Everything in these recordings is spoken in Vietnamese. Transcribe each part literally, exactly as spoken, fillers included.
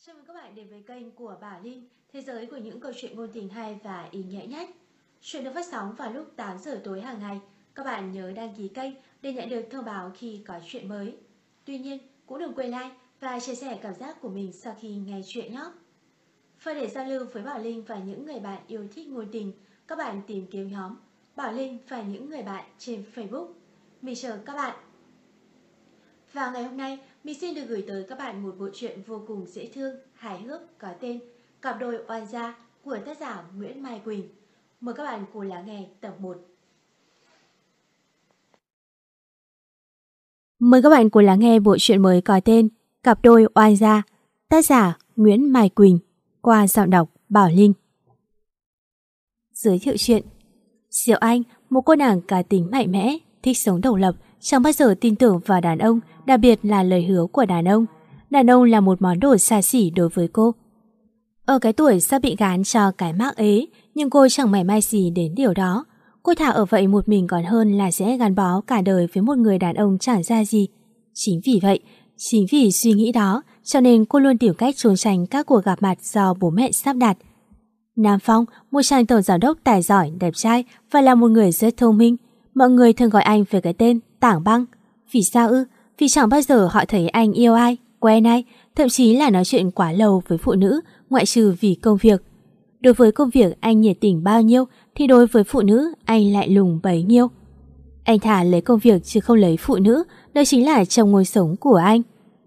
Chào mừng các bạn đến với kênh của Bảo Linh, thế giới của những câu chuyện ngôn tình hay và ý nghĩa nhất. Chuyện được phát sóng vào lúc tám giờ tối hàng ngày. Các bạn nhớ đăng ký kênh để nhận được thông báo khi có chuyện mới. Tuy nhiên, cũng đừng quên like và chia sẻ cảm giác của mình sau khi nghe chuyện nhé. Và để giao lưu với Bảo Linh và những người bạn yêu thích ngôn tình, các bạn tìm kiếm nhóm Bảo Linh và những người bạn trên Facebook. Mình chờ các bạn. Và ngày hôm nay, mình xin được gửi tới các bạn một bộ truyện vô cùng dễ thương, hài hước có tên Cặp đôi oan gia của tác giả Nguyễn Mai Quỳnh. Mời các bạn cùng lắng nghe tập một. Mời các bạn cùng lắng nghe bộ truyện mới có tên Cặp đôi oan gia, tác giả Nguyễn Mai Quỳnh, qua giọng đọc Bảo Linh. Giới thiệu chuyện: Diệu Anh, một cô nàng cá tính mạnh mẽ, thích sống độc lập, chẳng bao giờ tin tưởng vào đàn ông, đặc biệt là lời hứa của đàn ông. Đàn ông là một món đồ xa xỉ đối với cô. Ở cái tuổi sắp bị gán cho cái mác ấy, nhưng cô chẳng mảy may gì đến điều đó. Cô thà ở vậy một mình còn hơn là sẽ gắn bó cả đời với một người đàn ông chẳng ra gì. Chính vì vậy, chính vì suy nghĩ đó, cho nên cô luôn tìm cách trốn tránh các cuộc gặp mặt do bố mẹ sắp đặt. Nam Phong, một chàng tổng giám đốc tài giỏi, đẹp trai và là một người rất thông minh. Mọi người thường gọi anh với cái tên Tảng Băng. Vì sao ư? Vì chẳng bao giờ họ thấy anh yêu ai, quen ai, thậm chí là nói chuyện quá lâu với phụ nữ, ngoại trừ vì công việc. Đối với công việc anh nhiệt tình bao nhiêu thì đối với phụ nữ anh lại lùng bấy nhiêu. Anh thà lấy công việc chứ không lấy phụ nữ, đó chính là trong ngôi sống của anh.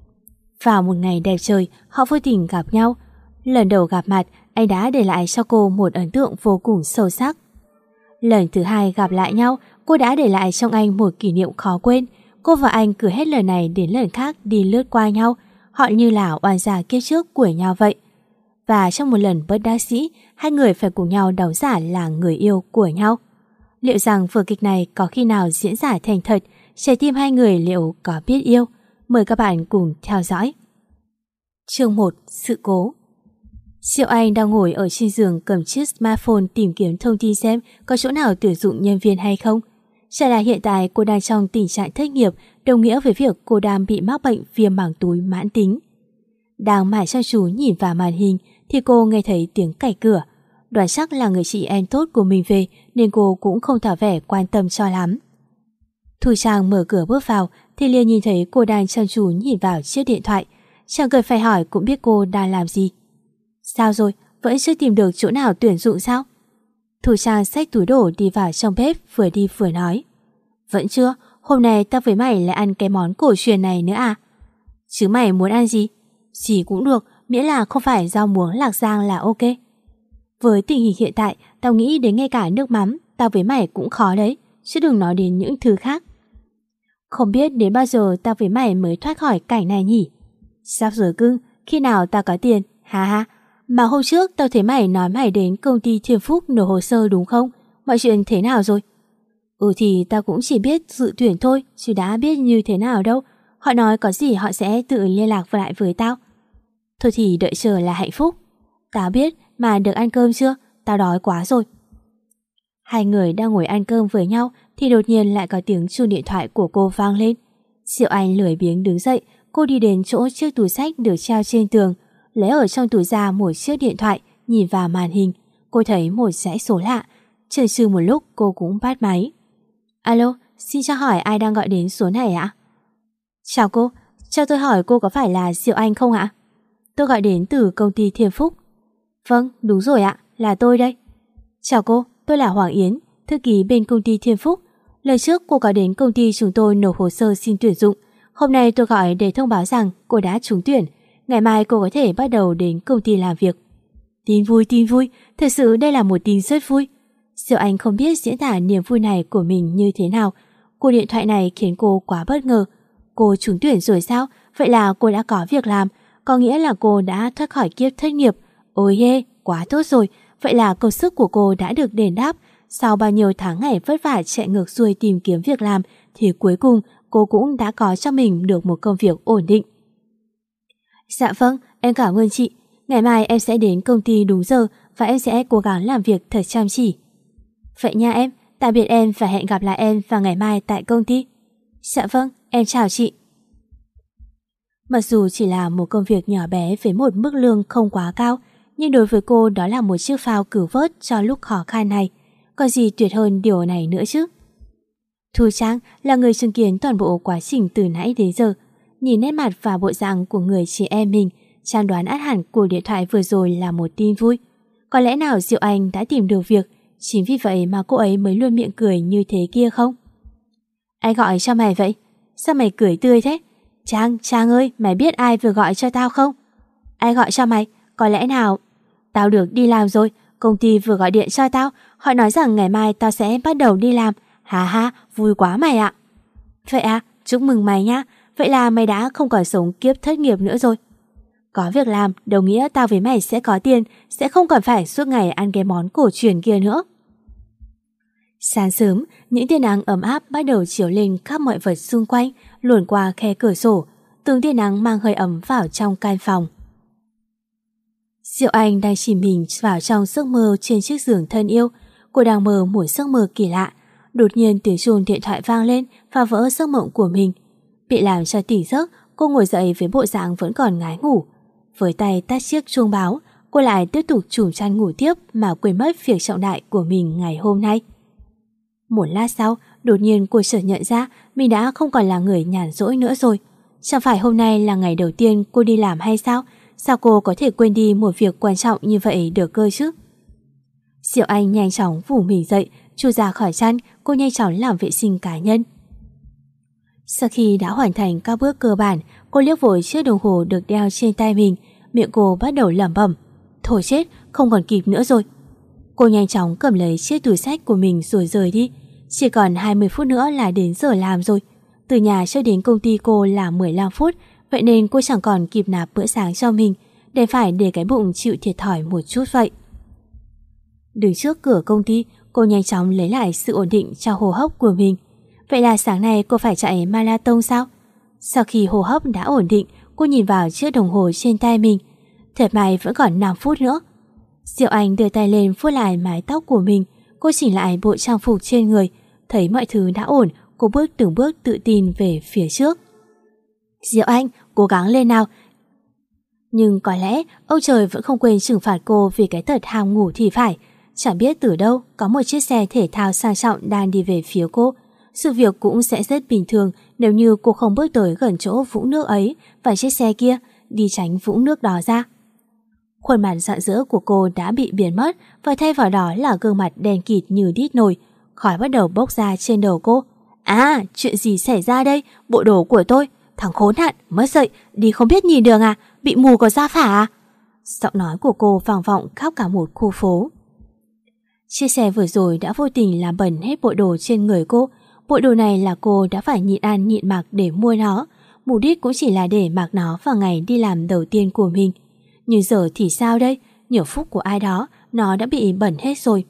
Vào một ngày đẹp trời, họ vô tình gặp nhau. Lần đầu gặp mặt, anh đã để lại cho cô một ấn tượng vô cùng sâu sắc. Lần thứ hai gặp lại nhau, cô đã để lại trong anh một kỷ niệm khó quên. Cô và anh cứ hết lần này đến lần khác đi lướt qua nhau, họ như là oan gia kiếp trước của nhau vậy. Và trong một lần bất đắc dĩ, hai người phải cùng nhau đóng giả là người yêu của nhau. Liệu rằng vở kịch này có khi nào diễn ra thành thật, trái tim hai người liệu có biết yêu? Mời các bạn cùng theo dõi. Chương một. Sự cố. Diệu Anh đang ngồi ở trên giường cầm chiếc smartphone tìm kiếm thông tin xem có chỗ nào tuyển dụng nhân viên hay không. Chả là hiện tại cô đang trong tình trạng thất nghiệp, đồng nghĩa với việc cô đang bị mắc bệnh viêm màng túi mãn tính. Đang mải chăm chú nhìn vào màn hình thì cô nghe thấy tiếng cạch cửa. Đoán chắc là người chị em tốt của mình về nên cô cũng không tỏ vẻ quan tâm cho lắm. Thu Trang mở cửa bước vào thì liền nhìn thấy cô đang chăm chú nhìn vào chiếc điện thoại. Chẳng cần phải hỏi cũng biết cô đang làm gì. Sao rồi? Vẫn chưa tìm được chỗ nào tuyển dụng sao? Thu Trang xách túi đổ đi vào trong bếp, vừa đi vừa nói. Vẫn chưa, hôm nay tao với mày lại ăn cái món cổ truyền này nữa à? Chứ mày muốn ăn gì? Gì cũng được, miễn là không phải rau muống lạc giang là ok. Với tình hình hiện tại, tao nghĩ đến ngay cả nước mắm, tao với mày cũng khó đấy, chứ đừng nói đến những thứ khác. Không biết đến bao giờ tao với mày mới thoát khỏi cảnh này nhỉ? Sắp rồi cưng, khi nào tao có tiền, ha ha. Mà hôm trước tao thấy mày nói mày đến công ty Thiên Phúc nộp hồ sơ đúng không? Mọi chuyện thế nào rồi? Ừ thì tao cũng chỉ biết dự tuyển thôi, chứ đã biết như thế nào đâu. Họ nói có gì họ sẽ tự liên lạc lại với tao. Thôi thì đợi chờ là hạnh phúc. Tao biết, mà được ăn cơm chưa? Tao đói quá rồi. Hai người đang ngồi ăn cơm với nhau thì đột nhiên lại có tiếng chuông điện thoại của cô vang lên. Diệu Anh lười biếng đứng dậy, cô đi đến chỗ chiếc túi xách được treo trên tường, lấy ở trong túi ra một chiếc điện thoại, nhìn vào màn hình. Cô thấy một dãy số lạ. Chần chừ một lúc cô cũng bắt máy. Alo, xin cho hỏi ai đang gọi đến số này ạ? Chào cô, cho tôi hỏi cô có phải là Diệu Anh không ạ? Tôi gọi đến từ công ty Thiên Phúc. Vâng, đúng rồi ạ, là tôi đây. Chào cô, tôi là Hoàng Yến, thư ký bên công ty Thiên Phúc. Lần trước cô có đến công ty chúng tôi nộp hồ sơ xin tuyển dụng. Hôm nay tôi gọi để thông báo rằng cô đã trúng tuyển. Ngày mai cô có thể bắt đầu đến công ty làm việc. Tin vui, tin vui, thật sự đây là một tin rất vui. Diệu Anh không biết diễn tả niềm vui này của mình như thế nào. Cuộc điện thoại này khiến cô quá bất ngờ. Cô trúng tuyển rồi sao? Vậy là cô đã có việc làm, có nghĩa là cô đã thoát khỏi kiếp thất nghiệp. Ôi yeah, quá tốt rồi. Vậy là công sức của cô đã được đền đáp. Sau bao nhiêu tháng ngày vất vả chạy ngược xuôi tìm kiếm việc làm thì cuối cùng cô cũng đã có cho mình được một công việc ổn định. Dạ vâng, em cảm ơn chị. Ngày mai em sẽ đến công ty đúng giờ và em sẽ cố gắng làm việc thật chăm chỉ. Vậy nha em, tạm biệt em và hẹn gặp lại em vào ngày mai tại công ty. Dạ vâng, em chào chị. Mặc dù chỉ là một công việc nhỏ bé với một mức lương không quá cao, nhưng đối với cô đó là một chiếc phao cứu vớt cho lúc khó khăn này. Có gì tuyệt hơn điều này nữa chứ? Thu Trang là người chứng kiến toàn bộ quá trình từ nãy đến giờ. Nhìn nét mặt và bộ dạng của người chị em mình, Trang đoán ắt hẳn cuộc điện thoại vừa rồi là một tin vui. Có lẽ nào Diệu Anh đã tìm được việc, chính vì vậy mà cô ấy mới luôn miệng cười như thế kia không? Ai gọi cho mày vậy? Sao mày cười tươi thế? Trang, Trang ơi, mày biết ai vừa gọi cho tao không? Ai gọi cho mày? Có lẽ nào... Tao được đi làm rồi, công ty vừa gọi điện cho tao, họ nói rằng ngày mai tao sẽ bắt đầu đi làm. Hà ha, vui quá mày ạ. Vậy à, chúc mừng mày nhá. Vậy là mày đã không còn sống kiếp thất nghiệp nữa rồi. Có việc làm, đồng nghĩa tao với mày sẽ có tiền, sẽ không còn phải suốt ngày ăn cái món cổ truyền kia nữa. Sáng sớm, những tia nắng ấm áp bắt đầu chiếu lên khắp mọi vật xung quanh, luồn qua khe cửa sổ. Từng tia nắng mang hơi ấm vào trong căn phòng. Diệu Anh đang chìm mình vào trong giấc mơ trên chiếc giường thân yêu. Cô đang mơ một giấc mơ kỳ lạ. Đột nhiên tiếng chuông điện thoại vang lên, phá vỡ giấc mộng của mình. Bị làm cho tỉnh giấc, cô ngồi dậy với bộ dạng vẫn còn ngái ngủ. Với tay tắt chiếc chuông báo, cô lại tiếp tục trùm chăn ngủ tiếp mà quên mất việc trọng đại của mình ngày hôm nay. Một lát sau, đột nhiên cô chợt nhận ra mình đã không còn là người nhàn rỗi nữa rồi. Chẳng phải hôm nay là ngày đầu tiên cô đi làm hay sao? Sao cô có thể quên đi một việc quan trọng như vậy được cơ chứ? Diệu Anh nhanh chóng phủ mình dậy, chui ra khỏi chăn, cô nhanh chóng làm vệ sinh cá nhân. Sau khi đã hoàn thành các bước cơ bản, cô liếc vội chiếc đồng hồ được đeo trên tay mình, miệng cô bắt đầu lẩm bẩm. Thôi chết, không còn kịp nữa rồi. Cô nhanh chóng cầm lấy chiếc túi xách của mình rồi rời đi. Chỉ còn hai mươi phút nữa là đến giờ làm rồi. Từ nhà cho đến công ty cô là mười lăm phút, vậy nên cô chẳng còn kịp nạp bữa sáng cho mình, để phải để cái bụng chịu thiệt thòi một chút vậy. Đứng trước cửa công ty, cô nhanh chóng lấy lại sự ổn định cho hô hấp của mình. Vậy là sáng nay cô phải chạy marathon sao? Sau khi hô hấp đã ổn định, cô nhìn vào chiếc đồng hồ trên tay mình. Thật may vẫn còn năm phút nữa. Diệu Anh đưa tay lên vuốt lại mái tóc của mình. Cô chỉnh lại bộ trang phục trên người. Thấy mọi thứ đã ổn, cô bước từng bước tự tin về phía trước. Diệu Anh, cố gắng lên nào. Nhưng có lẽ ông trời vẫn không quên trừng phạt cô vì cái tật ham ngủ thì phải. Chẳng biết từ đâu có một chiếc xe thể thao sang trọng đang đi về phía cô. Sự việc cũng sẽ rất bình thường nếu như cô không bước tới gần chỗ vũng nước ấy và chiếc xe kia đi tránh vũng nước đó ra. Khuôn mặt rạng rỡ của cô đã bị biến mất và thay vào đó là gương mặt đen kịt như đít nồi. Khói bắt đầu bốc ra trên đầu cô. À, chuyện gì xảy ra đây? Bộ đồ của tôi, thằng khốn nạn, mất dậy, đi không biết nhìn đường à? Bị mù có da phả à? Giọng nói của cô vang vọng khắp cả một khu phố. Chiếc xe vừa rồi đã vô tình làm bẩn hết bộ đồ trên người cô. Bộ đồ này là cô đã phải nhịn ăn nhịn mặc để mua nó. Mục đích cũng chỉ là để mặc nó vào ngày đi làm đầu tiên của mình. Nhưng giờ thì sao đây? Nhờ phúc của ai đó, nó đã bị bẩn hết rồi.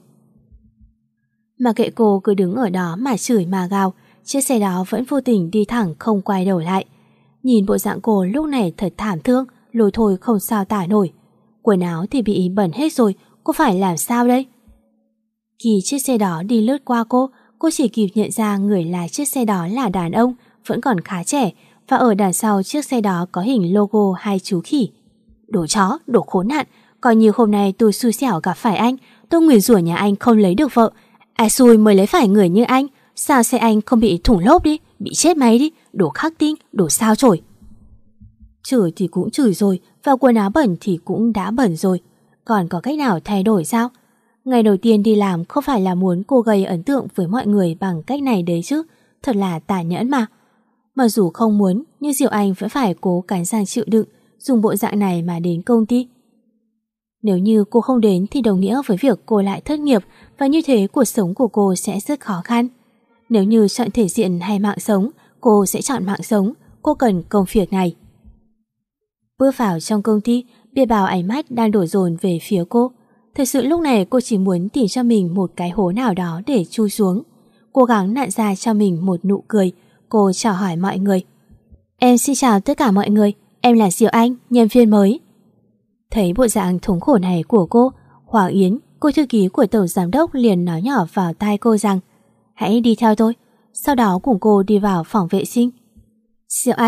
Mà kệ cô cứ đứng ở đó mà chửi mà gào. Chiếc xe đó vẫn vô tình đi thẳng không quay đầu lại. Nhìn bộ dạng cô lúc này thật thảm thương, lôi thôi không sao tả nổi. Quần áo thì bị bẩn hết rồi, cô phải làm sao đây? Khi chiếc xe đó đi lướt qua cô, cô chỉ kịp nhận ra người lái chiếc xe đó là đàn ông, vẫn còn khá trẻ, và ở đằng sau chiếc xe đó có hình logo hai chú khỉ. Đồ chó, đồ khốn nạn, coi như hôm nay tôi xui xẻo gặp phải anh, tôi nguyền rủa nhà anh không lấy được vợ. Ai xui mới lấy phải người như anh, sao xe anh không bị thủng lốp đi, bị chết máy đi, đồ khắc tinh, đồ sao chổi. Chửi thì cũng chửi rồi, và quần áo bẩn thì cũng đã bẩn rồi, còn có cách nào thay đổi sao? Ngày đầu tiên đi làm không phải là muốn cô gây ấn tượng với mọi người bằng cách này đấy chứ, thật là tàn nhẫn mà. Mặc dù không muốn, nhưng Diệu Anh vẫn phải cố cắn răng chịu đựng, dùng bộ dạng này mà đến công ty. Nếu như cô không đến thì đồng nghĩa với việc cô lại thất nghiệp, và như thế cuộc sống của cô sẽ rất khó khăn. Nếu như chọn thể diện hay mạng sống, cô sẽ chọn mạng sống, cô cần công việc này. Bước vào trong công ty, biết bao ánh mắt đang đổ dồn về phía cô. Thật sự lúc này cô chỉ muốn tìm cho mình một cái hố nào đó để chui xuống. Cố gắng nặn ra cho mình một nụ cười. Cô chào hỏi mọi người. Em xin chào tất cả mọi người, em là Diệu Anh, nhân viên mới. Thấy bộ dạng thống khổ này của cô, Hoàng Yến, cô thư ký của tổng giám đốc liền nói nhỏ vào tai cô rằng hãy đi theo tôi. Sau đó cùng cô đi vào phòng vệ sinh. Diệu Anh,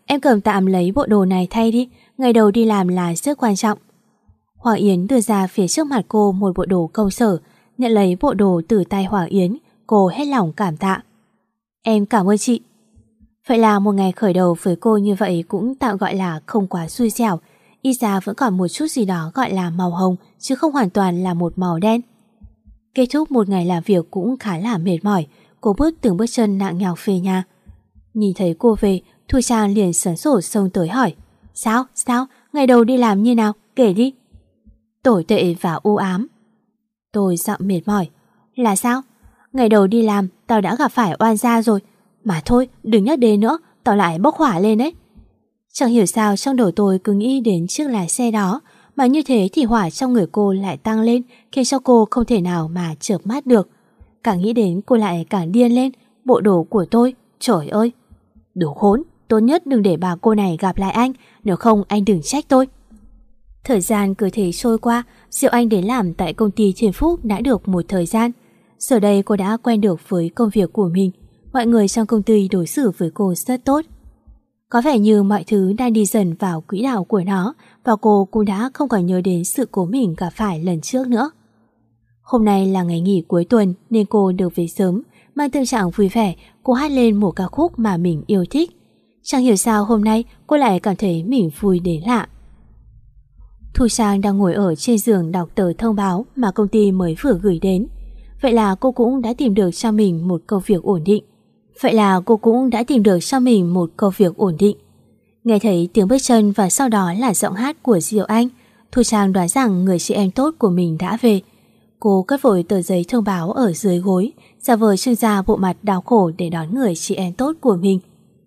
em cầm tạm lấy bộ đồ này thay đi, ngày đầu đi làm là rất quan trọng. Hoàng Yến đưa ra phía trước mặt cô một bộ đồ công sở. Nhận lấy bộ đồ từ tay Hoàng Yến, cô hết lòng cảm tạ. Em cảm ơn chị. Vậy là một ngày khởi đầu với cô như vậy cũng tạm gọi là không quá xui xẻo. Ít ra vẫn còn một chút gì đó gọi là màu hồng, chứ không hoàn toàn là một màu đen. Kết thúc một ngày làm việc cũng khá là mệt mỏi. Cô bước từng bước chân nặng nhọc về nhà. Nhìn thấy cô về, Thu Trang liền sấn sổ xông tới hỏi. Sao? Sao? Ngày đầu đi làm như nào? Kể đi. Tồi tệ và u ám. Tôi giọng mệt mỏi. Là sao? Ngày đầu đi làm tao đã gặp phải oan gia rồi. Mà thôi, đừng nhắc đến nữa, tao lại bốc hỏa lên đấy. Chẳng hiểu sao trong đầu tôi cứ nghĩ đến chiếc lái xe đó, mà như thế thì hỏa trong người cô lại tăng lên, khiến cho cô không thể nào mà chợp mắt được. Càng nghĩ đến cô lại càng điên lên. Bộ đồ của tôi, trời ơi. Đồ khốn, tốt nhất đừng để bà cô này gặp lại anh, nếu không anh đừng trách tôi. Thời gian cứ thế trôi qua. Diệu Anh đến làm tại công ty Thiên Phúc đã được một thời gian. Giờ đây cô đã quen được với công việc của mình. Mọi người trong công ty đối xử với cô rất tốt. Có vẻ như mọi thứ đang đi dần vào quỹ đạo của nó, và cô cũng đã không còn nhớ đến sự cố mình gặp phải lần trước nữa. Hôm nay là ngày nghỉ cuối tuần nên cô được về sớm. Mang tâm trạng vui vẻ, cô hát lên một ca khúc mà mình yêu thích. Chẳng hiểu sao hôm nay cô lại cảm thấy mình vui đến lạ. Thu Trang đang ngồi ở trên giường đọc tờ thông báo mà công ty mới vừa gửi đến. Vậy là cô cũng đã tìm được cho mình một công việc ổn định. Vậy là cô cũng đã tìm được cho mình một công việc ổn định. Nghe thấy tiếng bước chân và sau đó là giọng hát của Diệu Anh, Thu Trang đoán rằng người chị em tốt của mình đã về. Cô cất vội tờ giấy thông báo ở dưới gối, giả vờ trưng ra bộ mặt đau khổ để đón người chị em tốt của mình.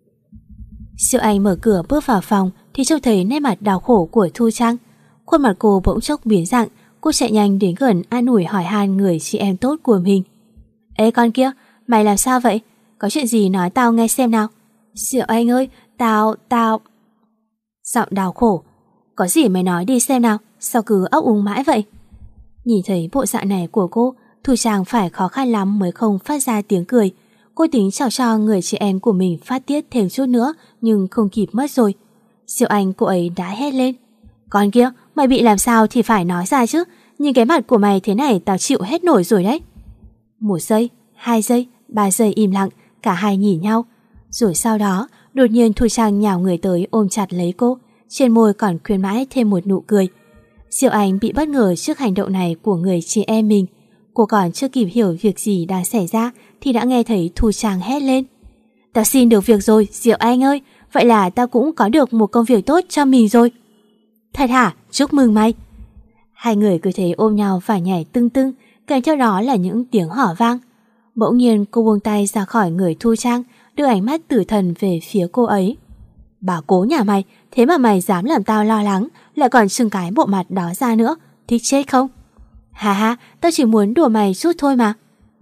Diệu Anh mở cửa bước vào phòng thì trông thấy nét mặt đau khổ của Thu Trang. Khuôn mặt cô bỗng chốc biến dạng. Cô chạy nhanh đến gần an ủi hỏi han người chị em tốt của mình. Ê con kia, mày làm sao vậy? Có chuyện gì nói tao nghe xem nào. Diệu Anh ơi, tao, tao... Giọng đau khổ. Có gì mày nói đi xem nào, sao cứ ấp úng mãi vậy? Nhìn thấy bộ dạng này của cô, Thu Trang phải khó khăn lắm mới không phát ra tiếng cười. Cô tính chào cho người chị em của mình phát tiết thêm chút nữa, nhưng không kịp mất rồi. Diệu Anh cô ấy đã hét lên. Con kia, mày bị làm sao thì phải nói ra chứ. Nhìn cái mặt của mày thế này tao chịu hết nổi rồi đấy. Một giây, hai giây, ba giây im lặng, cả hai nhìn nhau. Rồi sau đó, đột nhiên Thu Trang nhào người tới ôm chặt lấy cô. Trên môi còn khuyên mãi thêm một nụ cười. Diệu Anh bị bất ngờ trước hành động này của người chị em mình. Cô còn chưa kịp hiểu việc gì đang xảy ra thì đã nghe thấy Thu Trang hét lên. Tao xin được việc rồi, Diệu Anh ơi. Vậy là tao cũng có được một công việc tốt cho mình rồi. Thật hả? Chúc mừng mày. Hai người cứ thế ôm nhau và nhảy tưng tưng, kèm theo đó là những tiếng hỏ vang. Bỗng nhiên cô buông tay ra khỏi người Thu Trang, đưa ánh mắt tử thần về phía cô ấy. Bà cố nhà mày, thế mà mày dám làm tao lo lắng, lại còn trưng cái bộ mặt đó ra nữa, thích chết không? Hà ha, tao chỉ muốn đùa mày chút thôi mà.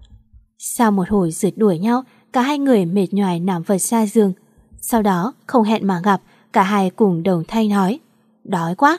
Sau một hồi rượt đuổi nhau, cả hai người mệt nhoài nằm vật ra giường. Sau đó, không hẹn mà gặp, cả hai cùng đồng thanh nói. Đói quá.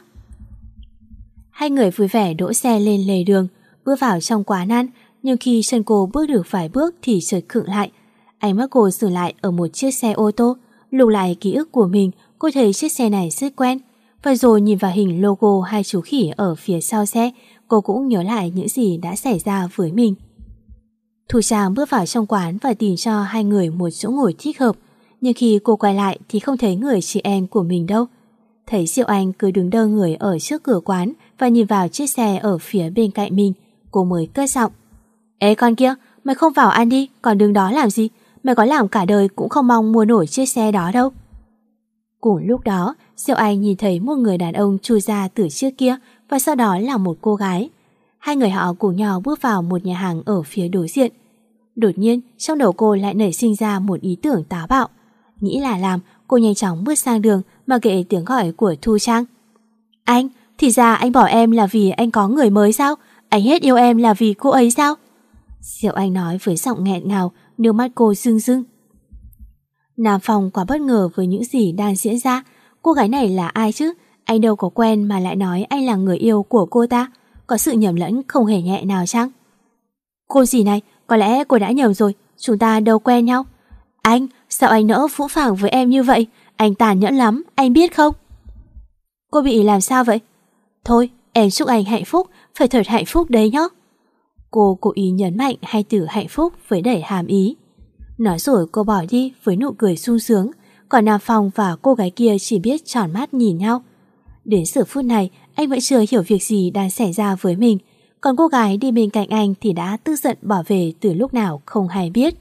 Hai người vui vẻ đỗ xe lên lề đường, bước vào trong quán ăn, nhưng khi chân cô bước được vài bước thì chợt khựng lại. Ánh mắt cô dừng lại ở một chiếc xe ô tô. Lục lại ký ức của mình, cô thấy chiếc xe này rất quen. Và rồi nhìn vào hình logo hai chú khỉ ở phía sau xe, cô cũng nhớ lại những gì đã xảy ra với mình. Thu Trang bước vào trong quán và tìm cho hai người một chỗ ngồi thích hợp. Nhưng khi cô quay lại thì không thấy người chị em của mình đâu. Thấy Diệu Anh cứ đứng đơ người ở trước cửa quán và nhìn vào chiếc xe ở phía bên cạnh mình, cô mới cất giọng. Ê con kia, mày không vào ăn đi, còn đứng đó làm gì? Mày có làm cả đời cũng không mong mua nổi chiếc xe đó đâu. Cùng lúc đó, Diệu Anh nhìn thấy một người đàn ông chui ra từ trước kia và sau đó là một cô gái. Hai người họ cùng nhau bước vào một nhà hàng ở phía đối diện. Đột nhiên, trong đầu cô lại nảy sinh ra một ý tưởng táo bạo. Nghĩ là làm, cô nhanh chóng bước sang đường mà kệ tiếng gọi của Thu Trang. Anh, thì ra anh bỏ em là vì anh có người mới sao? Anh hết yêu em là vì cô ấy sao? Diệu Anh nói với giọng nghẹn ngào, nước mắt cô rưng rưng. Nam Phong quá bất ngờ với những gì đang diễn ra. Cô gái này là ai chứ? Anh đâu có quen mà lại nói anh là người yêu của cô ta. Có sự nhầm lẫn không hề nhẹ nào chăng? Cô gì này, có lẽ cô đã nhầm rồi. Chúng ta đâu quen nhau. Anh, sao anh nỡ phũ phàng với em như vậy? Anh tàn nhẫn lắm, anh biết không? Cô bị làm sao vậy? Thôi, em chúc anh hạnh phúc, phải thật hạnh phúc đấy nhá. Cô cố ý nhấn mạnh hai từ hạnh phúc với đầy hàm ý. Nói rồi cô bỏ đi với nụ cười sung sướng, còn Nam Phong và cô gái kia chỉ biết tròn mắt nhìn nhau. Đến giờ phút này, anh vẫn chưa hiểu việc gì đang xảy ra với mình, còn cô gái đi bên cạnh anh thì đã tức giận bỏ về từ lúc nào không hay biết.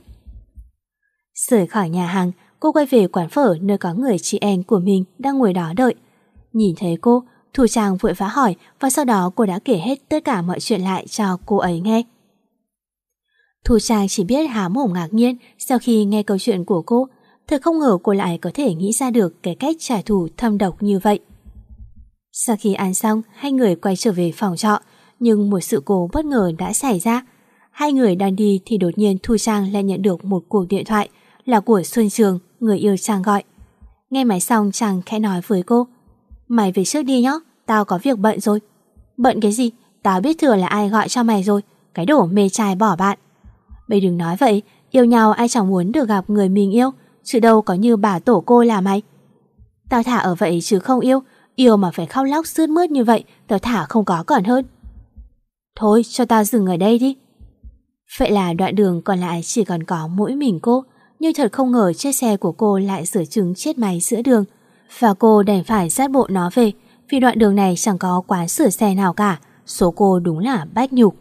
Rời khỏi nhà hàng, cô quay về quán phở nơi có người chị em của mình đang ngồi đó đợi. Nhìn thấy cô, Thu Trang vội vã hỏi và sau đó cô đã kể hết tất cả mọi chuyện lại cho cô ấy nghe. Thu Trang chỉ biết há mồm ngạc nhiên sau khi nghe câu chuyện của cô. Thật không ngờ cô lại có thể nghĩ ra được cái cách trả thù thâm độc như vậy. Sau khi ăn xong, hai người quay trở về phòng trọ, nhưng một sự cố bất ngờ đã xảy ra. Hai người đang đi thì đột nhiên Thu Trang lại nhận được một cuộc điện thoại là của Xuân Trường, người yêu Trang gọi. Nghe máy xong Trang khẽ nói với cô: Mày về trước đi nhé, tao có việc bận rồi. Bận cái gì? Tao biết thừa là ai gọi cho mày rồi, cái đồ mê trai bỏ bạn. Mày đừng nói vậy, yêu nhau ai chẳng muốn được gặp người mình yêu, chứ đâu có như bà tổ cô là mày. Tao thả ở vậy chứ không yêu, yêu mà phải khóc lóc sướt mướt như vậy, tao thả không có còn hơn. Thôi cho tao dừng ở đây đi. Vậy là đoạn đường còn lại chỉ còn có mỗi mình cô, nhưng thật không ngờ chiếc xe của cô lại rửa trứng chết máy giữa đường, và cô đành phải dắt bộ nó về, vì đoạn đường này chẳng có quán sửa xe nào cả. Số cô đúng là bách nhục.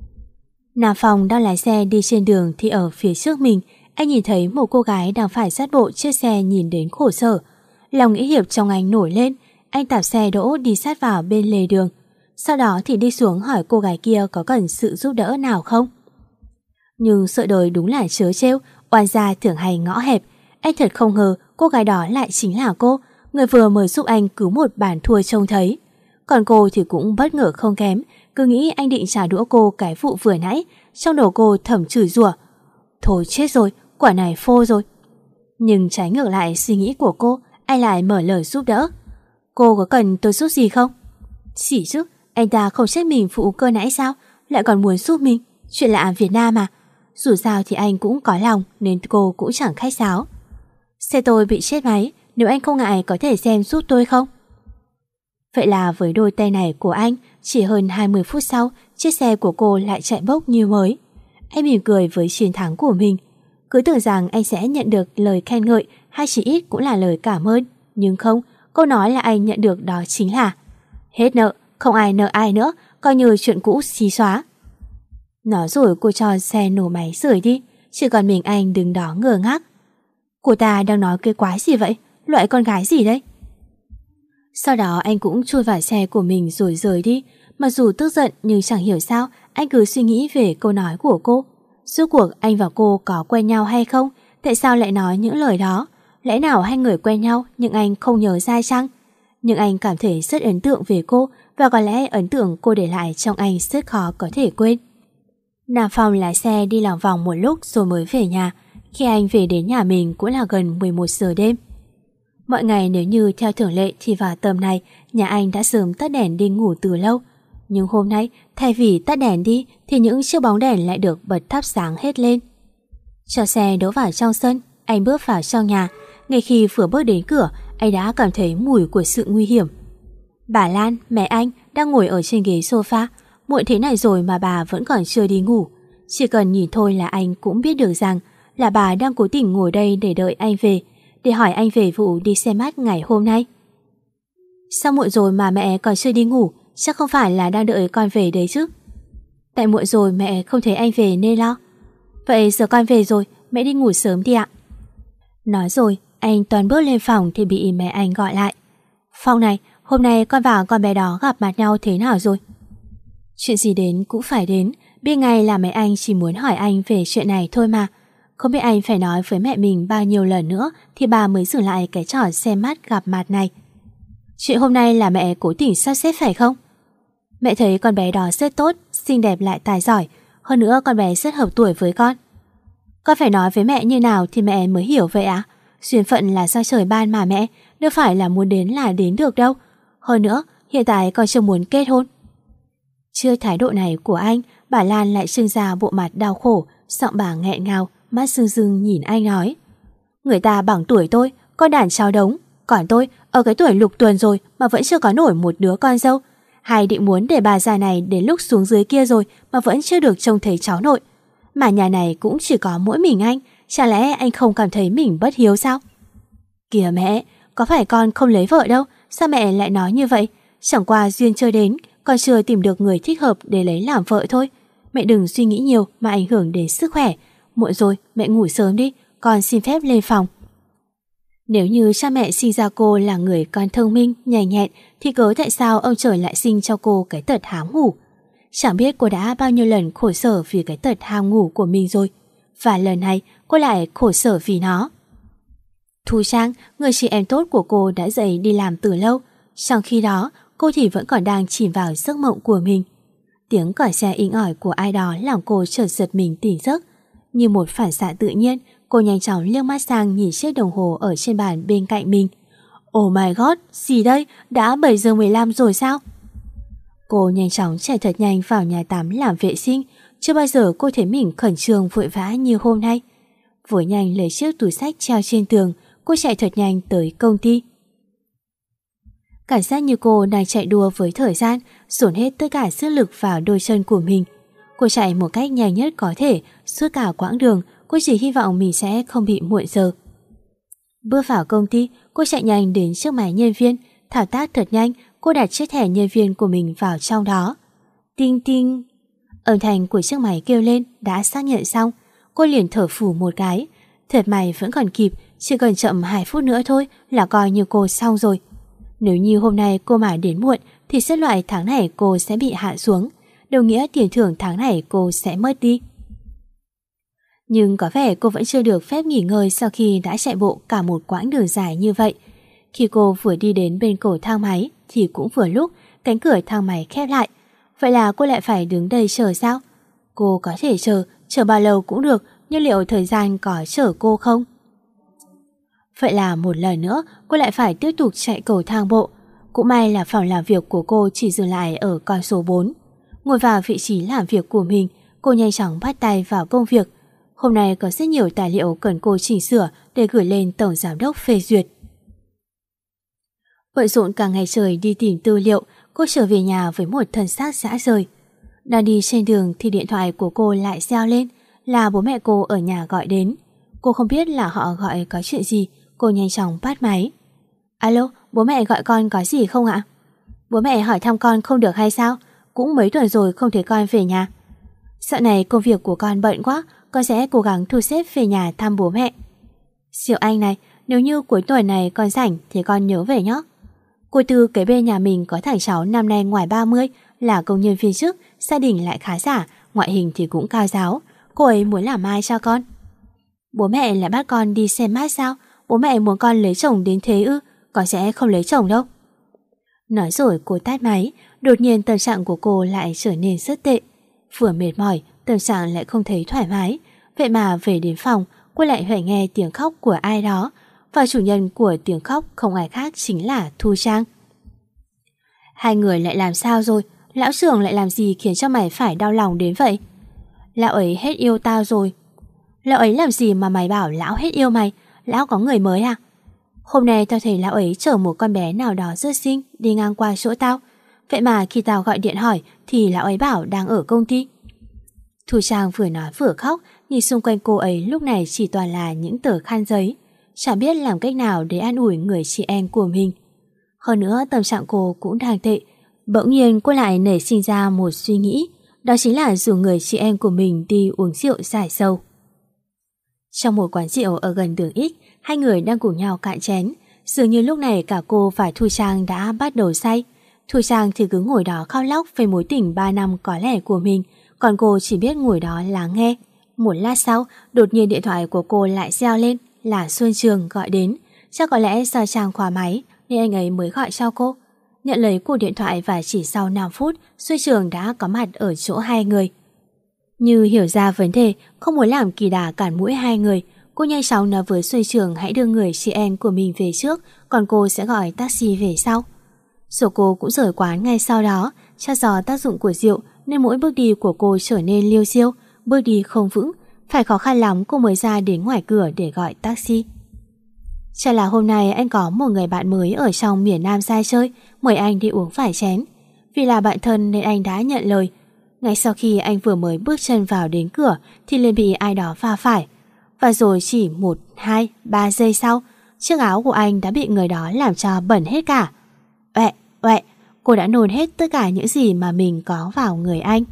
Nam Phong đang lái xe đi trên đường thì ở phía trước mình, anh nhìn thấy một cô gái đang phải dắt bộ chiếc xe nhìn đến khổ sở. Lòng nghĩa hiệp trong anh nổi lên, anh tạp xe đỗ đi sát vào bên lề đường. Sau đó thì đi xuống hỏi cô gái kia có cần sự giúp đỡ nào không. Nhưng sợ đời đúng là trớ trêu, oan gia thường hay ngõ hẹp. Anh thật không ngờ cô gái đó lại chính là cô, người vừa mới giúp anh cứu một bản thua trông thấy. Còn cô thì cũng bất ngờ không kém, cứ nghĩ anh định trả đũa cô cái vụ vừa nãy. Trong đầu cô thầm chửi rủa: Thôi chết rồi, quả này phô rồi. Nhưng trái ngược lại suy nghĩ của cô, anh lại mở lời giúp đỡ. Cô có cần tôi giúp gì không? Chỉ chứ, anh ta không trách mình phụ cơ nãy sao, lại còn muốn giúp mình. Chuyện lạ Việt Nam mà. Dù sao thì anh cũng có lòng, nên cô cũng chẳng khách sáo. Xe tôi bị chết máy, nếu anh không ngại có thể xem giúp tôi không? Vậy là với đôi tay này của anh, chỉ hơn hai mươi phút sau, chiếc xe của cô lại chạy bốc như mới. Anh mỉm cười với chiến thắng của mình. Cứ tưởng rằng anh sẽ nhận được lời khen ngợi hay chỉ ít cũng là lời cảm ơn. Nhưng không, câu nói là anh nhận được đó chính là: hết nợ, không ai nợ ai nữa, coi như chuyện cũ xí xóa. Nói rồi cô cho xe nổ máy rời đi, chỉ còn mình anh đứng đó ngơ ngác. Cô ta đang nói cái quái gì vậy? Loại con gái gì đấy? Sau đó anh cũng chui vào xe của mình rồi rời đi. Mặc dù tức giận nhưng chẳng hiểu sao anh cứ suy nghĩ về câu nói của cô. Rốt cuộc anh và cô có quen nhau hay không? Tại sao lại nói những lời đó? Lẽ nào hai người quen nhau nhưng anh không nhớ ra chăng? Nhưng anh cảm thấy rất ấn tượng về cô, và có lẽ ấn tượng cô để lại trong anh rất khó có thể quên. Nam Phong lái xe đi lòng vòng một lúc rồi mới về nhà. Khi anh về đến nhà mình cũng là gần mười một giờ đêm. Mọi ngày nếu như theo thường lệ thì vào tầm này nhà anh đã sớm tắt đèn đi ngủ từ lâu. Nhưng hôm nay thay vì tắt đèn đi thì những chiếc bóng đèn lại được bật thắp sáng hết lên. Cho xe đỗ vào trong sân, anh bước vào trong nhà. Ngay khi vừa bước đến cửa, anh đã cảm thấy mùi của sự nguy hiểm. Bà Lan, mẹ anh đang ngồi ở trên ghế sofa. Muộn thế này rồi mà bà vẫn còn chưa đi ngủ. Chỉ cần nhìn thôi là anh cũng biết được rằng là bà đang cố tình ngồi đây để đợi anh về, để hỏi anh về vụ đi xem mắt ngày hôm nay. Sao muộn rồi mà mẹ còn chưa đi ngủ? Chắc không phải là đang đợi con về đấy chứ? Tại muộn rồi mẹ không thấy anh về nên lo. Vậy giờ con về rồi, mẹ đi ngủ sớm đi ạ. Nói rồi anh toàn bước lên phòng thì bị mẹ anh gọi lại. Phong này, hôm nay con và con bé đó gặp mặt nhau thế nào rồi? Chuyện gì đến cũng phải đến. Biết ngay là mẹ anh chỉ muốn hỏi anh về chuyện này thôi mà. Không biết anh phải nói với mẹ mình bao nhiêu lần nữa thì bà mới dừng lại cái trò xem mắt gặp mặt này. Chuyện hôm nay là mẹ cố tình sắp xếp phải không? Mẹ thấy con bé đó rất tốt, xinh đẹp lại tài giỏi. Hơn nữa con bé rất hợp tuổi với con. Con phải nói với mẹ như nào thì mẹ mới hiểu vậy ạ? À? Duyên phận là do trời ban mà mẹ, đâu phải là muốn đến là đến được đâu. Hơn nữa, hiện tại con chưa muốn kết hôn. Trước thái độ này của anh, bà Lan lại trưng ra bộ mặt đau khổ, giọng bà nghẹn ngào, mắt rưng rưng nhìn anh nói: Người ta bằng tuổi tôi, con đàn cháu đống, Còn tôi, ở cái tuổi lục tuần rồi mà vẫn chưa có nổi một đứa con dâu. Hay định muốn để bà già này đến lúc xuống dưới kia rồi mà vẫn chưa được trông thấy cháu nội. Mà nhà này cũng chỉ có mỗi mình anh, chả lẽ anh không cảm thấy mình bất hiếu sao? Kìa mẹ, có phải con không lấy vợ đâu, sao mẹ lại nói như vậy? Chẳng qua duyên chưa đến, con chưa tìm được người thích hợp để lấy làm vợ thôi. Mẹ đừng suy nghĩ nhiều mà ảnh hưởng đến sức khỏe. Muộn rồi, mẹ ngủ sớm đi, con xin phép lên phòng. Nếu như cha mẹ sinh ra cô là người con thông minh, nhanh nhẹn, thì cớ tại sao ông trời lại sinh cho cô cái tật hám ngủ? Chẳng biết cô đã bao nhiêu lần khổ sở vì cái tật ham ngủ của mình rồi. Và lần này cô lại khổ sở vì nó. Thu Trang, người chị em tốt của cô đã dậy đi làm từ lâu. Trong khi đó, cô thì vẫn còn đang chìm vào giấc mộng của mình. Tiếng còi xe inh ỏi của ai đó làm cô chợt giật mình tỉnh giấc. Như một phản xạ tự nhiên, cô nhanh chóng liếc mắt sang nhìn chiếc đồng hồ ở trên bàn bên cạnh mình. Oh my god, gì đây? Đã bảy giờ mười lăm rồi sao? Cô nhanh chóng chạy thật nhanh vào nhà tắm làm vệ sinh. Chưa bao giờ cô thấy mình khẩn trương vội vã như hôm nay. Vội nhanh lấy chiếc túi xách treo trên tường, cô chạy thật nhanh tới công ty. Cảm giác như cô đang chạy đua với thời gian, dồn hết tất cả sức lực vào đôi chân của mình. Cô chạy một cách nhanh nhất có thể, suốt cả quãng đường, cô chỉ hy vọng mình sẽ không bị muộn giờ. Bước vào công ty, cô chạy nhanh đến chiếc máy nhân viên, thao tác thật nhanh, cô đặt chiếc thẻ nhân viên của mình vào trong đó. Tinh tinh. Âm thanh của chiếc máy kêu lên đã xác nhận xong, cô liền thở phù một cái. Thật may vẫn còn kịp, chỉ cần chậm hai phút nữa thôi là coi như cô xong rồi. Nếu như hôm nay cô mà đến muộn thì xếp loại tháng này cô sẽ bị hạ xuống, đồng nghĩa tiền thưởng tháng này cô sẽ mất đi. Nhưng có vẻ cô vẫn chưa được phép nghỉ ngơi sau khi đã chạy bộ cả một quãng đường dài như vậy. Khi cô vừa đi đến bên cổ thang máy thì cũng vừa lúc cánh cửa thang máy khép lại. Vậy là cô lại phải đứng đây chờ sao? Cô có thể chờ, chờ bao lâu cũng được, nhưng liệu thời gian có chờ cô không? Vậy là một lần nữa cô lại phải tiếp tục chạy cầu thang bộ. Cũng may là phòng làm việc của cô chỉ dừng lại ở con số bốn. Ngồi vào vị trí làm việc của mình, cô nhanh chóng bắt tay vào công việc. Hôm nay có rất nhiều tài liệu cần cô chỉnh sửa để gửi lên tổng giám đốc phê duyệt. Bận rộn cả ngày trời đi tìm tư liệu, cô trở về nhà với một thân xác rã rời. Đang đi trên đường thì điện thoại của cô lại reo lên, là bố mẹ cô ở nhà gọi đến. Cô không biết là họ gọi có chuyện gì, cô nhanh chóng bắt máy. Alo, bố mẹ gọi con có gì không ạ? Bố mẹ hỏi thăm con không được hay sao? Cũng mấy tuần rồi không thấy con về nhà. Dạo này công việc của con bận quá, con sẽ cố gắng thu xếp về nhà thăm bố mẹ. Diệu Anh này, nếu như cuối tuần này con rảnh thì con nhớ về nhé. Cô Tư kế bên nhà mình có thằng cháu năm nay ngoài ba mươi, là công nhân viên chức, gia đình lại khá giả, ngoại hình thì cũng cao ráo. Cô ấy muốn làm mai cho con. Bố mẹ lại bắt con đi xem mát sao? Bố mẹ muốn con lấy chồng đến thế ư? Con sẽ không lấy chồng đâu. Nói rồi cô tắt máy. Đột nhiên tâm trạng của cô lại trở nên rất tệ. Vừa mệt mỏi, tâm trạng lại không thấy thoải mái. Vậy mà về đến phòng, cô lại phải nghe tiếng khóc của ai đó. Và chủ nhân của tiếng khóc không ai khác chính là Thu Trang. Hai người lại làm sao rồi? Lão trưởng lại làm gì khiến cho mày phải đau lòng đến vậy? Lão ấy hết yêu tao rồi. Lão ấy làm gì mà mày bảo lão hết yêu mày? Lão có người mới à? Hôm nay tao thấy lão ấy chở một con bé nào đó rất xinh đi ngang qua chỗ tao. Vậy mà khi tao gọi điện hỏi thì lão ấy bảo đang ở công ty. Thu Trang vừa nói vừa khóc, nhìn xung quanh cô ấy lúc này chỉ toàn là những tờ khăn giấy. Chẳng biết làm cách nào để an ủi người chị em của mình. Hơn nữa tâm trạng cô cũng đang tệ. Bỗng nhiên cô lại nảy sinh ra một suy nghĩ. Đó chính là rủ người chị em của mình đi uống rượu giải sầu. Trong một quán rượu ở gần đường X, hai người đang cùng nhau cạn chén. Dường như lúc này cả cô và Thu Trang đã bắt đầu say. Thu Trang thì cứ ngồi đó khóc lóc về mối tình ba năm có lẽ của mình, còn cô chỉ biết ngồi đó lắng nghe. Một lát sau, đột nhiên điện thoại của cô lại reo lên, là Xuân Trường gọi đến. Chắc có lẽ do Trang khóa máy nên anh ấy mới gọi cho cô. Nhận lấy cuộc điện thoại và chỉ sau năm phút, Xuân Trường đã có mặt ở chỗ hai người. Như hiểu ra vấn đề, không muốn làm kỳ đà cản mũi hai người, cô nhanh chóng nói với Xuân Trường hãy đưa người chị em của mình về trước, còn cô sẽ gọi taxi về sau. Rồi cô cũng rời quán ngay sau đó. Chắc do tác dụng của rượu nên mỗi bước đi của cô trở nên liêu xiêu, bước đi không vững, phải khó khăn lắm cô mới ra đến ngoài cửa để gọi taxi. Chắc là hôm nay anh có một người bạn mới ở trong miền Nam ra chơi, mời anh đi uống vài chén. Vì là bạn thân nên anh đã nhận lời. Ngay sau khi anh vừa mới bước chân vào đến cửa thì liền bị ai đó va phải. Và rồi chỉ một, hai, ba giây sau, chiếc áo của anh đã bị người đó làm cho bẩn hết cả. Uệ, uệ, cô đã nôn hết tất cả những gì mà mình có vào người anh.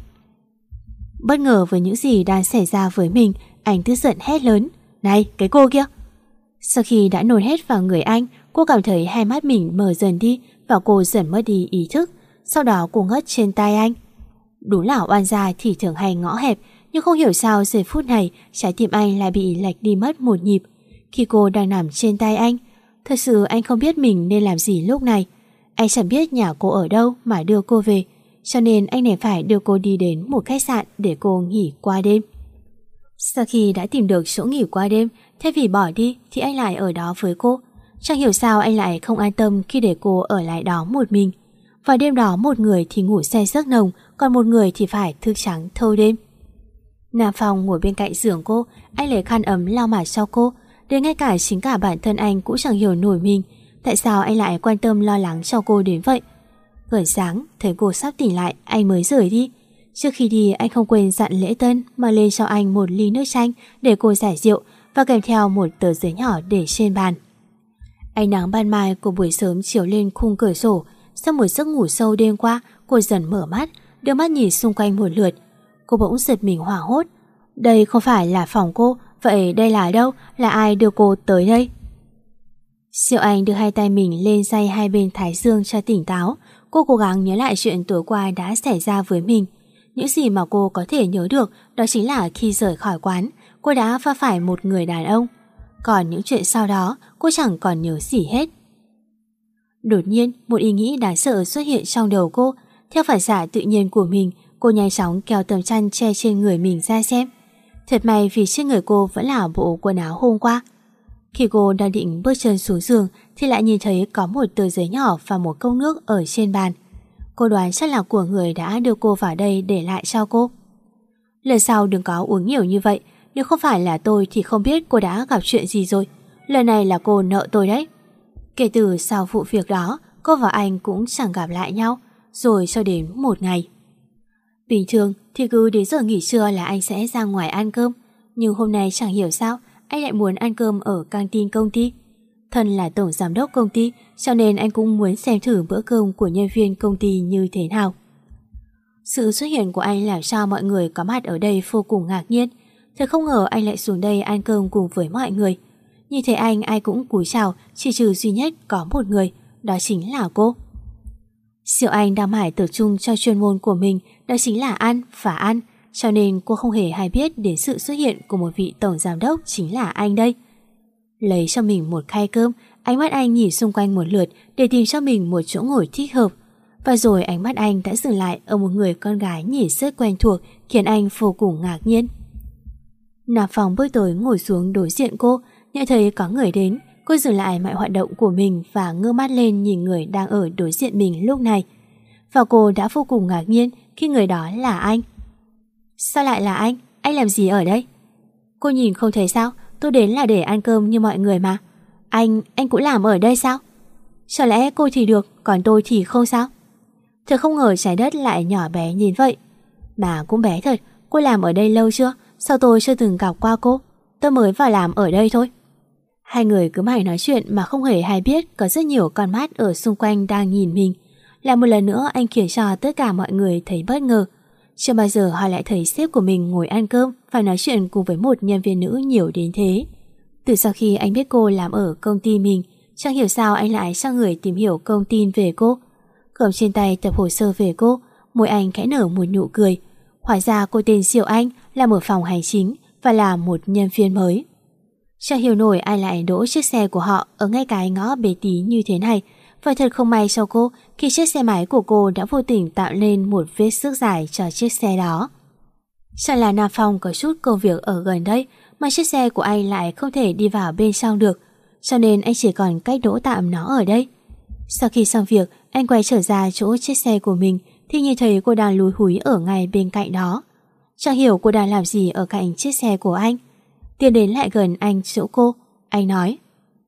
Bất ngờ với những gì đang xảy ra với mình, anh tức giận hét lớn. Này, cái cô kia! Sau khi đã nôn hết vào người anh, cô cảm thấy hai mắt mình mở dần đi và cô dần mất đi ý thức. Sau đó cô ngất trên tay anh. Đúng là oan gia thì thường hay ngõ hẹp, nhưng không hiểu sao giây phút này trái tim anh lại bị lệch đi mất một nhịp khi cô đang nằm trên tay anh. Thật sự anh không biết mình nên làm gì lúc này. Anh chẳng biết nhà cô ở đâu mà đưa cô về, cho nên anh này phải đưa cô đi đến một khách sạn để cô nghỉ qua đêm. Sau khi đã tìm được chỗ nghỉ qua đêm, thay vì bỏ đi thì anh lại ở đó với cô. Chẳng hiểu sao anh lại không an tâm khi để cô ở lại đó một mình. Và đêm đó một người thì ngủ say giấc nồng, còn một người thì phải thức trắng thâu đêm. Nam Phong ngồi bên cạnh giường cô, anh lấy khăn ấm lau mặt cho cô. Đến ngay cả chính cả bản thân anh cũng chẳng hiểu nổi mình, tại sao anh lại quan tâm lo lắng cho cô đến vậy. Gần sáng, thấy cô sắp tỉnh lại, anh mới rời đi. Trước khi đi, anh không quên dặn lễ tân mà lên cho anh một ly nước chanh để cô giải rượu và kèm theo một tờ giấy nhỏ để trên bàn. Ánh nắng ban mai của buổi sớm chiếu lên khung cửa sổ. Sau một giấc ngủ sâu đêm qua, cô dần mở mắt, đưa mắt nhìn xung quanh một lượt. Cô bỗng giật mình hoảng hốt. Đây không phải là phòng cô, vậy đây là đâu? Là ai đưa cô tới đây? Diệu Anh đưa hai tay mình lên day hai bên thái dương cho tỉnh táo. Cô cố gắng nhớ lại chuyện tối qua đã xảy ra với mình. Những gì mà cô có thể nhớ được đó chính là khi rời khỏi quán, cô đã va phải một người đàn ông. Còn những chuyện sau đó, cô chẳng còn nhớ gì hết. Đột nhiên, một ý nghĩ đáng sợ xuất hiện trong đầu cô. Theo phản xạ tự nhiên của mình, cô nhanh chóng kéo tấm chăn che trên người mình ra xem. Thật may vì trên người cô vẫn là bộ quần áo hôm qua. Khi cô đang định bước chân xuống giường thì lại nhìn thấy có một tờ giấy nhỏ và một cốc nước ở trên bàn. Cô đoán chắc là của người đã đưa cô vào đây để lại cho cô. Lần sau đừng có uống nhiều như vậy, nếu không phải là tôi thì không biết cô đã gặp chuyện gì rồi. Lần này là cô nợ tôi đấy. Kể từ sau vụ việc đó, cô và anh cũng chẳng gặp lại nhau, rồi cho đến một ngày. Bình thường thì cứ đến giờ nghỉ trưa là anh sẽ ra ngoài ăn cơm, nhưng hôm nay chẳng hiểu sao anh lại muốn ăn cơm ở căng tin công ty. Thân là tổng giám đốc công ty, cho nên anh cũng muốn xem thử bữa cơm của nhân viên công ty như thế nào. Sự xuất hiện của anh làm cho mọi người có mặt ở đây vô cùng ngạc nhiên. Thật không ngờ anh lại xuống đây ăn cơm cùng với mọi người. Nhìn thấy anh ai cũng cúi chào, chỉ trừ duy nhất có một người, đó chính là cô. Diệu Anh đang mải tập trung cho chuyên môn của mình, đó chính là ăn và ăn, cho nên cô không hề hay biết đến sự xuất hiện của một vị tổng giám đốc chính là anh đây. Lấy cho mình một khay cơm, ánh mắt anh nhìn xung quanh một lượt để tìm cho mình một chỗ ngồi thích hợp. Và rồi ánh mắt anh đã dừng lại ở một người con gái nhìn rất quen thuộc, khiến anh vô cùng ngạc nhiên. Nam Phong bước tới ngồi xuống đối diện cô, nhận thấy có người đến, cô dừng lại mọi hoạt động của mình và ngước mắt lên nhìn người đang ở đối diện mình lúc này. Và cô đã vô cùng ngạc nhiên khi người đó là anh. Sao lại là anh? Anh làm gì ở đây? Cô nhìn không thấy sao? Tôi đến là để ăn cơm như mọi người mà. Anh, anh cũng làm ở đây sao? Chẳng lẽ cô thì được, còn tôi thì không sao? Thật không ngờ trái đất lại nhỏ bé như vậy. Mà cũng bé thật, cô làm ở đây lâu chưa? Sao tôi chưa từng gặp qua cô? Tôi mới vào làm ở đây thôi. Hai người cứ mãi nói chuyện mà không hề hay biết có rất nhiều con mắt ở xung quanh đang nhìn mình. Lại một lần nữa anh khiến cho tất cả mọi người thấy bất ngờ. Chưa bao giờ họ lại thấy sếp của mình ngồi ăn cơm và nói chuyện cùng với một nhân viên nữ nhiều đến thế. Từ sau khi anh biết cô làm ở công ty mình, chẳng hiểu sao anh lại cho người tìm hiểu thông tin về cô. Cầm trên tay tập hồ sơ về cô, môi anh khẽ nở một nụ cười. Hóa ra cô tên Diệu Anh, làm ở phòng hành chính và là một nhân viên mới. Chẳng hiểu nổi ai lại đỗ chiếc xe của họ ở ngay cái ngõ bế tí như thế này. Và thật không may cho cô khi chiếc xe máy của cô đã vô tình tạo nên một vết xước dài cho chiếc xe đó. Chẳng là Nam Phong có chút công việc ở gần đây mà chiếc xe của anh lại không thể đi vào bên trong được, cho nên anh chỉ còn cách đỗ tạm nó ở đây. Sau khi xong việc, anh quay trở ra chỗ chiếc xe của mình thì nhìn thấy cô đang lúi húi ở ngay bên cạnh đó. Chẳng hiểu cô đang làm gì ở cạnh chiếc xe của anh. Tiến đến lại gần anh chỗ cô, anh nói: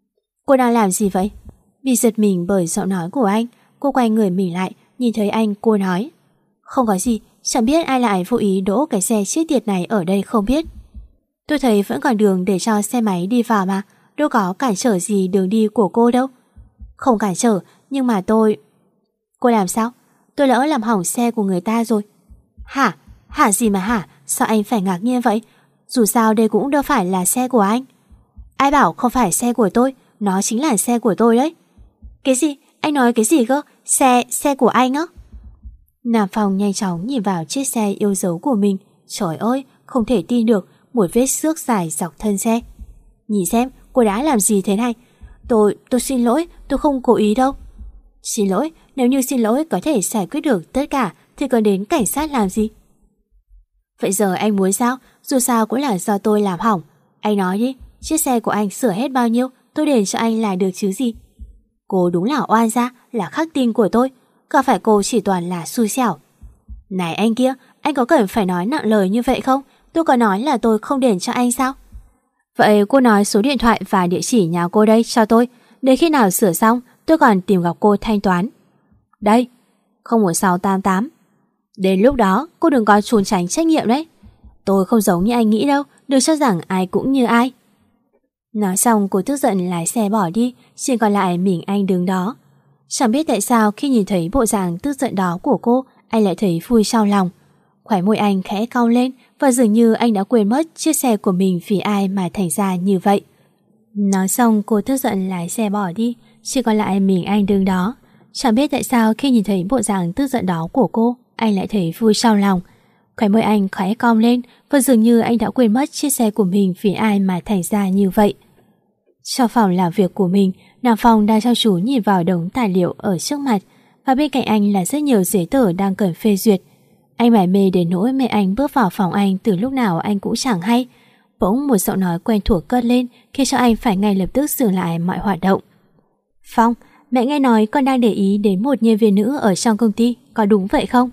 Cô đang làm gì vậy? Bị giật mình bởi giọng nói của anh, cô quay người mình lại, nhìn thấy anh cô nói: Không có gì, chẳng biết ai lại vô ý đỗ cái xe chết tiệt này ở đây không biết. Tôi thấy vẫn còn đường để cho xe máy đi vào mà, đâu có cản trở gì đường đi của cô đâu. Không cản trở, nhưng mà tôi... Cô làm sao? Tôi lỡ làm hỏng xe của người ta rồi. Hả? Hả gì mà hả? Sao anh phải ngạc nhiên vậy? Dù sao đây cũng đâu phải là xe của anh. Ai bảo không phải xe của tôi? Nó chính là xe của tôi đấy. Cái gì? Anh nói cái gì cơ? Xe, xe của anh á? Nam Phong nhanh chóng nhìn vào chiếc xe yêu dấu của mình. Trời ơi, không thể tin được, một vết xước dài dọc thân xe. Nhìn xem, cô đã làm gì thế này? Tôi, tôi xin lỗi, tôi không cố ý đâu. Xin lỗi, nếu như xin lỗi có thể giải quyết được tất cả thì còn đến cảnh sát làm gì? Vậy giờ anh muốn sao? Dù sao cũng là do tôi làm hỏng. Anh nói đi, chiếc xe của anh sửa hết bao nhiêu, tôi đền cho anh là được chứ gì. Cô đúng là oan gia, là khắc tinh của tôi. Cả phải cô chỉ toàn là xui xẻo. Này anh kia, anh có cần phải nói nặng lời như vậy không? Tôi có nói là tôi không đền cho anh sao? Vậy cô nói số điện thoại và địa chỉ nhà cô đây cho tôi. Đến khi nào sửa xong, tôi còn tìm gặp cô thanh toán. Đây, không một sáu tám tám. Đến lúc đó, cô đừng có trốn tránh trách nhiệm đấy. Tôi không giống như anh nghĩ đâu, đừng cho rằng ai cũng như ai. Nói xong cô tức giận lái xe bỏ đi, chỉ còn lại mình anh đứng đó. Chẳng biết tại sao khi nhìn thấy bộ dạng tức giận đó của cô, anh lại thấy vui trong lòng. Khóe môi anh khẽ cong lên và dường như anh đã quên mất chiếc xe của mình vì ai mà thành ra như vậy. Nói xong cô tức giận lái xe bỏ đi, chỉ còn lại mình anh đứng đó. Chẳng biết tại sao khi nhìn thấy bộ dạng tức giận đó của cô, anh lại thấy vui trong lòng. Khóe môi anh khẽ cong lên và dường như anh đã quên mất chiếc xe của mình vì ai mà thành ra như vậy. Trong phòng làm việc của mình, Nam Phong đang chăm chú nhìn vào đống tài liệu ở trước mặt, và bên cạnh anh là rất nhiều giấy tờ đang cần phê duyệt. Anh mải mê đến nỗi mẹ anh bước vào phòng anh từ lúc nào anh cũng chẳng hay. Bỗng một giọng nói quen thuộc cất lên khiến cho anh phải ngay lập tức dừng lại mọi hoạt động. Phong, mẹ nghe nói con đang để ý đến một nhân viên nữ ở trong công ty, có đúng vậy không?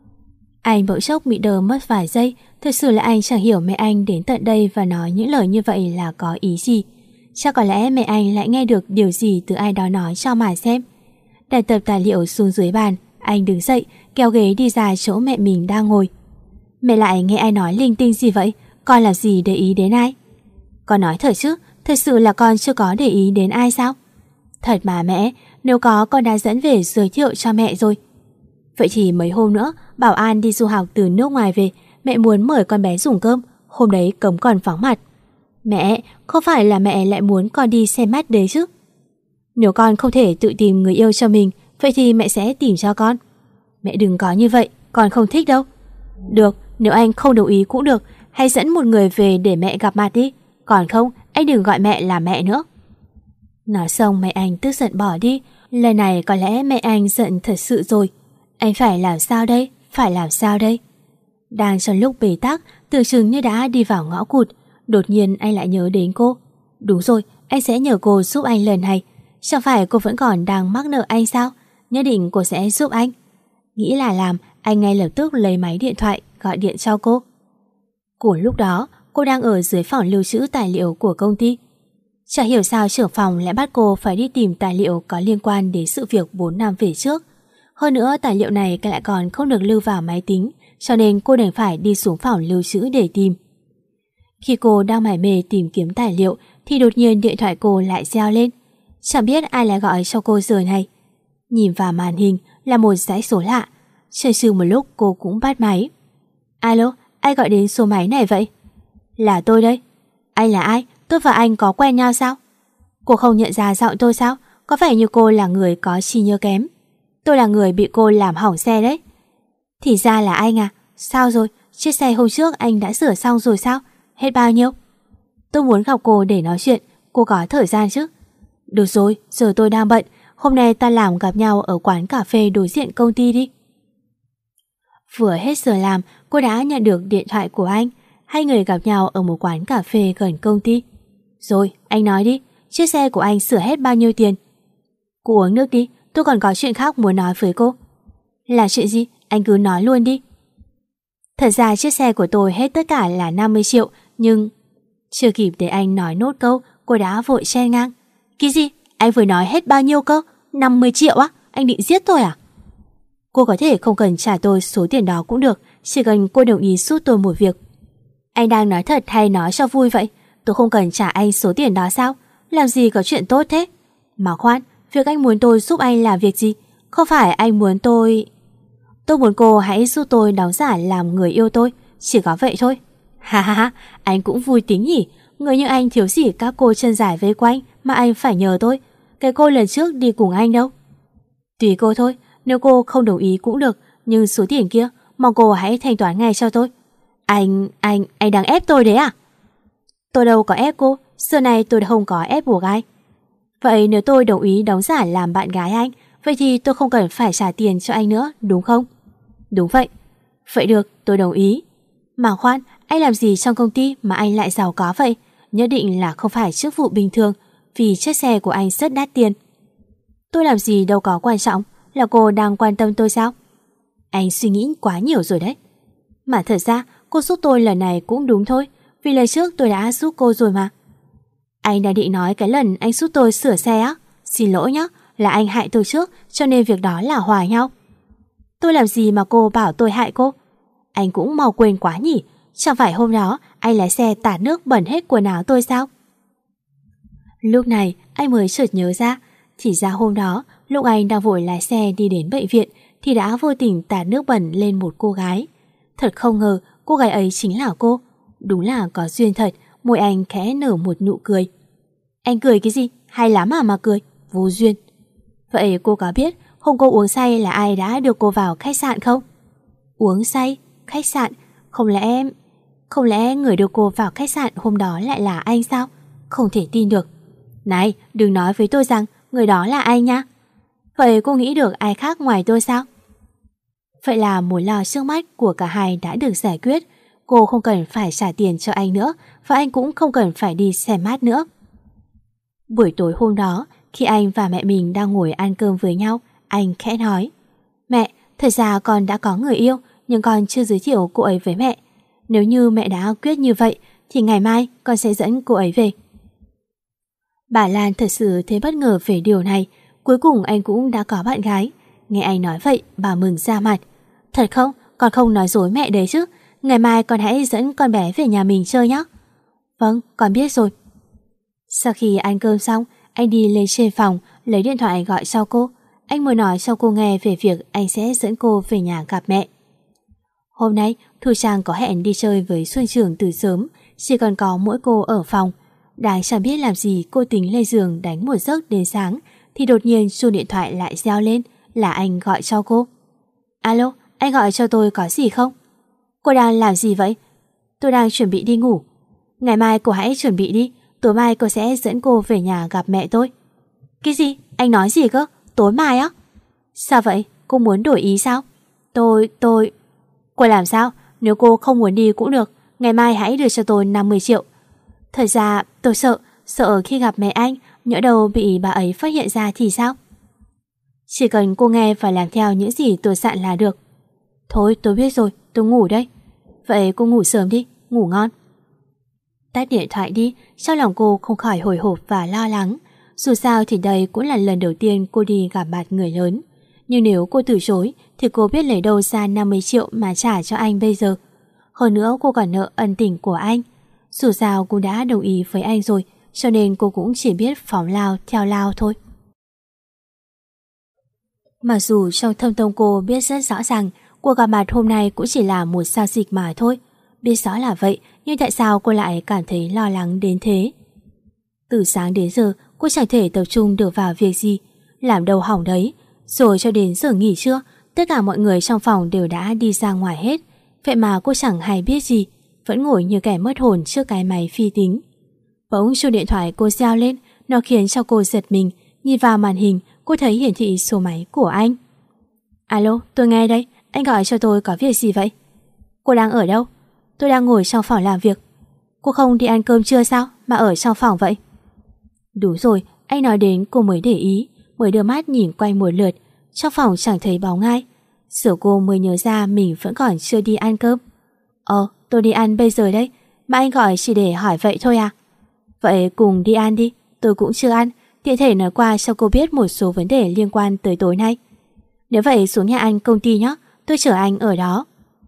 Anh bỗng chốc bị đờ mất vài giây, thật sự là anh chẳng hiểu mẹ anh đến tận đây và nói những lời như vậy là có ý gì. Chắc có lẽ mẹ anh lại nghe được điều gì từ ai đó nói cho mà xem. Đặt tập tài liệu xuống dưới bàn, anh đứng dậy, kéo ghế đi ra chỗ mẹ mình đang ngồi. Mẹ lại nghe ai nói linh tinh gì vậy? Con làm gì để ý đến ai? Con nói thật chứ, thật sự là con chưa có để ý đến ai sao? Thật mà mẹ, nếu có con đã dẫn về giới thiệu cho mẹ rồi. Vậy thì mấy hôm nữa, Bảo An đi du học từ nước ngoài về, mẹ muốn mời con bé dùng cơm, hôm đấy cấm con vắng mặt. Mẹ, không phải là mẹ lại muốn con đi xem mắt đấy chứ? Nếu con không thể tự tìm người yêu cho mình, vậy thì mẹ sẽ tìm cho con. Mẹ đừng có như vậy, con không thích đâu. Được, nếu anh không đồng ý cũng được, hãy dẫn một người về để mẹ gặp mặt đi. Còn không, anh đừng gọi mẹ là mẹ nữa. Nói xong mẹ anh tức giận bỏ đi. Lần này có lẽ mẹ anh giận thật sự rồi. Anh phải làm sao đây? Phải làm sao đây? Đang trong lúc bế tắc, tưởng chừng như đã đi vào ngõ cụt. Đột nhiên anh lại nhớ đến cô. Đúng rồi, anh sẽ nhờ cô giúp anh lần này. Chẳng phải cô vẫn còn đang mắc nợ anh sao? Nhất định cô sẽ giúp anh. Nghĩ là làm, anh ngay lập tức lấy máy điện thoại gọi điện cho cô. Của lúc đó, cô đang ở dưới phòng lưu trữ tài liệu của công ty. Chả hiểu sao trưởng phòng lại bắt cô phải đi tìm tài liệu có liên quan đến sự việc bốn năm về trước. Hơn nữa tài liệu này lại còn không được lưu vào máy tính, cho nên cô đành phải đi xuống phòng lưu trữ để tìm. Khi cô đang mải mê tìm kiếm tài liệu thì đột nhiên điện thoại cô lại reo lên. Chẳng biết ai lại gọi cho cô giờ này. Nhìn vào màn hình là một dãy số lạ. Chần chừ một lúc cô cũng bắt máy. Alo, ai gọi đến số máy này vậy? Là tôi đây. Anh là ai? Tôi và anh có quen nhau sao? Cô không nhận ra giọng tôi sao? Có vẻ như cô là người có trí nhớ kém. Tôi là người bị cô làm hỏng xe đấy. Thì ra là anh à? Sao rồi? Chiếc xe hôm trước anh đã sửa xong rồi sao? Hết bao nhiêu? Tôi muốn gặp cô để nói chuyện. Cô có thời gian chứ? Được rồi, giờ tôi đang bận. Hôm nay ta làm gặp nhau ở quán cà phê đối diện công ty đi. Vừa hết giờ làm, cô đã nhận được điện thoại của anh. Hai người gặp nhau ở một quán cà phê gần công ty. Rồi, anh nói đi, chiếc xe của anh sửa hết bao nhiêu tiền? Cô uống nước đi, tôi còn có chuyện khác muốn nói với cô. Là chuyện gì? Anh cứ nói luôn đi. Thật ra chiếc xe của tôi hết tất cả là năm mươi triệu, nhưng... Chưa kịp để anh nói nốt câu, cô đã vội chen ngang. Cái gì? Anh vừa nói hết bao nhiêu cơ? năm mươi triệu á? Anh định giết tôi à? Cô có thể không cần trả tôi số tiền đó cũng được, chỉ cần cô đồng ý giúp tôi một việc. Anh đang nói thật hay nói cho vui vậy? Tôi không cần trả anh số tiền đó sao? Làm gì có chuyện tốt thế? Mà khoan, việc anh muốn tôi giúp anh là việc gì? Không phải anh muốn tôi... Tôi muốn cô hãy giúp tôi đóng giả làm người yêu tôi, chỉ có vậy thôi. Ha ha ha, anh cũng vui tính nhỉ. Người như anh thiếu gì các cô chân dài vây quanh mà anh phải nhờ tôi. Cái cô lần trước đi cùng anh đâu? Tùy cô thôi, nếu cô không đồng ý cũng được, nhưng số tiền kia mong cô hãy thanh toán ngay cho tôi. Anh, anh, anh đang ép tôi đấy à? Tôi đâu có ép cô, xưa này tôi không có ép buộc ai. Vậy nếu tôi đồng ý đóng giả làm bạn gái anh, vậy thì tôi không cần phải trả tiền cho anh nữa, đúng không? Đúng vậy. Vậy được, tôi đồng ý. Mà khoan, anh làm gì trong công ty mà anh lại giàu có vậy? Nhất định là không phải chức vụ bình thường, vì chiếc xe của anh rất đắt tiền. Tôi làm gì đâu có quan trọng, là cô đang quan tâm tôi sao? Anh suy nghĩ quá nhiều rồi đấy. Mà thật ra, cô giúp tôi lần này cũng đúng thôi, vì lần trước tôi đã giúp cô rồi mà. Anh đã định nói cái lần anh giúp tôi sửa xe á. Xin lỗi nhé, là anh hại tôi trước, cho nên việc đó là hòa nhau. Tôi làm gì mà cô bảo tôi hại cô? Anh cũng mau quên quá nhỉ. Chẳng phải hôm đó anh lái xe tạt nước bẩn hết quần áo tôi sao? Lúc này anh mới chợt nhớ ra, thì ra hôm đó lúc anh đang vội lái xe đi đến bệnh viện thì đã vô tình tạt nước bẩn lên một cô gái. Thật không ngờ cô gái ấy chính là cô. Đúng là có duyên thật. Môi anh khẽ nở một nụ cười. Anh cười cái gì? Hay lắm à mà cười? Vô duyên. Vậy cô có biết hôm cô uống say là ai đã đưa cô vào khách sạn không? Uống say? Khách sạn? Không lẽ em... Không lẽ người đưa cô vào khách sạn hôm đó lại là anh sao? Không thể tin được. Này, đừng nói với tôi rằng người đó là anh nha. Vậy cô nghĩ được ai khác ngoài tôi sao? Vậy là mối lo trước mắt của cả hai đã được giải quyết. Cô không cần phải trả tiền cho anh nữa, và anh cũng không cần phải đi xem mát nữa. Buổi tối hôm đó, khi anh và mẹ mình đang ngồi ăn cơm với nhau, anh khẽ nói: Mẹ, thật ra con đã có người yêu, nhưng con chưa giới thiệu cô ấy với mẹ. Nếu như mẹ đã quyết như vậy, thì ngày mai con sẽ dẫn cô ấy về. Bà Lan thật sự thấy bất ngờ về điều này. Cuối cùng anh cũng đã có bạn gái. Nghe anh nói vậy, bà mừng ra mặt. Thật không? Con không nói dối mẹ đấy chứ. Ngày mai con hãy dẫn con bé về nhà mình chơi nhé. Vâng, con biết rồi. Sau khi ăn cơm xong, anh đi lên trên phòng lấy điện thoại gọi cho cô. Anh mới nói cho cô nghe về việc anh sẽ dẫn cô về nhà gặp mẹ. Hôm nay Thu Trang có hẹn đi chơi với Xuân Trường từ sớm, chỉ còn có mỗi cô ở phòng. Đang chẳng biết làm gì, cô tính lên giường đánh một giấc đến sáng thì đột nhiên chuông điện thoại lại reo lên, là anh gọi cho cô. Alo, anh gọi cho tôi có gì không? Cô đang làm gì vậy? Tôi đang chuẩn bị đi ngủ. Ngày mai cô hãy chuẩn bị đi, tối mai cô sẽ dẫn cô về nhà gặp mẹ tôi. Cái gì? Anh nói gì cơ? Tối mai á? Sao vậy? Cô muốn đổi ý sao? Tôi, tôi... Cô làm sao? Nếu cô không muốn đi cũng được, ngày mai hãy đưa cho tôi năm mươi triệu. Thật ra tôi sợ, sợ khi gặp mẹ anh, nhỡ đâu bị bà ấy phát hiện ra thì sao? Chỉ cần cô nghe và làm theo những gì tôi dặn là được. Thôi tôi biết rồi, tôi ngủ đây. Vậy cô ngủ sớm đi, ngủ ngon. Tắt điện thoại đi, trong lòng cô không khỏi hồi hộp và lo lắng. Dù sao thì đây cũng là lần đầu tiên cô đi gặp mặt người lớn. Nhưng nếu cô từ chối thì cô biết lấy đâu ra năm mươi triệu mà trả cho anh bây giờ. Hơn nữa cô còn nợ ân tình của anh. Dù sao cô đã đồng ý với anh rồi, cho nên cô cũng chỉ biết phóng lao theo lao thôi. Mặc dù trong thâm tâm cô biết rất rõ ràng cuộc gặp mặt hôm nay cũng chỉ là một giao dịch mà thôi. Biết rõ là vậy, nhưng tại sao cô lại cảm thấy lo lắng đến thế? Từ sáng đến giờ cô chẳng thể tập trung được vào việc gì, làm đầu hỏng đấy. Rồi cho đến giờ nghỉ trưa, tất cả mọi người trong phòng đều đã đi ra ngoài hết. Vậy mà cô chẳng hay biết gì, vẫn ngồi như kẻ mất hồn trước cái máy vi tính. Bỗng chuông điện thoại cô reo lên, nó khiến cho cô giật mình. Nhìn vào màn hình, cô thấy hiển thị số máy của anh. Alo, tôi nghe đây, anh gọi cho tôi có việc gì vậy? Cô đang ở đâu? Tôi đang ngồi trong phòng làm việc. Cô không đi ăn cơm trưa sao mà ở trong phòng vậy? Đúng rồi, anh nói đến cô mới để ý, mới đưa mắt nhìn quanh một lượt. Trong phòng chẳng thấy bóng ai. Giờ cô mới nhớ ra mình vẫn còn chưa đi ăn cơm. Ờ, tôi đi ăn bây giờ đấy, mà anh gọi chỉ để hỏi vậy thôi à? Vậy cùng đi ăn đi, tôi cũng chưa ăn, tiện thể nói qua cho cô biết một số vấn đề liên quan tới tối nay. Nếu vậy xuống nhà anh công ty nhé, tôi chở anh ở đó.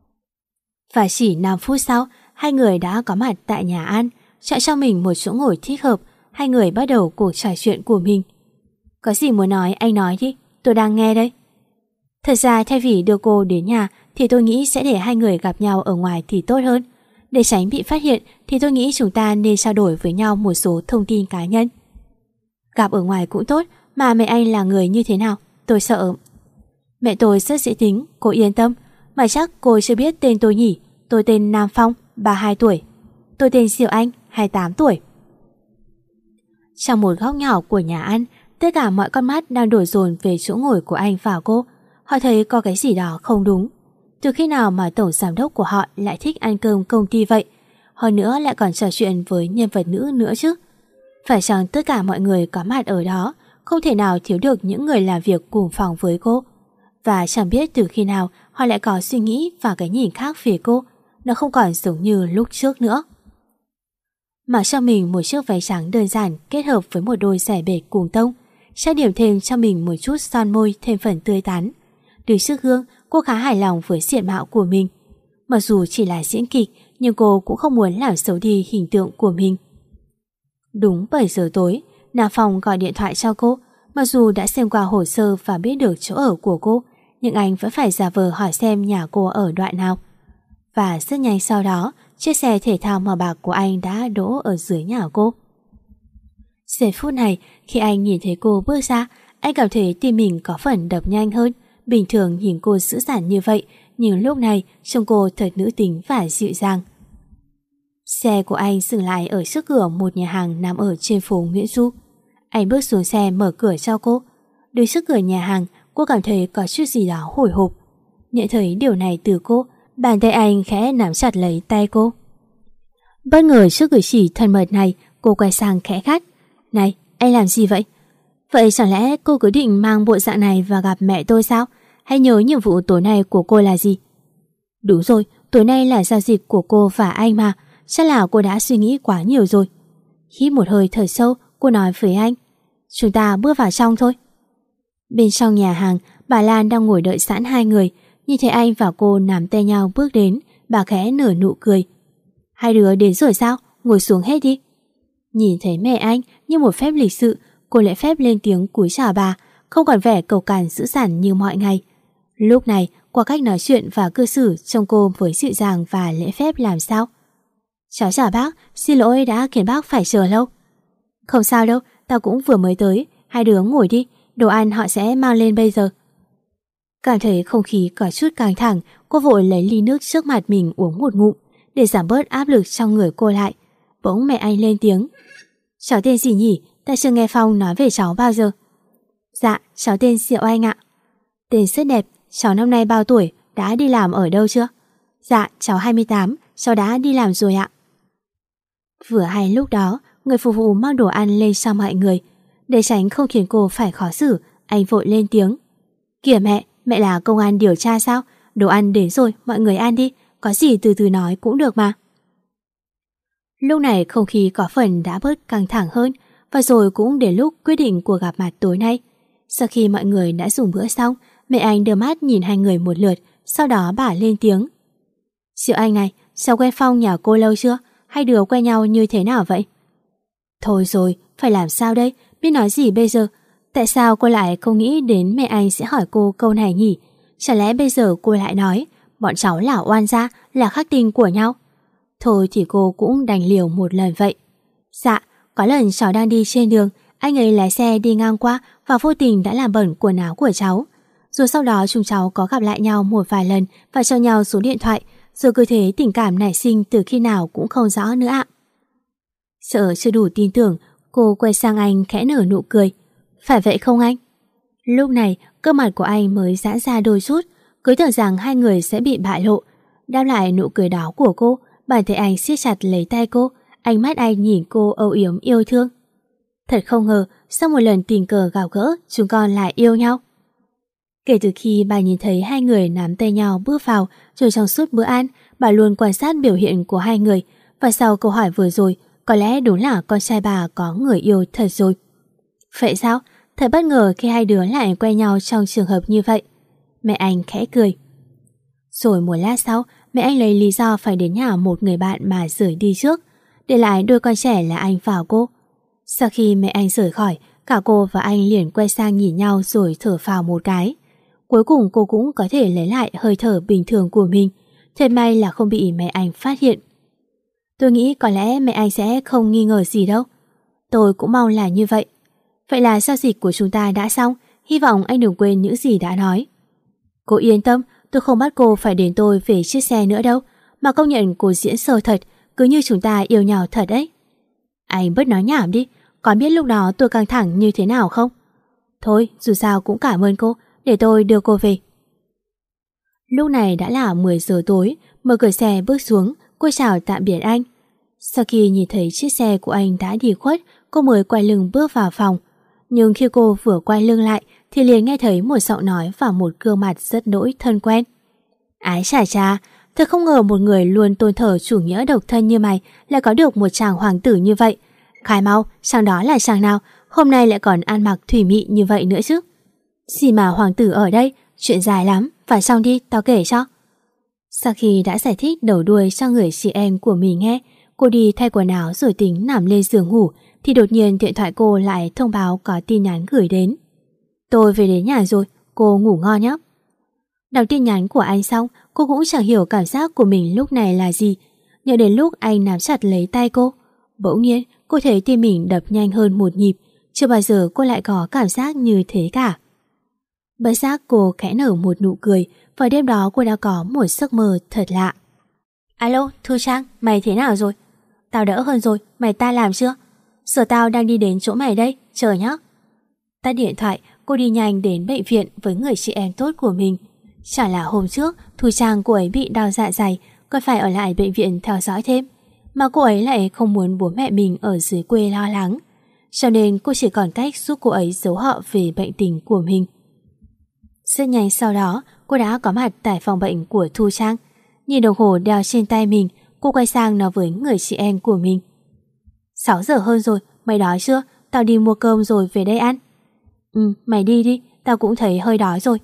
Và chỉ năm phút sau, hai người đã có mặt tại nhà ăn, chọn cho mình một chỗ ngồi thích hợp. Hai người bắt đầu cuộc trò chuyện của mình. Có gì muốn nói anh nói đi, tôi đang nghe đây. Thật ra thay vì đưa cô đến nhà thì tôi nghĩ sẽ để hai người gặp nhau ở ngoài thì tốt hơn. Để tránh bị phát hiện thì tôi nghĩ chúng ta nên trao đổi với nhau một số thông tin cá nhân. Gặp ở ngoài cũng tốt, mà mẹ anh là người như thế nào? Tôi sợ. Mẹ tôi rất dễ tính, cô yên tâm. Mà chắc cô chưa biết tên tôi nhỉ? Tôi tên Nam Phong, ba mươi hai tuổi. Tôi tên Diệu Anh, hai mươi tám tuổi. Trong một góc nhỏ của nhà ăn, tất cả mọi con mắt đang đổ dồn về chỗ ngồi của anh và cô. Họ thấy có cái gì đó không đúng. Từ khi nào mà tổng giám đốc của họ lại thích ăn cơm công ty vậy? Hơn nữa lại còn trò chuyện với nhân vật nữ nữa chứ. Phải chăng tất cả mọi người có mặt ở đó không thể nào thiếu được những người làm việc cùng phòng với cô? Và chẳng biết từ khi nào họ lại có suy nghĩ và cái nhìn khác về cô. Nó không còn giống như lúc trước nữa. Mặc cho mình một chiếc váy trắng đơn giản kết hợp với một đôi giày bệt cùng tông, sẽ điểm thêm cho mình một chút son môi thêm phần tươi tắn. Đứng trước gương, cô khá hài lòng với diện mạo của mình. Mặc dù chỉ là diễn kịch, nhưng cô cũng không muốn làm xấu đi hình tượng của mình. Đúng bảy giờ tối, Nam Phong gọi điện thoại cho cô. Mặc dù đã xem qua hồ sơ và biết được chỗ ở của cô, nhưng anh vẫn phải giả vờ hỏi xem nhà cô ở đoạn nào. Và rất nhanh sau đó, chiếc xe thể thao màu bạc của anh đã đỗ ở dưới nhà cô. Giây phút này, khi anh nhìn thấy cô bước ra, anh cảm thấy tim mình có phần đập nhanh hơn. Bình thường nhìn cô dữ dằn như vậy, nhưng lúc này trông cô thật nữ tính và dịu dàng. Xe của anh dừng lại ở trước cửa một nhà hàng nằm ở trên phố Nguyễn Du. Anh bước xuống xe mở cửa cho cô. Đứng trước cửa nhà hàng, cô cảm thấy có chút gì đó hồi hộp. Nhận thấy điều này từ cô, bàn tay anh khẽ nắm chặt lấy tay cô. Bất ngờ trước cử chỉ thân mật này, cô quay sang khẽ gắt. Này, anh làm gì vậy? Vậy chẳng lẽ cô cứ định mang bộ dạng này và gặp mẹ tôi sao? Hãy nhớ nhiệm vụ tối nay của cô là gì? Đúng rồi, tối nay là giao dịch của cô và anh mà. Chắc là cô đã suy nghĩ quá nhiều rồi. Hít một hơi thở sâu, cô nói với anh. Chúng ta bước vào trong thôi. Bên trong nhà hàng, bà Lan đang ngồi đợi sẵn hai người. Nhìn thấy anh và cô nắm tay nhau bước đến, bà khẽ nở nụ cười. Hai đứa đến rồi sao? Ngồi xuống hết đi. Nhìn thấy mẹ anh như một phép lịch sự, cô lễ phép lên tiếng cúi chào bà, không còn vẻ cầu cằn dữ dằn như mọi ngày. Lúc này, qua cách nói chuyện và cư xử trông cô với dịu dàng và lễ phép làm sao. Cháu chào bác, xin lỗi đã khiến bác phải chờ lâu. Không sao đâu, tao cũng vừa mới tới, hai đứa ngồi đi, đồ ăn họ sẽ mang lên bây giờ. Cảm thấy không khí có chút căng thẳng, cô vội lấy ly nước trước mặt mình uống một ngụm, để giảm bớt áp lực trong người cô lại. Bỗng mẹ anh lên tiếng. Cháu tên gì nhỉ? Ta chưa nghe Phong nói về cháu bao giờ. Dạ, cháu tên Diệu Anh ạ. Tên rất đẹp, cháu năm nay bao tuổi, đã đi làm ở đâu chưa? Dạ, cháu hai mươi tám, cháu đã đi làm rồi ạ. Vừa hay lúc đó, người phục vụ mang đồ ăn lên cho mọi người. Để tránh không khiến cô phải khó xử, anh vội lên tiếng. Kìa mẹ, mẹ là công an điều tra sao? Đồ ăn đến rồi, mọi người ăn đi, có gì từ từ nói cũng được mà. Lúc này không khí có phần đã bớt căng thẳng hơn, và rồi cũng đến lúc quyết định cuộc gặp mặt tối nay. Sau khi mọi người đã dùng bữa xong, mẹ anh đưa mắt nhìn hai người một lượt, sau đó bà lên tiếng. Diệu Anh này, cháu quen Phong nhà cô lâu chưa? Hai đứa quen nhau như thế nào vậy? Thôi rồi, phải làm sao đây? Biết nói gì bây giờ? Tại sao cô lại không nghĩ đến mẹ anh sẽ hỏi cô câu này nhỉ? Chả lẽ bây giờ cô lại nói bọn cháu là oan gia, là khắc tinh của nhau? Thôi thì cô cũng đành liều một lần vậy. Dạ, có lần cháu đang đi trên đường, anh ấy lái xe đi ngang qua và vô tình đã làm bẩn quần áo của cháu. Rồi sau đó chúng cháu có gặp lại nhau một vài lần và cho nhau số điện thoại, rồi cứ thế tình cảm nảy sinh từ khi nào cũng không rõ nữa ạ. Sợ chưa đủ tin tưởng, cô quay sang anh khẽ nở nụ cười. Phải vậy không anh? Lúc này, cơ mặt của anh mới giãn ra đôi chút, cứ tưởng rằng hai người sẽ bị bại lộ. Đáp lại nụ cười đó của cô, bàn tay anh siết chặt lấy tay cô, ánh mắt anh nhìn cô âu yếm yêu thương. Thật không ngờ, sau một lần tình cờ gặp gỡ, chúng con lại yêu nhau. Kể từ khi bà nhìn thấy hai người nắm tay nhau bước vào, rồi trong suốt bữa ăn, bà luôn quan sát biểu hiện của hai người, và sau câu hỏi vừa rồi, có lẽ đúng là con trai bà có người yêu thật rồi. Vậy sao? Thật bất ngờ khi hai đứa lại quen nhau trong trường hợp như vậy. Mẹ anh khẽ cười. Rồi một lát sau, mẹ anh lấy lý do phải đến nhà một người bạn mà rời đi trước, để lại đôi con trẻ là anh và cô. Sau khi mẹ anh rời khỏi, cả cô và anh liền quay sang nhìn nhau rồi thở phào một cái. Cuối cùng cô cũng có thể lấy lại hơi thở bình thường của mình. Thật may là không bị mẹ anh phát hiện. Tôi nghĩ có lẽ mẹ anh sẽ không nghi ngờ gì đâu. Tôi cũng mong là như vậy. Vậy là giao dịch của chúng ta đã xong. Hy vọng anh đừng quên những gì đã nói. Cô yên tâm, tôi không bắt cô phải đến tôi về chiếc xe nữa đâu. Mà công nhận cô diễn sâu thật, cứ như chúng ta yêu nhau thật đấy. Anh bớt nói nhảm đi. Có biết lúc đó tôi căng thẳng như thế nào không? Thôi, dù sao cũng cảm ơn cô. Để tôi đưa cô về. Lúc này đã là mười giờ tối. Mở cửa xe bước xuống, cô chào tạm biệt anh. Sau khi nhìn thấy chiếc xe của anh đã đi khuất, cô mới quay lưng bước vào phòng. Nhưng khi cô vừa quay lưng lại thì liền nghe thấy một giọng nói và một gương mặt rất đỗi thân quen. Ái chà chà, thật không ngờ một người luôn tôn thờ chủ nghĩa độc thân như mày lại có được một chàng hoàng tử như vậy. Khai mau, chàng đó là chàng nào? Hôm nay lại còn ăn mặc thủy mị như vậy nữa chứ. Gì mà hoàng tử ở đây? Chuyện dài lắm, phải xong đi, tao kể cho. Sau khi đã giải thích đầu đuôi cho người chị em của mình nghe, cô đi thay quần áo rồi tính nằm lên giường ngủ, thì đột nhiên điện thoại cô lại thông báo có tin nhắn gửi đến. Tôi về đến nhà rồi, cô ngủ ngon nhé. Đọc tin nhắn của anh xong, cô cũng chẳng hiểu cảm giác của mình lúc này là gì. Nhớ đến lúc anh nắm chặt lấy tay cô, bỗng nhiên cô thấy tim mình đập nhanh hơn một nhịp. Chưa bao giờ cô lại có cảm giác như thế cả. Bất giác cô khẽ nở một nụ cười. Vào đêm đó cô đã có một giấc mơ thật lạ. Alo, Thu Trang, mày thế nào rồi? Tao đỡ hơn rồi, mày ta làm chưa? Giờ tao đang đi đến chỗ mày đây, chờ nhá. Tắt điện thoại, cô đi nhanh đến bệnh viện với người chị em tốt của mình. Chả là hôm trước Thu Trang cô ấy bị đau dạ dày, còn phải ở lại bệnh viện theo dõi thêm. Mà cô ấy lại không muốn bố mẹ mình ở dưới quê lo lắng, cho nên cô chỉ còn cách giúp cô ấy giấu họ về bệnh tình của mình. Rất nhanh sau đó, cô đã có mặt tại phòng bệnh của Thu Trang. Nhìn đồng hồ đeo trên tay mình, cô quay sang nói với người chị em của mình. sáu giờ hơn rồi, mày đói chưa? Tao đi mua cơm rồi về đây ăn. Ừ, mày đi đi, tao cũng thấy hơi đói rồi.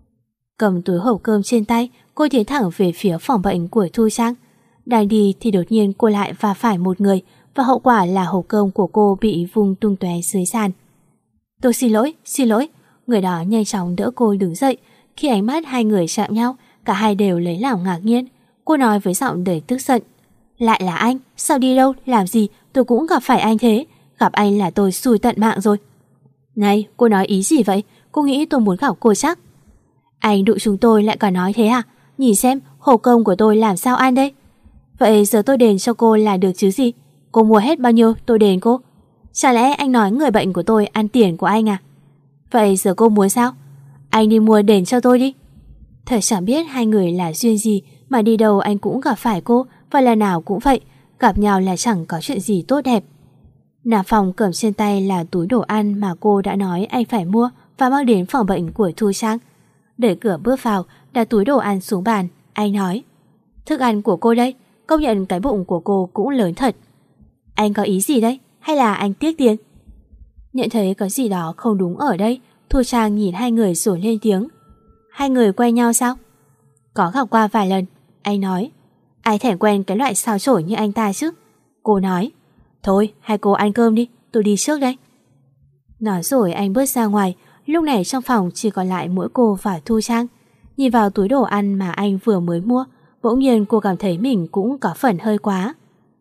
Cầm túi hộp cơm trên tay, cô tiến thẳng về phía phòng bệnh của Thu Trang. Đang đi thì đột nhiên cô lại va phải một người, và hậu quả là hộp cơm của cô bị vung tung tóe dưới sàn. Tôi xin lỗi, xin lỗi. Người đó nhanh chóng đỡ cô đứng dậy. Khi ánh mắt hai người chạm nhau, cả hai đều lấy làm ngạc nhiên. Cô nói với giọng đầy tức giận. Lại là anh, sao đi đâu, làm gì, tôi cũng gặp phải anh thế. Gặp anh là tôi xui tận mạng rồi. Này, cô nói ý gì vậy? Cô nghĩ tôi muốn gặp cô chắc? Anh đụng chúng tôi lại còn nói thế à? Nhìn xem, hộp cơm của tôi làm sao ăn đây? Vậy giờ tôi đền cho cô là được chứ gì? Cô mua hết bao nhiêu tôi đền cô? Chả lẽ anh nói người bệnh của tôi ăn tiền của anh à? Vậy giờ cô muốn sao? Anh đi mua đền cho tôi đi. Thật chẳng biết hai người là duyên gì mà đi đâu anh cũng gặp phải cô, và lần nào cũng vậy, gặp nhau là chẳng có chuyện gì tốt đẹp. Nam Phong cầm trên tay là túi đồ ăn mà cô đã nói anh phải mua và mang đến phòng bệnh của Thu Trang. Đẩy cửa bước vào, đặt túi đồ ăn xuống bàn, anh nói. Thức ăn của cô đây, công nhận cái bụng của cô cũng lớn thật. Anh có ý gì đây? Hay là anh tiếc tiền? Nhận thấy có gì đó không đúng ở đây, Thu Trang nhìn hai người rồi lên tiếng. Hai người quen nhau sao? Có gặp qua vài lần, anh nói. Ai thèm quen cái loại xào chổi như anh ta chứ? Cô nói. Thôi, hai cô ăn cơm đi, tôi đi trước đây. Nói rồi anh bước ra ngoài. Lúc này trong phòng chỉ còn lại mỗi cô và Thu Trang. Nhìn vào túi đồ ăn mà anh vừa mới mua, bỗng nhiên cô cảm thấy mình cũng có phần hơi quá.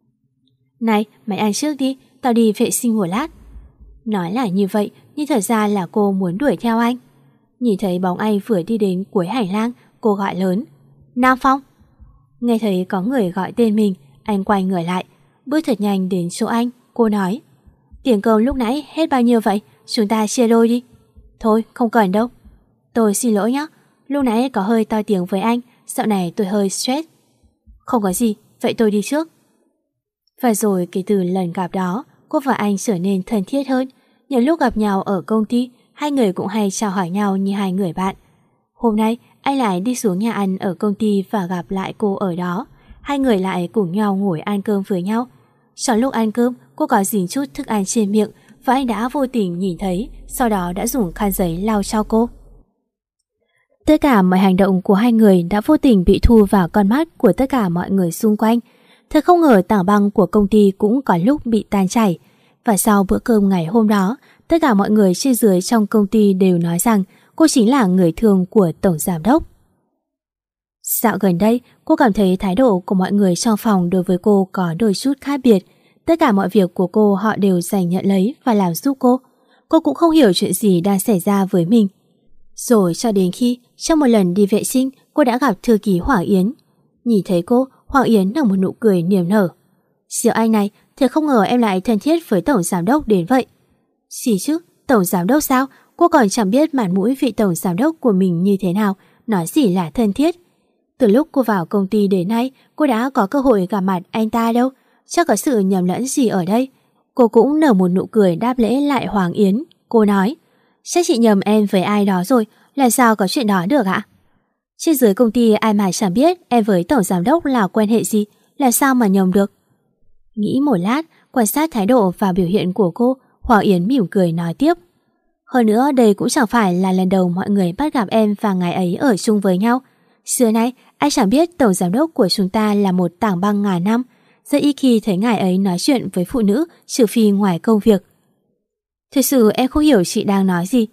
Này, mày ăn trước đi, tao đi vệ sinh một lát. Nói là như vậy, nhưng thật ra là cô muốn đuổi theo anh. Nhìn thấy bóng anh vừa đi đến cuối hành lang, cô gọi lớn. Nam Phong! Nghe thấy có người gọi tên mình, anh quay người lại, bước thật nhanh đến chỗ anh. Cô nói. Tiền cơm lúc nãy hết bao nhiêu vậy? Chúng ta chia đôi đi. Thôi, không cần đâu. Tôi xin lỗi nhé, lúc nãy có hơi to tiếng với anh, dạo này tôi hơi stress. Không có gì, vậy tôi đi trước. Và rồi kể từ lần gặp đó, cô và anh trở nên thân thiết hơn. Những lúc gặp nhau ở công ty, hai người cũng hay chào hỏi nhau như hai người bạn. Hôm nay, anh lại đi xuống nhà ăn ở công ty và gặp lại cô ở đó. Hai người lại cùng nhau ngồi ăn cơm với nhau. Trong lúc ăn cơm, cô có dính chút thức ăn trên miệng và anh đã vô tình nhìn thấy, sau đó đã dùng khăn giấy lau cho cô. Tất cả mọi hành động của hai người đã vô tình bị thu vào con mắt của tất cả mọi người xung quanh. Thật không ngờ tảng băng của công ty cũng có lúc bị tan chảy. Và sau bữa cơm ngày hôm đó, tất cả mọi người trên dưới trong công ty đều nói rằng cô chính là người thương của tổng giám đốc. Dạo gần đây, cô cảm thấy thái độ của mọi người trong phòng đối với cô có đôi chút khác biệt. Tất cả mọi việc của cô họ đều giành nhận lấy và làm giúp cô. Cô cũng không hiểu chuyện gì đang xảy ra với mình. Rồi cho đến khi, trong một lần đi vệ sinh, cô đã gặp thư ký Hoàng Yến. Nhìn thấy cô, Hoàng Yến nở một nụ cười niềm nở. Diệu Anh này, thật không ngờ em lại thân thiết với tổng giám đốc đến vậy. Gì chứ, tổng giám đốc sao? Cô còn chẳng biết mặt mũi vị tổng giám đốc của mình như thế nào, nói gì là thân thiết. Từ lúc cô vào công ty đến nay, cô đã có cơ hội gặp mặt anh ta đâu. Chắc có sự nhầm lẫn gì ở đây. Cô cũng nở một nụ cười đáp lễ lại Hoàng Yến. Cô nói, chắc chị nhầm em với ai đó rồi, làm sao có chuyện đó được ạ? Trên dưới công ty ai mà chẳng biết em với tổng giám đốc là quan hệ gì, làm sao mà nhầm được. Nghĩ một lát, quan sát thái độ và biểu hiện của cô, Hoàng Yến mỉm cười nói tiếp. Hơn nữa đây cũng chẳng phải là lần đầu mọi người bắt gặp em và ngài ấy ở chung với nhau. Xưa nay, ai chẳng biết tổng giám đốc của chúng ta là một tảng băng ngàn năm. Rất ít khi thấy ngài ấy nói chuyện với phụ nữ trừ phi ngoài công việc. Thật sự em không hiểu chị đang nói gì.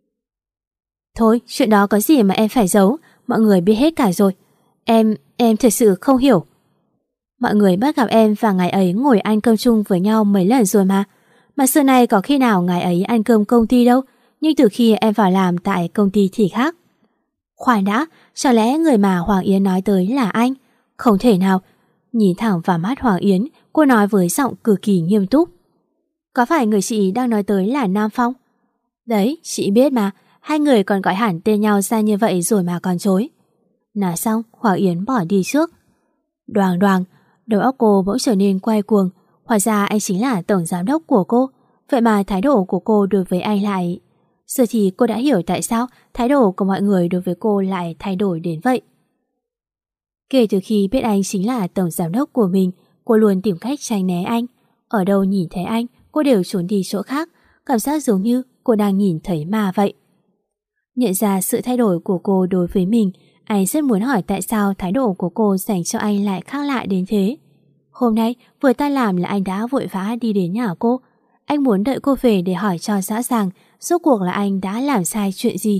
Thôi, chuyện đó có gì mà em phải giấu, mọi người biết hết cả rồi. Em, em thật sự không hiểu. Mọi người bắt gặp em và ngài ấy ngồi ăn cơm chung với nhau mấy lần rồi mà. Mà xưa nay có khi nào ngài ấy ăn cơm công ty đâu, nhưng từ khi em vào làm tại công ty thì khác. Khoan đã, chẳng lẽ người mà Hoàng Yến nói tới là anh? Không thể nào. Nhìn thẳng vào mắt Hoàng Yến, cô nói với giọng cực kỳ nghiêm túc. Có phải người chị đang nói tới là Nam Phong? Đấy, chị biết mà, hai người còn gọi hẳn tên nhau ra như vậy rồi mà còn chối. Nói xong, Hoàng Yến bỏ đi trước. Đoàng đoàng, đầu óc cô bỗng trở nên quay cuồng. Hóa ra anh chính là tổng giám đốc của cô. Vậy mà thái độ của cô đối với anh lại... Giờ thì cô đã hiểu tại sao thái độ của mọi người đối với cô lại thay đổi đến vậy. Kể từ khi biết anh chính là tổng giám đốc của mình, cô luôn tìm cách tránh né anh. Ở đâu nhìn thấy anh, cô đều trốn đi chỗ khác, cảm giác giống như cô đang nhìn thấy ma vậy. Nhận ra sự thay đổi của cô đối với mình, anh rất muốn hỏi tại sao thái độ của cô dành cho anh lại khác lạ đến thế. Hôm nay, vừa tan làm là anh đã vội vã đi đến nhà cô. Anh muốn đợi cô về để hỏi cho rõ ràng rốt cuộc là anh đã làm sai chuyện gì.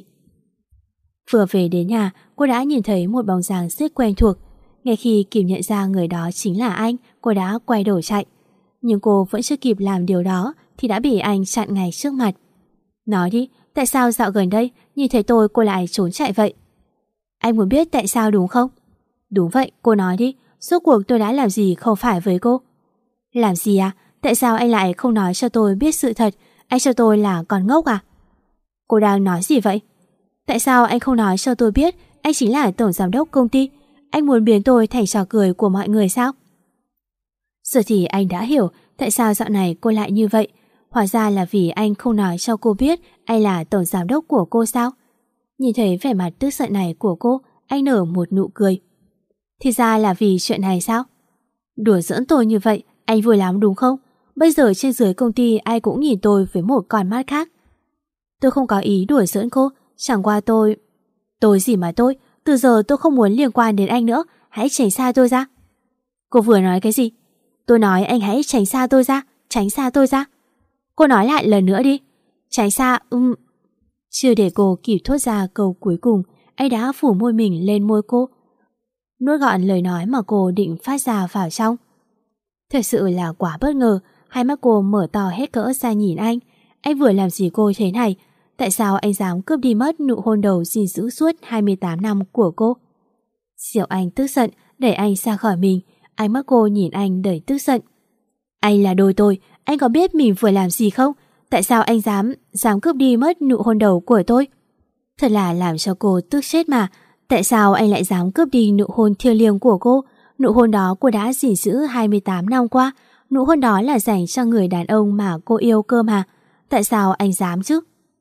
Vừa về đến nhà, cô đã nhìn thấy một bóng dáng rất quen thuộc. Ngay khi kịp nhận ra người đó chính là anh, cô đã quay đầu chạy. Nhưng cô vẫn chưa kịp làm điều đó thì đã bị anh chặn ngay trước mặt. Nói đi, tại sao dạo gần đây nhìn thấy tôi cô lại trốn chạy vậy? Anh muốn biết tại sao đúng không? Đúng vậy, cô nói đi, rốt cuộc tôi đã làm gì không phải với cô? Làm gì à? Tại sao anh lại không nói cho tôi biết sự thật? Anh cho tôi là con ngốc à? Cô đang nói gì vậy? Tại sao anh không nói cho tôi biết anh chính là tổng giám đốc công ty? Anh muốn biến tôi thành trò cười của mọi người sao? Giờ thì anh đã hiểu tại sao dạo này cô lại như vậy. Hóa ra là vì anh không nói cho cô biết anh là tổng giám đốc của cô sao? Nhìn thấy vẻ mặt tức giận này của cô, anh nở một nụ cười. Thì ra là vì chuyện này sao? Đùa giỡn tôi như vậy, anh vui lắm đúng không? Bây giờ trên dưới công ty ai cũng nhìn tôi với một con mắt khác. Tôi không có ý đùa giỡn cô, chẳng qua tôi... Tôi gì mà tôi, từ giờ tôi không muốn liên quan đến anh nữa, hãy tránh xa tôi ra. Cô vừa nói cái gì? Tôi nói anh hãy tránh xa tôi ra, tránh xa tôi ra. Cô nói lại lần nữa đi. Tránh xa, ừm... Um... Chưa để cô kịp thốt ra câu cuối cùng, anh đã phủ môi mình lên môi cô, nuốt gọn lời nói mà cô định phát ra vào trong. Thật sự là quá bất ngờ. Hai mắt cô mở to hết cỡ ra nhìn anh. Anh vừa làm gì cô thế này? Tại sao anh dám cướp đi mất nụ hôn đầu gìn giữ suốt hai mươi tám năm của cô? Diệu Anh tức giận, đẩy anh ra khỏi mình. Ánh mắt cô nhìn anh đầy tức giận. Anh là đôi tôi, anh có biết mình vừa làm gì không? Tại sao anh dám, dám cướp đi mất nụ hôn đầu của tôi? Thật là làm cho cô tức chết mà. Tại sao anh lại dám cướp đi nụ hôn thiêng liêng của cô? Nụ hôn đó cô đã gìn giữ hai mươi tám năm qua. Nụ hôn đó là dành cho người đàn ông mà cô yêu cơ mà. Tại sao anh dám chứ?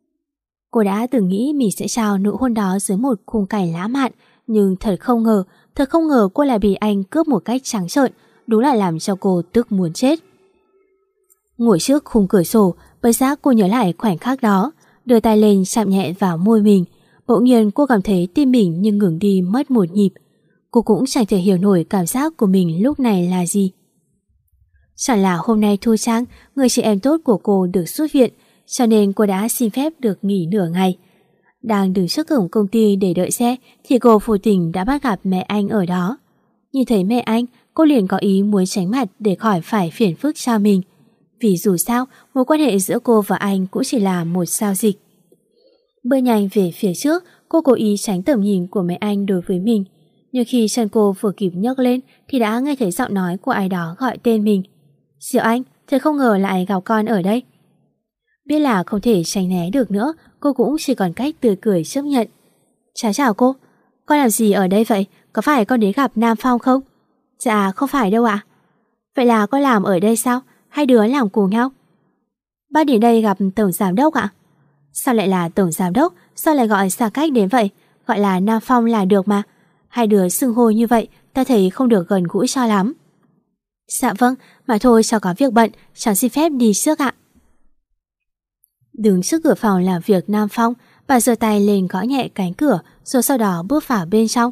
Cô đã từng nghĩ mình sẽ trao nụ hôn đó dưới một khung cảnh lãng mạn, nhưng thật không ngờ, thật không ngờ cô lại bị anh cướp một cách trắng trợn. Đúng là làm cho cô tức muốn chết. Ngồi trước khung cửa sổ, Bất giác cô nhớ lại khoảnh khắc đó, đưa tay lên chạm nhẹ vào môi mình. Bỗng nhiên cô cảm thấy tim mình như ngừng đi mất một nhịp. Cô cũng chẳng thể hiểu nổi cảm giác của mình lúc này là gì. Chẳng là hôm nay Thu Trang, người chị em tốt của cô được xuất viện, cho nên cô đã xin phép được nghỉ nửa ngày. Đang đứng trước cổng công ty để đợi xe thì cô vô tình đã bắt gặp mẹ anh ở đó. Nhìn thấy mẹ anh, cô liền có ý muốn tránh mặt để khỏi phải phiền phức cho mình. Vì dù sao, mối quan hệ giữa cô và anh cũng chỉ là một giao dịch. Bước nhanh về phía trước, cô cố ý tránh tầm nhìn của mẹ anh đối với mình. Nhưng khi chân cô vừa kịp nhấc lên thì đã nghe thấy giọng nói của ai đó gọi tên mình. Diệu Anh, thật không ngờ lại gặp con ở đây. Biết là không thể tránh né được nữa, cô cũng chỉ còn cách tươi cười chấp nhận. Chào chào cô, con làm gì ở đây vậy? Có phải con đến gặp Nam Phong không? Dạ không phải đâu ạ. Vậy là con làm ở đây sao? Hai đứa làm cùng nhau? Bác đến đây gặp tổng giám đốc ạ. Sao lại là tổng giám đốc? Sao lại gọi xa cách đến vậy? Gọi là Nam Phong là được mà. Hai đứa xưng hô như vậy ta thấy không được gần gũi cho lắm. Dạ vâng, mà thôi cháu có việc bận, cháu xin phép đi trước ạ. Đứng trước cửa phòng làm việc Nam Phong, bà giơ tay lên gõ nhẹ cánh cửa rồi sau đó bước vào bên trong.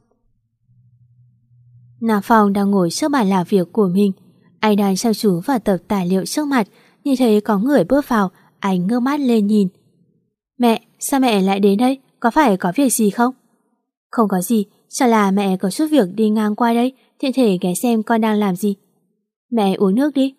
Nam Phong đang ngồi trước bàn làm việc của mình. Anh đang chăm chú vào tập tài liệu trước mặt. Nhìn thấy có người bước vào, anh ngước mắt lên nhìn. Mẹ, sao mẹ lại đến đây? Có phải có việc gì không? Không có gì, chắc là mẹ có chút việc đi ngang qua đây, tiện thể ghé xem con đang làm gì. Mẹ uống nước đi.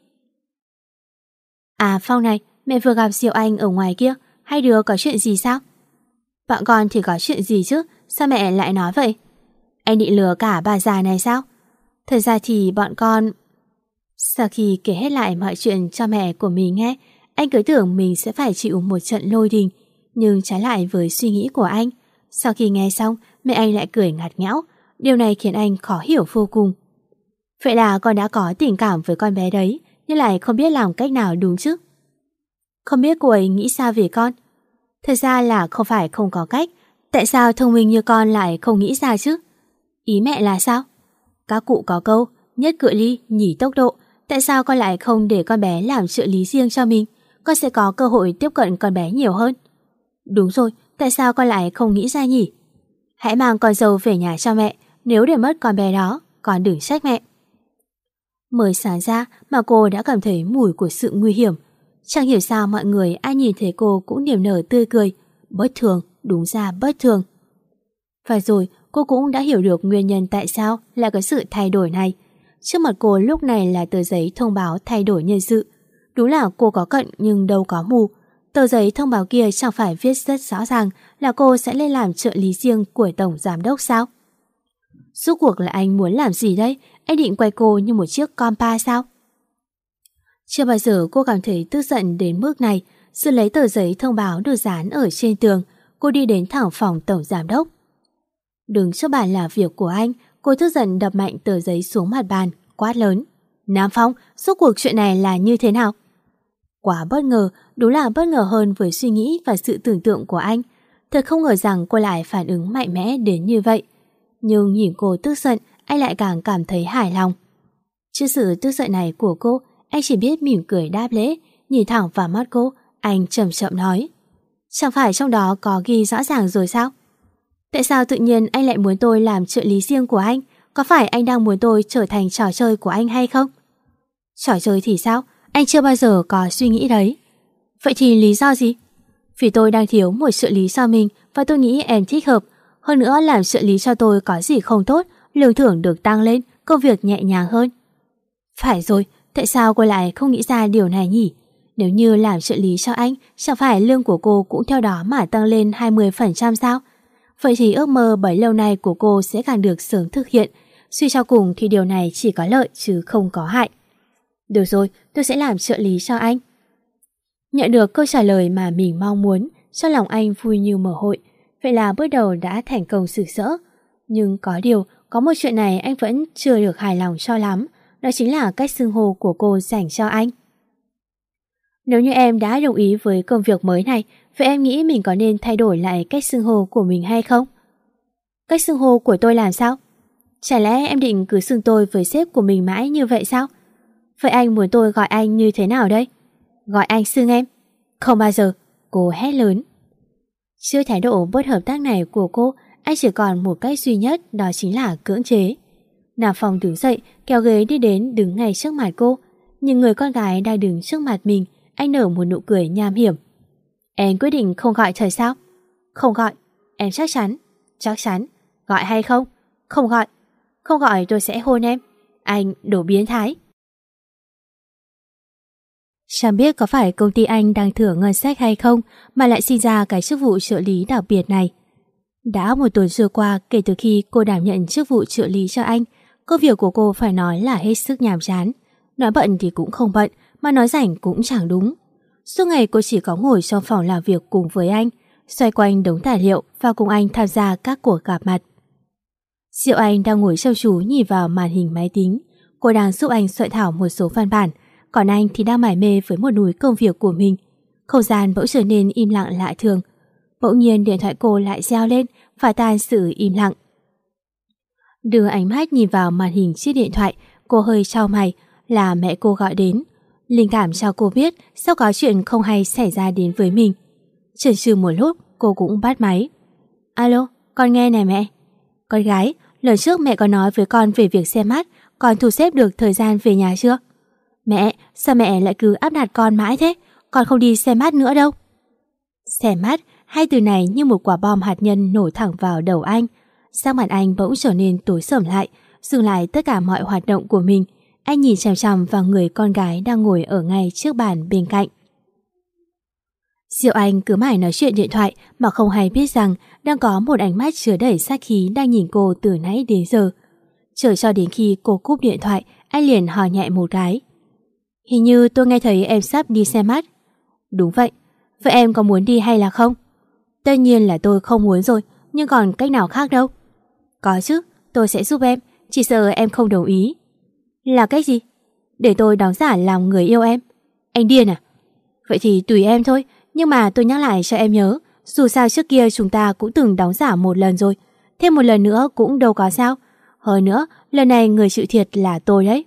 À Phong này, mẹ vừa gặp Diệu Anh ở ngoài kia, hai đứa có chuyện gì sao? Bọn con thì có chuyện gì chứ, sao mẹ lại nói vậy? Anh định lừa cả bà già này sao? Thật ra thì bọn con... Sau khi kể hết lại mọi chuyện cho mẹ của mình nghe, anh cứ tưởng mình sẽ phải chịu một trận lôi đình, nhưng trái lại với suy nghĩ của anh. Sau khi nghe xong, mẹ anh lại cười ngặt nghẽo. Điều này khiến anh khó hiểu vô cùng. Vậy là con đã có tình cảm với con bé đấy, nhưng lại không biết làm cách nào đúng chứ? Không biết cô ấy nghĩ sao về con? Thật ra là không phải không có cách. Tại sao thông minh như con lại không nghĩ ra chứ? Ý mẹ là sao? Các cụ có câu, nhất cự ly, nhì tốc độ. Tại sao con lại không để con bé làm trợ lý riêng cho mình? Con sẽ có cơ hội tiếp cận con bé nhiều hơn. Đúng rồi, tại sao con lại không nghĩ ra nhỉ? Hãy mang con dâu về nhà cho mẹ. Nếu để mất con bé đó, con đừng trách mẹ. Mới sáng ra mà cô đã cảm thấy mùi của sự nguy hiểm. Chẳng hiểu sao mọi người ai nhìn thấy cô cũng niềm nở tươi cười. Bất thường, đúng ra bất thường. Và rồi cô cũng đã hiểu được nguyên nhân tại sao lại có sự thay đổi này. Trước mặt cô lúc này là tờ giấy thông báo thay đổi nhân sự. Đúng là cô có cận nhưng đâu có mù. Tờ giấy thông báo kia chẳng phải viết rất rõ ràng là cô sẽ lên làm trợ lý riêng của tổng giám đốc sao? Rốt cuộc là anh muốn làm gì đây? Anh định quay cô như một chiếc compa sao? Chưa bao giờ cô cảm thấy tức giận đến mức này. Sự lấy tờ giấy thông báo được dán ở trên tường, cô đi đến thẳng phòng tổng giám đốc. Đứng trước bàn làm việc của anh, cô tức giận đập mạnh tờ giấy xuống mặt bàn, quát lớn. Nam Phong, rốt cuộc chuyện này là như thế nào? Quá bất ngờ, đúng là bất ngờ hơn với suy nghĩ và sự tưởng tượng của anh. Thật không ngờ rằng cô lại phản ứng mạnh mẽ đến như vậy. Nhưng nhìn cô tức giận, anh lại càng cảm thấy hài lòng. Trước sự tức giận này của cô, anh chỉ biết mỉm cười đáp lễ, nhìn thẳng vào mắt cô, anh chậm chậm nói. Chẳng phải trong đó có ghi rõ ràng rồi sao? Tại sao tự nhiên anh lại muốn tôi làm trợ lý riêng của anh? Có phải anh đang muốn tôi trở thành trò chơi của anh hay không? Trò chơi thì sao? Anh chưa bao giờ có suy nghĩ đấy. Vậy thì lý do gì? Vì tôi đang thiếu một trợ lý cho mình và tôi nghĩ em thích hợp. Hơn nữa làm trợ lý cho tôi có gì không tốt, lương thưởng được tăng lên, công việc nhẹ nhàng hơn. Phải rồi, tại sao cô lại không nghĩ ra điều này nhỉ? Nếu như làm trợ lý cho anh, chẳng phải lương của cô cũng theo đó mà tăng lên hai mươi phần trăm sao? Vậy thì ước mơ bấy lâu nay của cô sẽ càng được sớm thực hiện. Suy cho cùng thì điều này chỉ có lợi chứ không có hại. Được rồi, tôi sẽ làm trợ lý cho anh. Nhận được câu trả lời mà mình mong muốn, trong lòng anh vui như mở hội. Vậy là bước đầu đã thành công rực rỡ. Nhưng có điều, có một chuyện này anh vẫn chưa được hài lòng cho lắm. Đó chính là cách xưng hô của cô dành cho anh. Nếu như em đã đồng ý với công việc mới này, vậy em nghĩ mình có nên thay đổi lại cách xưng hô của mình hay không? Cách xưng hô của tôi làm sao? Chả lẽ em định cứ xưng tôi với sếp của mình mãi như vậy sao? Vậy anh muốn tôi gọi anh như thế nào đây? Gọi anh xưng em. Không bao giờ, cô hét lớn. Trước thái độ bất hợp tác này của cô, anh chỉ còn một cách duy nhất, đó chính là cưỡng chế. Nam Phong đứng dậy, kéo ghế đi đến đứng ngay trước mặt cô. Nhưng người con gái đang đứng trước mặt mình, anh nở một nụ cười nham hiểm. Em quyết định không gọi trời sao? Không gọi. Em chắc chắn? Chắc chắn. Gọi hay không? Không gọi. Không gọi tôi sẽ hôn em. Anh đồ biến thái. Chẳng biết có phải công ty anh đang thưởng ngân sách hay không mà lại sinh ra cái chức vụ trợ lý đặc biệt này. Đã một tuần trôi qua kể từ khi cô đảm nhận chức vụ trợ lý cho anh. Công việc của cô phải nói là hết sức nhàm chán. Nói bận thì cũng không bận, mà nói rảnh cũng chẳng đúng. Suốt ngày cô chỉ có ngồi trong phòng làm việc cùng với anh, xoay quanh đống tài liệu và cùng anh tham gia các cuộc gặp mặt. Diệu Anh đang ngồi chăm chú nhìn vào màn hình máy tính. Cô đang giúp anh soạn thảo một số văn bản, còn anh thì đang mải mê với một núi công việc của mình. Không gian bỗng trở nên im lặng lạ thường. Bỗng nhiên điện thoại cô lại reo lên, phá tan sự im lặng. Đưa ánh mắt nhìn vào màn hình chiếc điện thoại, cô hơi chau mày. Là mẹ cô gọi đến. Linh cảm cho cô biết sao có chuyện không hay xảy ra đến với mình. Chần chừ một lúc, cô cũng bắt máy. Alo, con nghe này mẹ. Con gái, lần trước mẹ có nói với con về việc xem mắt, con thu xếp được thời gian về nhà chưa? Mẹ, sao mẹ lại cứ áp đặt con mãi thế? Con không đi xem mắt nữa đâu. Xem mắt, hai từ này như một quả bom hạt nhân nổ thẳng vào đầu anh. Sắc mặt anh bỗng trở nên tối sầm lại, dừng lại tất cả mọi hoạt động của mình. Anh nhìn chằm chằm vào người con gái đang ngồi ở ngay trước bàn bên cạnh. Diệu Anh cứ mãi nói chuyện điện thoại mà không hay biết rằng đang có một ánh mắt chứa đầy sát khí đang nhìn cô từ nãy đến giờ. Chờ cho đến khi cô cúp điện thoại, anh liền hỏi nhẹ một cái. Hình như tôi nghe thấy em sắp đi xem mắt. Đúng vậy. Vậy em có muốn đi hay là không? Tất nhiên là tôi không muốn rồi, nhưng còn cách nào khác đâu. Có chứ, tôi sẽ giúp em, chỉ sợ em không đồng ý. Là cách gì? Để tôi đóng giả làm người yêu em. Anh điên à? Vậy thì tùy em thôi, nhưng mà tôi nhắc lại cho em nhớ, dù sao trước kia chúng ta cũng từng đóng giả một lần rồi, thêm một lần nữa cũng đâu có sao. Hơn nữa, lần này người chịu thiệt là tôi đấy.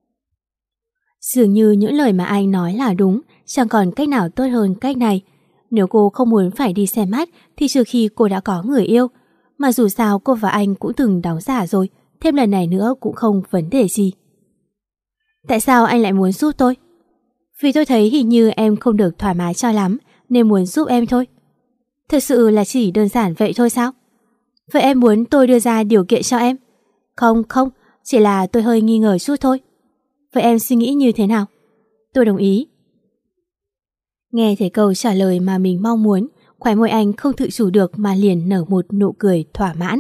Dường như những lời mà anh nói là đúng, chẳng còn cách nào tốt hơn cách này. Nếu cô không muốn phải đi xem mắt thì trừ khi cô đã có người yêu, mà dù sao cô và anh cũng từng đóng giả rồi, thêm lần này nữa cũng không vấn đề gì. Tại sao anh lại muốn giúp tôi? Vì tôi thấy hình như em không được thoải mái cho lắm, nên muốn giúp em thôi. Thực sự là chỉ đơn giản vậy thôi sao? Vậy em muốn tôi đưa ra điều kiện cho em? Không, không, chỉ là tôi hơi nghi ngờ chút thôi. Vậy em suy nghĩ như thế nào? Tôi đồng ý. Nghe thấy câu trả lời mà mình mong muốn, khóe môi anh không tự chủ được mà liền nở một nụ cười thỏa mãn.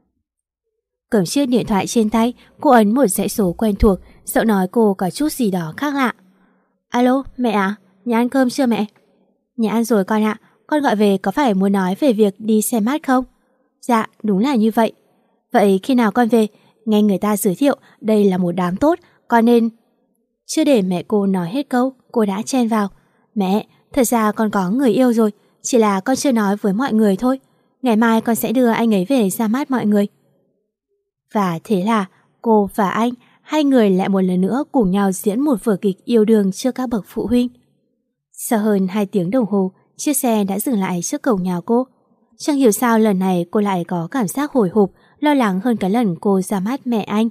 Cầm chiếc điện thoại trên tay, cô ấn một dãy số quen thuộc, giọng nói cô có chút gì đó khác lạ. Alo, mẹ à? Nhà ăn cơm chưa mẹ? Nhà ăn rồi con ạ, con gọi về có phải muốn nói về việc đi xem mắt không? Dạ, đúng là như vậy. Vậy khi nào con về? Nghe người ta giới thiệu đây là một đám tốt, con nên... Chưa để mẹ cô nói hết câu, cô đã chen vào. Mẹ, thật ra con có người yêu rồi, chỉ là con chưa nói với mọi người thôi. Ngày mai con sẽ đưa anh ấy về ra mắt mọi người. Và thế là cô và anh, hai người lại một lần nữa cùng nhau diễn một vở kịch yêu đương trước các bậc phụ huynh. Sau hơn hai tiếng đồng hồ, chiếc xe đã dừng lại trước cổng nhà cô. Chẳng hiểu sao lần này cô lại có cảm giác hồi hộp, lo lắng hơn cái lần cô ra mắt mẹ anh.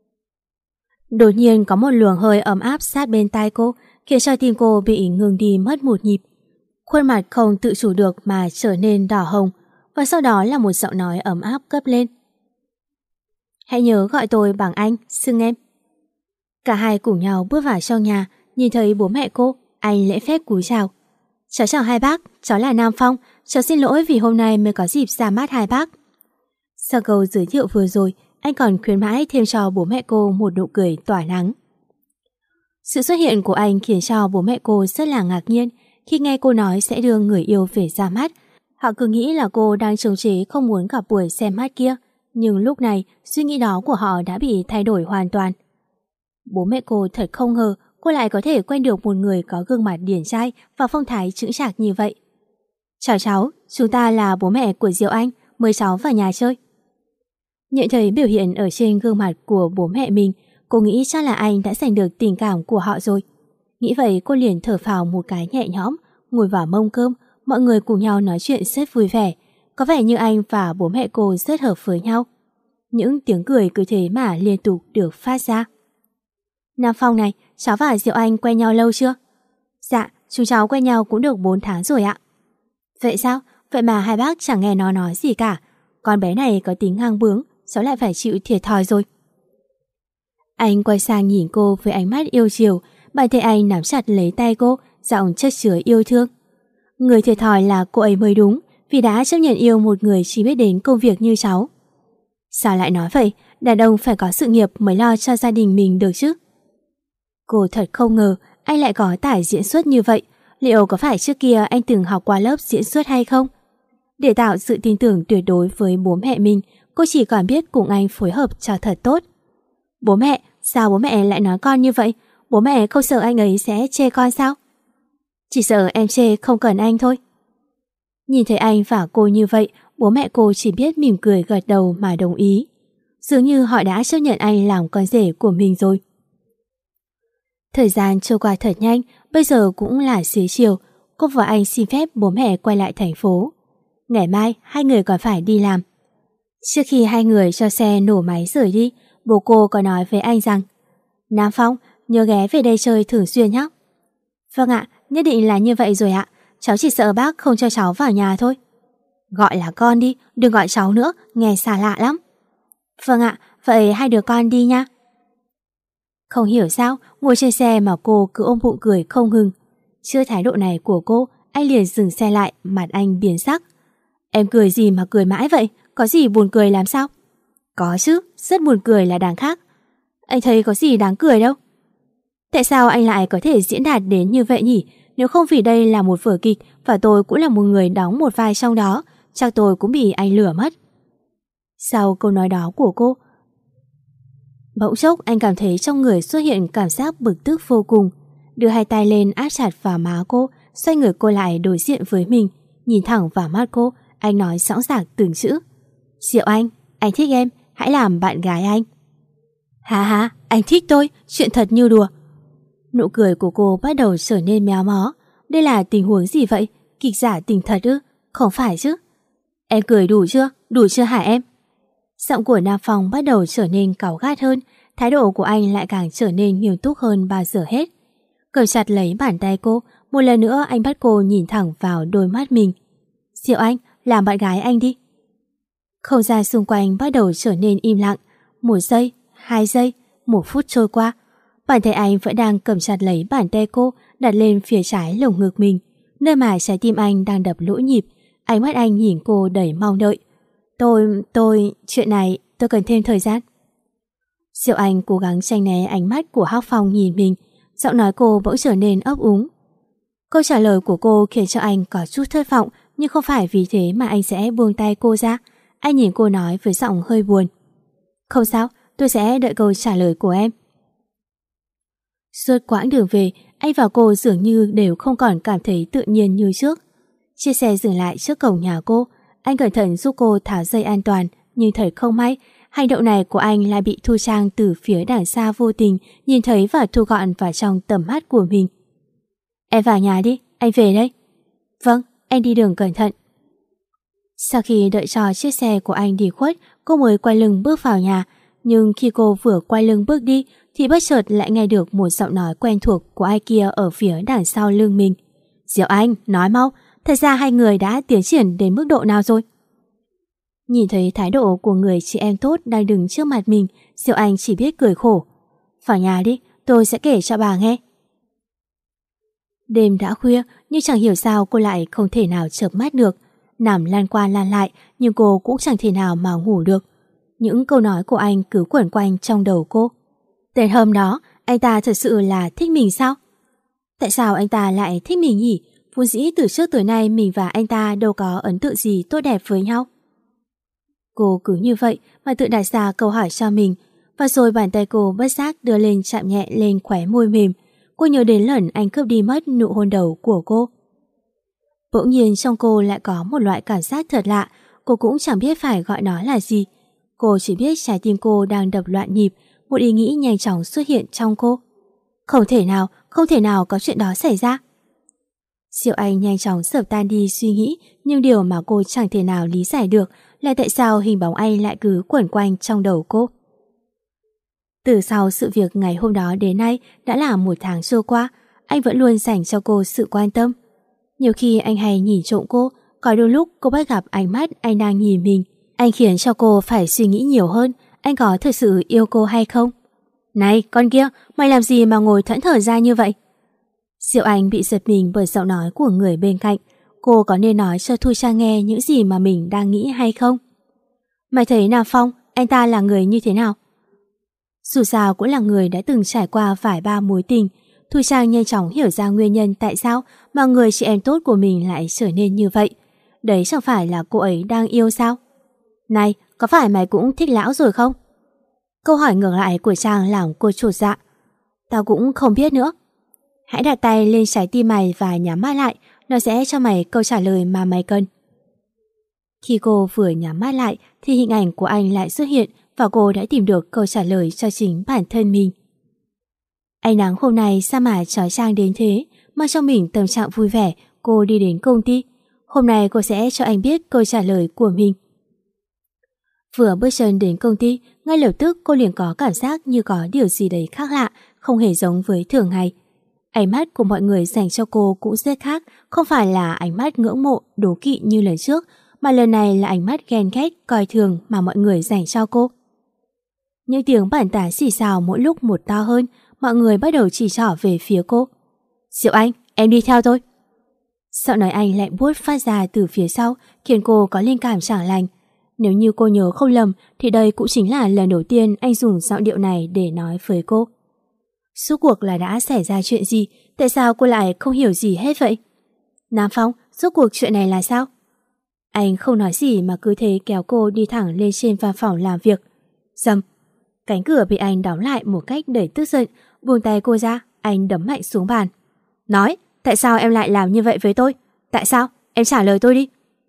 Đột nhiên có một luồng hơi ấm áp sát bên tai cô, khiến cho tim cô bị ngừng đi mất một nhịp. Khuôn mặt không tự chủ được mà trở nên đỏ hồng, và sau đó là một giọng nói ấm áp cất lên. Hãy nhớ gọi tôi bằng anh, xưng em. Cả hai cùng nhau bước vào trong nhà, nhìn thấy bố mẹ cô, anh lễ phép cúi chào. Cháu chào hai bác, cháu là Nam Phong, cháu xin lỗi vì hôm nay mới có dịp ra mắt hai bác. Sau câu giới thiệu vừa rồi, anh còn khuyến mãi thêm cho bố mẹ cô một nụ cười tỏa nắng. Sự xuất hiện của anh khiến cho bố mẹ cô rất là ngạc nhiên khi nghe cô nói sẽ đưa người yêu về ra mắt. Họ cứ nghĩ là cô đang chống chế không muốn gặp buổi xem mắt kia, nhưng lúc này suy nghĩ đó của họ đã bị thay đổi hoàn toàn. Bố mẹ cô thật không ngờ cô lại có thể quen được một người có gương mặt điển trai và phong thái chững chạc như vậy. Chào cháu, chúng ta là bố mẹ của Diệu Anh, mời cháu vào nhà chơi. Nhận thấy biểu hiện ở trên gương mặt của bố mẹ mình, cô nghĩ chắc là anh đã giành được tình cảm của họ rồi. Nghĩ vậy cô liền thở phào một cái nhẹ nhõm, ngồi vào mông cơm, mọi người cùng nhau nói chuyện rất vui vẻ. Có vẻ như anh và bố mẹ cô rất hợp với nhau. Những tiếng cười cứ thế mà liên tục được phát ra. Nam Phong này, cháu và Diệu Anh quen nhau lâu chưa? Dạ, chúng cháu quen nhau cũng được bốn tháng rồi ạ. Vậy sao? Vậy mà hai bác chẳng nghe nó nói gì cả. Con bé này có tính ngang bướng, cháu lại phải chịu thiệt thòi rồi. Anh quay sang nhìn cô với ánh mắt yêu chiều, bàn tay anh nắm chặt lấy tay cô, giọng chất chứa yêu thương. Người thiệt thòi là cô ấy mới đúng, vì đã chấp nhận yêu một người chỉ biết đến công việc như cháu. Sao lại nói vậy? Đàn ông phải có sự nghiệp mới lo cho gia đình mình được chứ. Cô thật không ngờ anh lại có tài diễn xuất như vậy. Liệu có phải trước kia anh từng học qua lớp diễn xuất hay không? Để tạo sự tin tưởng tuyệt đối với bố mẹ mình, cô chỉ còn biết cùng anh phối hợp cho thật tốt. Bố mẹ, sao bố mẹ lại nói con như vậy? Bố mẹ không sợ anh ấy sẽ chê con sao? Chỉ sợ em chê không cần anh thôi. Nhìn thấy anh và cô như vậy, bố mẹ cô chỉ biết mỉm cười gật đầu mà đồng ý. Dường như họ đã chấp nhận anh làm con rể của mình rồi. Thời gian trôi qua thật nhanh, bây giờ cũng là xế chiều. Cô và anh xin phép bố mẹ quay lại thành phố. Ngày mai hai người còn phải đi làm. Trước khi hai người cho xe nổ máy rời đi, bố cô có nói với anh rằng: Nam Phong, nhớ ghé về đây chơi thường xuyên nhé. Vâng ạ, nhất định là như vậy rồi ạ. Cháu chỉ sợ bác không cho cháu vào nhà thôi. Gọi là con đi, đừng gọi cháu nữa, nghe xa lạ lắm. Vâng ạ, vậy hai đứa con đi nha. Không hiểu sao, ngồi trên xe mà cô cứ ôm bụng cười không ngừng. Trước thái độ này của cô, anh liền dừng xe lại, mặt anh biến sắc. Em cười gì mà cười mãi vậy? Có gì buồn cười làm sao? Có chứ, rất buồn cười là đáng khác. Anh thấy có gì đáng cười đâu. Tại sao anh lại có thể diễn đạt đến như vậy nhỉ? Nếu không vì đây là một vở kịch và tôi cũng là một người đóng một vai trong đó, chắc tôi cũng bị anh lừa mất. Sau câu nói đó của cô, bỗng chốc anh cảm thấy trong người xuất hiện cảm giác bực tức vô cùng. Đưa hai tay lên áp chặt vào má cô, xoay người cô lại đối diện với mình. Nhìn thẳng vào mắt cô, anh nói rõ ràng từng chữ: Diệu Anh, anh thích em, hãy làm bạn gái anh. Hà hà, anh thích tôi, chuyện thật như đùa. Nụ cười của cô bắt đầu trở nên méo mó. Đây là tình huống gì vậy? Kịch giả tình thật ư? Không phải chứ? Em cười đủ chưa? Đủ chưa hả em? Giọng của Nam Phong bắt đầu trở nên cáu gắt hơn. Thái độ của anh lại càng trở nên nghiêm túc hơn bao giờ hết. Cầm chặt lấy bàn tay cô, một lần nữa anh bắt cô nhìn thẳng vào đôi mắt mình. Diệu Anh, làm bạn gái anh đi. Không gian xung quanh bắt đầu trở nên im lặng. Một giây, hai giây, một phút trôi qua. Bàn tay anh vẫn đang cầm chặt lấy bàn tay cô, đặt lên phía trái lồng ngực mình, nơi mà trái tim anh đang đập lỗ nhịp. Ánh mắt anh nhìn cô đầy mong đợi. Tôi, tôi, chuyện này tôi cần thêm thời gian. Diệu Anh cố gắng tránh né ánh mắt của Hắc Phong nhìn mình. Giọng nói cô bỗng trở nên ấp úng. Câu trả lời của cô khiến cho anh có chút thất vọng, nhưng không phải vì thế mà anh sẽ buông tay cô ra. Anh nhìn cô nói với giọng hơi buồn. Không sao, tôi sẽ đợi câu trả lời của em. Suốt quãng đường về, anh và cô dường như đều không còn cảm thấy tự nhiên như trước. Chiếc xe dừng lại trước cổng nhà cô. Anh cẩn thận giúp cô tháo dây an toàn, nhưng thật không may, hành động này của anh lại bị Thu Trang từ phía đằng xa vô tình nhìn thấy và thu gọn vào trong tầm mắt của mình. Em vào nhà đi, anh về đây. Vâng, anh đi đường cẩn thận. Sau khi đợi cho chiếc xe của anh đi khuất, cô mới quay lưng bước vào nhà. Nhưng khi cô vừa quay lưng bước đi thì bất chợt lại nghe được một giọng nói quen thuộc của ai kia ở phía đằng sau lưng mình. Diệu Anh, nói mau, thật ra hai người đã tiến triển đến mức độ nào rồi? Nhìn thấy thái độ của người chị em tốt đang đứng trước mặt mình, Diệu Anh chỉ biết cười khổ. Vào nhà đi, tôi sẽ kể cho bà nghe. Đêm đã khuya, nhưng chẳng hiểu sao cô lại không thể nào chợp mắt được. Nằm lăn qua lăn lại, nhưng cô cũng chẳng thể nào mà ngủ được. Những câu nói của anh cứ quẩn quanh trong đầu cô. Tên hôm đó, anh ta thật sự là thích mình sao? Tại sao anh ta lại thích mình nhỉ? Vốn dĩ từ trước tới nay mình và anh ta đâu có ấn tượng gì tốt đẹp với nhau. Cô cứ như vậy mà tự đặt ra câu hỏi cho mình. Và rồi bàn tay cô bất giác đưa lên chạm nhẹ lên khóe môi mềm. Cô nhớ đến lần anh cướp đi mất nụ hôn đầu của cô. Bỗng nhiên trong cô lại có một loại cảm giác thật lạ. Cô cũng chẳng biết phải gọi nó là gì. Cô chỉ biết trái tim cô đang đập loạn nhịp. Một ý nghĩ nhanh chóng xuất hiện trong cô. Không thể nào, không thể nào có chuyện đó xảy ra. Diệu Anh nhanh chóng sập tan đi suy nghĩ, nhưng điều mà cô chẳng thể nào lý giải được là tại sao hình bóng anh lại cứ quẩn quanh trong đầu cô. Từ sau sự việc ngày hôm đó đến nay đã là một tháng trôi qua, anh vẫn luôn dành cho cô sự quan tâm. Nhiều khi anh hay nhìn trộm cô, có đôi lúc cô bắt gặp ánh mắt anh đang nhìn mình. Anh khiến cho cô phải suy nghĩ nhiều hơn, anh có thực sự yêu cô hay không? Này, con kia, mày làm gì mà ngồi thẫn thờ ra như vậy? Diệu Anh bị giật mình bởi giọng nói của người bên cạnh. Cô có nên nói cho Thu Trang nghe những gì mà mình đang nghĩ hay không? Mày thấy Nam Phong, anh ta là người như thế nào? Dù sao cũng là người đã từng trải qua vài ba mối tình. Thu Trang nhanh chóng hiểu ra nguyên nhân tại sao mà người chị em tốt của mình lại trở nên như vậy. Đấy chẳng phải là cô ấy đang yêu sao? Này, có phải mày cũng thích lão rồi không? Câu hỏi ngược lại của Trang làm cô chột dạ. Tao cũng không biết nữa. Hãy đặt tay lên trái tim mày và nhắm mắt lại, nó sẽ cho mày câu trả lời mà mày cần. Khi cô vừa nhắm mắt lại thì hình ảnh của anh lại xuất hiện và cô đã tìm được câu trả lời cho chính bản thân mình. Ánh nắng hôm nay sao mà chói chang đến thế, mang trong mình tâm trạng vui vẻ, cô đi đến công ty. Hôm nay cô sẽ cho anh biết câu trả lời của mình. Vừa bước chân đến công ty, ngay lập tức cô liền có cảm giác như có điều gì đấy khác lạ, không hề giống với thường ngày. Ánh mắt của mọi người dành cho cô cũng rất khác, không phải là ánh mắt ngưỡng mộ, đố kỵ như lần trước, mà lần này là ánh mắt ghen ghét, coi thường mà mọi người dành cho cô. Những tiếng bàn tán xì xào mỗi lúc một to hơn, mọi người bắt đầu chỉ trỏ về phía cô. Diệu Anh, em đi theo tôi. Giọng nói anh lạnh buốt phát ra từ phía sau, khiến cô có linh cảm chẳng lành. Nếu như cô nhớ không lầm thì đây cũng chính là lần đầu tiên anh dùng giọng điệu này để nói với cô. Suốt cuộc là đã xảy ra chuyện gì? Tại sao cô lại không hiểu gì hết vậy? Nam Phong, suốt cuộc chuyện này là sao? Anh không nói gì mà cứ thế kéo cô đi thẳng lên trên văn phòng làm việc. Dầm! Cánh cửa bị anh đóng lại một cách đầy tức giận. Buông tay cô ra, anh đấm mạnh xuống bàn. Nói, tại sao em lại làm như vậy với tôi? Tại sao? Em trả lời tôi đi.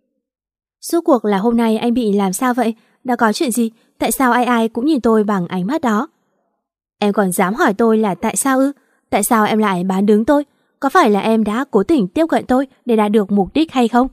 Suốt cuộc là hôm nay anh bị làm sao vậy? Đã có chuyện gì? Tại sao ai ai cũng nhìn tôi bằng ánh mắt đó? Em còn dám hỏi tôi là tại sao ư? Tại sao em lại bán đứng tôi? Có phải là em đã cố tình tiếp cận tôi để đạt được mục đích hay không?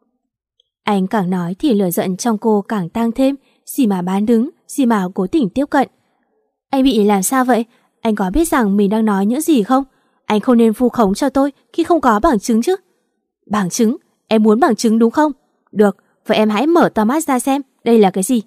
Anh càng nói thì lửa giận trong cô càng tăng thêm. Gì mà bán đứng, gì mà cố tình tiếp cận. Anh bị làm sao vậy? Anh có biết rằng mình đang nói những gì không? Anh không nên vu khống cho tôi khi không có bằng chứng chứ. Bằng chứng? Em muốn bằng chứng đúng không? Được, vậy em hãy mở to mắt ra xem đây là cái gì.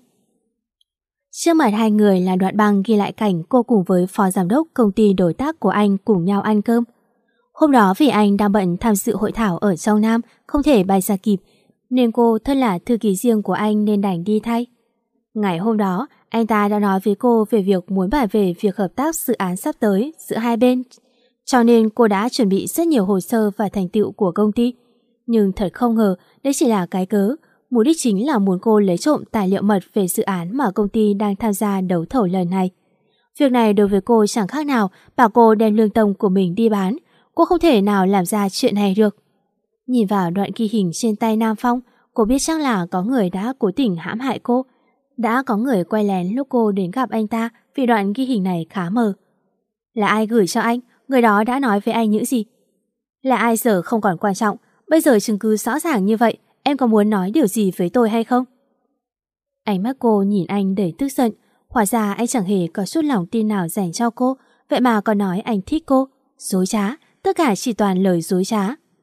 Trước mặt hai người là đoạn băng ghi lại cảnh cô cùng với phó giám đốc công ty đối tác của anh cùng nhau ăn cơm. Hôm đó vì anh đang bận tham dự hội thảo ở trong Nam, không thể bay ra kịp, nên cô thân là thư ký riêng của anh nên đành đi thay. Ngày hôm đó, anh ta đã nói với cô về việc muốn bàn về việc hợp tác dự án sắp tới giữa hai bên, cho nên cô đã chuẩn bị rất nhiều hồ sơ và thành tựu của công ty. Nhưng thật không ngờ, đây chỉ là cái cớ. Mục đích chính là muốn cô lấy trộm tài liệu mật về dự án mà công ty đang tham gia đấu thầu lần này. Việc này đối với cô chẳng khác nào bảo cô đem lương tâm của mình đi bán. Cô không thể nào làm ra chuyện này được. Nhìn vào đoạn ghi hình trên tay Nam Phong, cô biết chắc là có người đã cố tình hãm hại cô. Đã có người quay lén lúc cô đến gặp anh ta vì đoạn ghi hình này khá mờ. Là ai gửi cho anh? Người đó đã nói với anh những gì? Là ai giờ không còn quan trọng. Bây giờ chứng cứ rõ ràng như vậy, em có muốn nói điều gì với tôi hay không? Ánh mắt cô nhìn anh đầy tức giận. Hóa ra anh chẳng hề có chút lòng tin nào dành cho cô, vậy mà còn nói anh thích cô. Dối trá, tất cả chỉ toàn lời dối trá.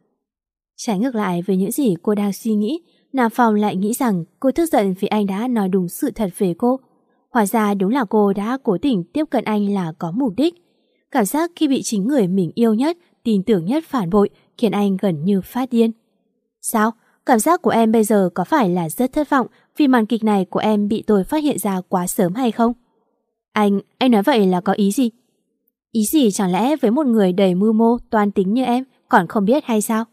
Trái ngược lại với những gì cô đang suy nghĩ, Nam Phong lại nghĩ rằng cô tức giận vì anh đã nói đúng sự thật về cô. Hóa ra đúng là cô đã cố tình tiếp cận anh là có mục đích. Cảm giác khi bị chính người mình yêu nhất, tin tưởng nhất phản bội khiến anh gần như phát điên. Sao? Cảm giác của em bây giờ có phải là rất thất vọng vì màn kịch này của em bị tôi phát hiện ra quá sớm hay không? Anh, anh nói vậy là có ý gì? Ý gì chẳng lẽ với một người đầy mưu mô, toan tính như em còn không biết hay sao?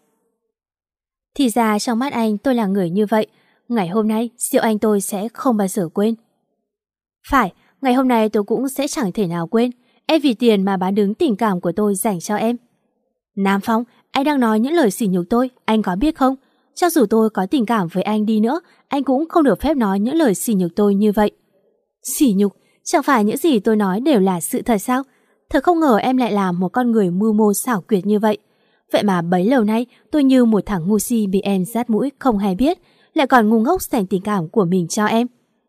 Thì ra trong mắt anh tôi là người như vậy. Ngày hôm nay Diệu Anh tôi sẽ không bao giờ quên. Phải, ngày hôm nay tôi cũng sẽ chẳng thể nào quên. Em vì tiền mà bán đứng tình cảm của tôi dành cho em. Nam Phong, anh đang nói những lời sỉ nhục tôi, anh có biết không? Cho dù tôi có tình cảm với anh đi nữa, anh cũng không được phép nói những lời sỉ nhục tôi như vậy. Sỉ nhục? Chẳng phải những gì tôi nói đều là sự thật sao? Thật không ngờ em lại là một con người mưu mô xảo quyệt như vậy. Vậy mà bấy lâu nay tôi như một thằng ngu si bị em dắt mũi không hay biết, lại còn ngu ngốc dành tình cảm của mình cho em.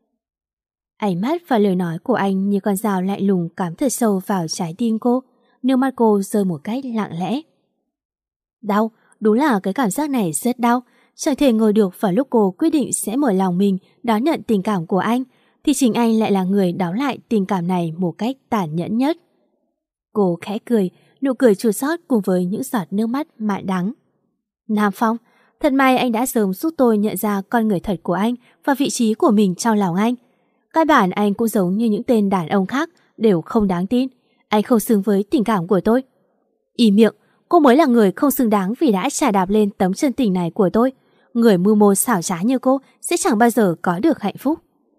Ánh mắt và lời nói của anh như con dao lạnh lùng cắm thật sâu vào trái tim cô. Nước mắt cô rơi một cách lặng lẽ. Đau, đúng là cái cảm giác này rất đau. Chẳng thể ngờ được vào lúc cô quyết định sẽ mở lòng mình đón nhận tình cảm của anh, thì chính anh lại là người đóng lại tình cảm này một cách tàn nhẫn nhất. Cô khẽ cười, nụ cười chua xót cùng với những giọt nước mắt mặn đắng. Nam Phong, thật may anh đã sớm giúp tôi nhận ra con người thật của anh và vị trí của mình trong lòng anh. Căn bản anh cũng giống như những tên đàn ông khác, đều không đáng tin. Anh không xứng với tình cảm của tôi. Im miệng, cô mới là người không xứng đáng vì đã trà đạp lên tấm chân tình này của tôi. Người mưu mô xảo trá như cô sẽ chẳng bao giờ có được hạnh phúc.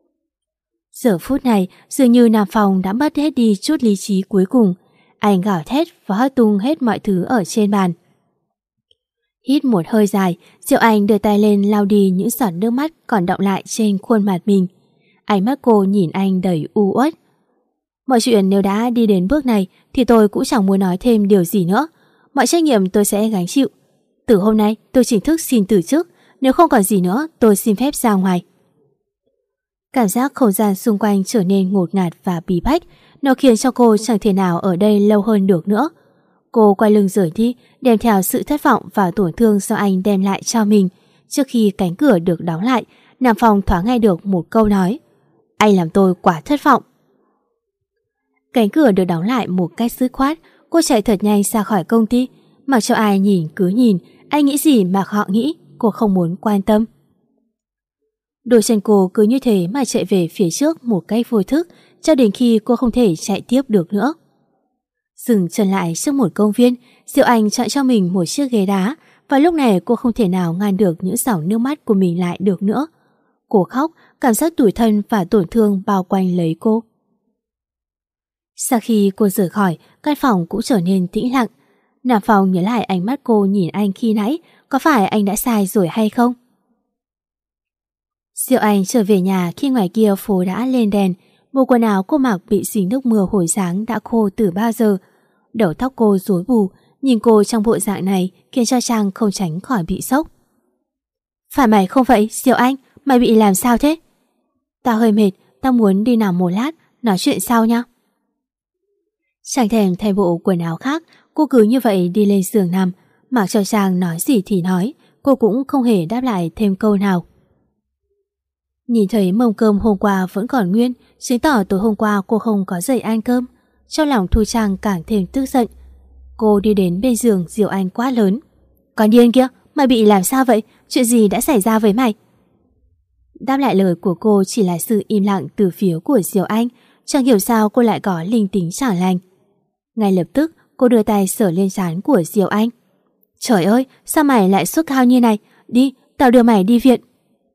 Giờ phút này, dường như Nam Phong đã mất hết đi chút lý trí cuối cùng. Anh gào thét và hất tung hết mọi thứ ở trên bàn. Hít một hơi dài, Diệu Anh đưa tay lên lau đi những giọt nước mắt còn đọng lại trên khuôn mặt mình. Ánh mắt cô nhìn anh đầy u uất. Mọi chuyện nếu đã đi đến bước này thì tôi cũng chẳng muốn nói thêm điều gì nữa. Mọi trách nhiệm tôi sẽ gánh chịu. Từ hôm nay tôi chính thức xin từ chức. Nếu không còn gì nữa tôi xin phép ra ngoài. Cảm giác không gian xung quanh trở nên ngột ngạt và bí bách. Nó khiến cho cô chẳng thể nào ở đây lâu hơn được nữa. Cô quay lưng rời đi, đem theo sự thất vọng và tổn thương do anh đem lại cho mình. Trước khi cánh cửa được đóng lại, Nam Phong thoáng nghe được một câu nói: anh làm tôi quá thất vọng. Cánh cửa được đóng lại một cách dứt khoát. Cô chạy thật nhanh ra khỏi công ty. Mặc cho ai nhìn cứ nhìn, anh nghĩ gì mà họ nghĩ, cô không muốn quan tâm. Đôi chân cô cứ như thế mà chạy về phía trước một cách vô thức, cho đến khi cô không thể chạy tiếp được nữa. Dừng chân lại trước một công viên, Diệu Anh chọn cho mình một chiếc ghế đá, và lúc này cô không thể nào ngăn được những dòng nước mắt của mình lại được nữa. Cô khóc, cảm giác tủi thân và tổn thương bao quanh lấy cô. Sau khi cô rời khỏi, căn phòng cũng trở nên tĩnh lặng. Nam Phong nhớ lại ánh mắt cô nhìn anh khi nãy, có phải anh đã sai rồi hay không? Diệu Anh trở về nhà khi ngoài kia phố đã lên đèn. Bộ quần áo cô mặc bị dính nước mưa hồi sáng đã khô từ bao giờ. Đầu tóc cô rối bù, nhìn cô trong bộ dạng này khiến cho Trang không tránh khỏi bị sốc. Phải mày không vậy Diệu Anh, mày bị làm sao thế? Tao hơi mệt, tao muốn đi nằm một lát, nói chuyện sau nha. Chẳng thèm thay bộ quần áo khác, cô cứ như vậy đi lên giường nằm, mặc cho Trang nói gì thì nói, cô cũng không hề đáp lại thêm câu nào. Nhìn thấy mâm cơm hôm qua vẫn còn nguyên, chứng tỏ tối hôm qua cô không có dậy ăn cơm. Trong lòng Thu Trang càng thêm tức giận. Cô đi đến bên giường Diệu Anh quát lớn: Con điên kia, mày bị làm sao vậy? Chuyện gì đã xảy ra với mày? Đáp lại lời của cô chỉ là sự im lặng từ phía của Diệu Anh. Chẳng hiểu sao cô lại có linh tính chẳng lành. Ngay lập tức cô đưa tay sờ lên trán của Diệu Anh. Trời ơi, sao mày lại sốt cao như này? Đi, tao đưa mày đi viện.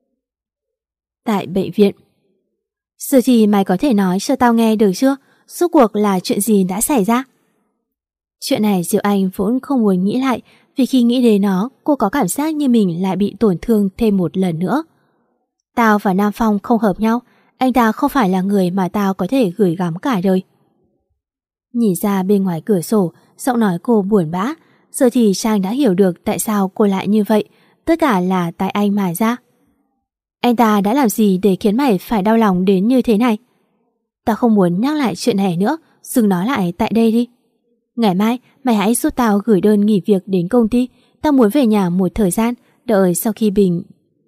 Tại bệnh viện. Giờ thì mày có thể nói cho tao nghe được chưa? Rốt cuộc là chuyện gì đã xảy ra? Chuyện này Diệu Anh vốn không muốn nghĩ lại, vì khi nghĩ đến nó, cô có cảm giác như mình lại bị tổn thương thêm một lần nữa. Tao và Nam Phong không hợp nhau, anh ta không phải là người mà tao có thể gửi gắm cả đời. Nhìn ra bên ngoài cửa sổ, giọng nói cô buồn bã. Giờ thì Trang đã hiểu được tại sao cô lại như vậy. Tất cả là tại anh mà ra. Anh ta đã làm gì để khiến mày phải đau lòng đến như thế này? Tao không muốn nhắc lại chuyện này nữa, dừng nói lại tại đây đi. Ngày mai mày hãy giúp tao gửi đơn nghỉ việc đến công ty. Tao muốn về nhà một thời gian, đợi sau khi Bình...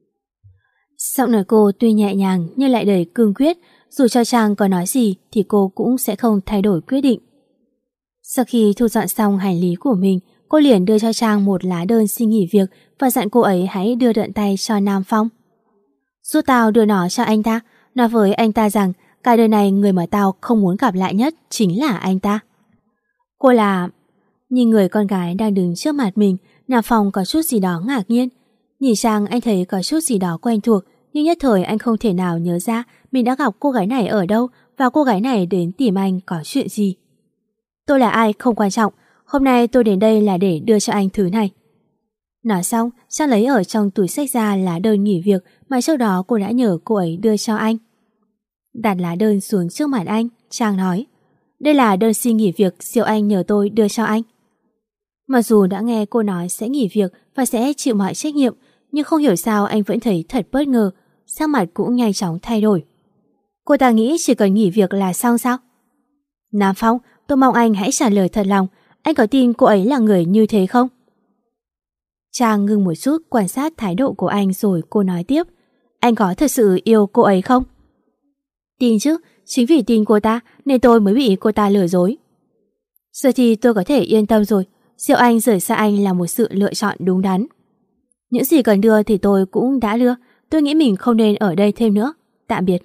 Giọng nói cô tuy nhẹ nhàng nhưng lại đầy cương quyết. Dù cho Trang có nói gì thì cô cũng sẽ không thay đổi quyết định. Sau khi thu dọn xong hành lý của mình, cô liền đưa cho Trang một lá đơn xin nghỉ việc và dặn cô ấy hãy đưa tận tay cho Nam Phong. Giúp tao đưa nó cho anh ta, nói với anh ta rằng cả đời này người mà tao không muốn gặp lại nhất chính là anh ta. Cô là... Nhìn người con gái đang đứng trước mặt mình, Nam Phong có chút gì đó ngạc nhiên. Nhìn sang anh thấy có chút gì đó quen thuộc, nhưng nhất thời anh không thể nào nhớ ra mình đã gặp cô gái này ở đâu và cô gái này đến tìm anh có chuyện gì. Tôi là ai không quan trọng, hôm nay tôi đến đây là để đưa cho anh thứ này. Nói xong, Trang lấy ở trong túi xách ra lá đơn nghỉ việc mà trước đó cô đã nhờ cô ấy đưa cho anh. Đặt lá đơn xuống trước mặt anh, Trang nói: Đây là đơn xin nghỉ việc Diệu Anh nhờ tôi đưa cho anh. Mặc dù đã nghe cô nói sẽ nghỉ việc và sẽ chịu mọi trách nhiệm, nhưng không hiểu sao anh vẫn thấy thật bất ngờ, sắc mặt cũng nhanh chóng thay đổi. Cô ta nghĩ chỉ cần nghỉ việc là xong sao? Nam Phong, tôi mong anh hãy trả lời thật lòng, anh có tin cô ấy là người như thế không? Trang ngưng một chút quan sát thái độ của anh rồi cô nói tiếp. Anh có thật sự yêu cô ấy không? Tin chứ, chính vì tin cô ta nên tôi mới bị cô ta lừa dối. Giờ thì tôi có thể yên tâm rồi, Diệu Anh rời xa anh là một sự lựa chọn đúng đắn. Những gì cần đưa thì tôi cũng đã đưa, tôi nghĩ mình không nên ở đây thêm nữa. Tạm biệt.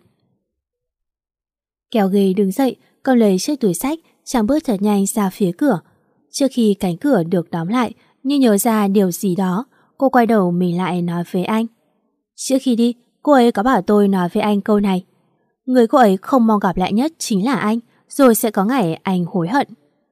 Kéo ghế đứng dậy, cầm lấy chiếc túi xách, Trang bước thật nhanh ra phía cửa. Trước khi cánh cửa được đóng lại, như nhớ ra điều gì đó, cô quay đầu mình lại nói với anh. Trước khi đi, cô ấy có bảo tôi nói với anh câu này. Người cô ấy không mong gặp lại nhất chính là anh, rồi sẽ có ngày anh hối hận.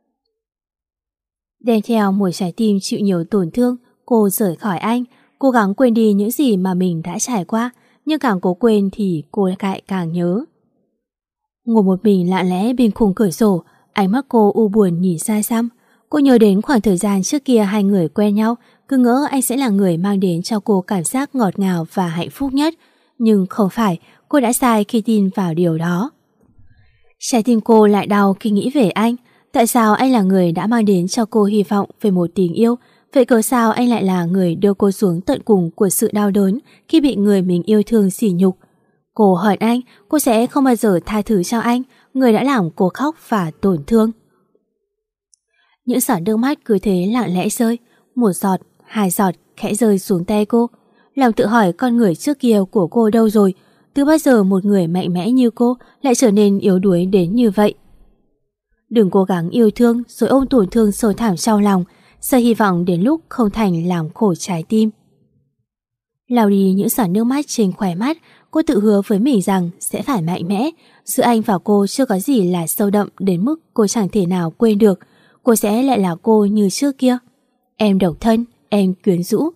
Đem theo một trái tim chịu nhiều tổn thương, cô rời khỏi anh, cố gắng quên đi những gì mà mình đã trải qua, nhưng càng cố quên thì cô lại càng nhớ. Ngồi một mình lặng lẽ bên khung cửa sổ, ánh mắt cô u buồn nhìn xa xăm. Cô nhớ đến khoảng thời gian trước kia hai người quen nhau, cứ ngỡ anh sẽ là người mang đến cho cô cảm giác ngọt ngào và hạnh phúc nhất. Nhưng không phải, cô đã sai khi tin vào điều đó. Trái tim cô lại đau khi nghĩ về anh. Tại sao anh là người đã mang đến cho cô hy vọng về một tình yêu? Vậy cớ sao anh lại là người đưa cô xuống tận cùng của sự đau đớn khi bị người mình yêu thương sỉ nhục? Cô hận anh, cô sẽ không bao giờ tha thứ cho anh, người đã làm cô khóc và tổn thương. Những giọt nước mắt cứ thế lặng lẽ rơi, một giọt, hai giọt khẽ rơi xuống tay cô. Lòng tự hỏi con người trước kia của cô đâu rồi? Từ bao giờ một người mạnh mẽ như cô lại trở nên yếu đuối đến như vậy? Đừng cố gắng yêu thương rồi ôm tổn thương sâu thẳm trong lòng, sợ hy vọng đến lúc không thành làm khổ trái tim. Lau đi những giọt nước mắt trên khóe mắt, cô tự hứa với mình rằng sẽ phải mạnh mẽ. Giữa anh và cô chưa có gì là sâu đậm đến mức cô chẳng thể nào quên được. Cô sẽ lại là cô như trước kia. Em độc thân, em quyến rũ.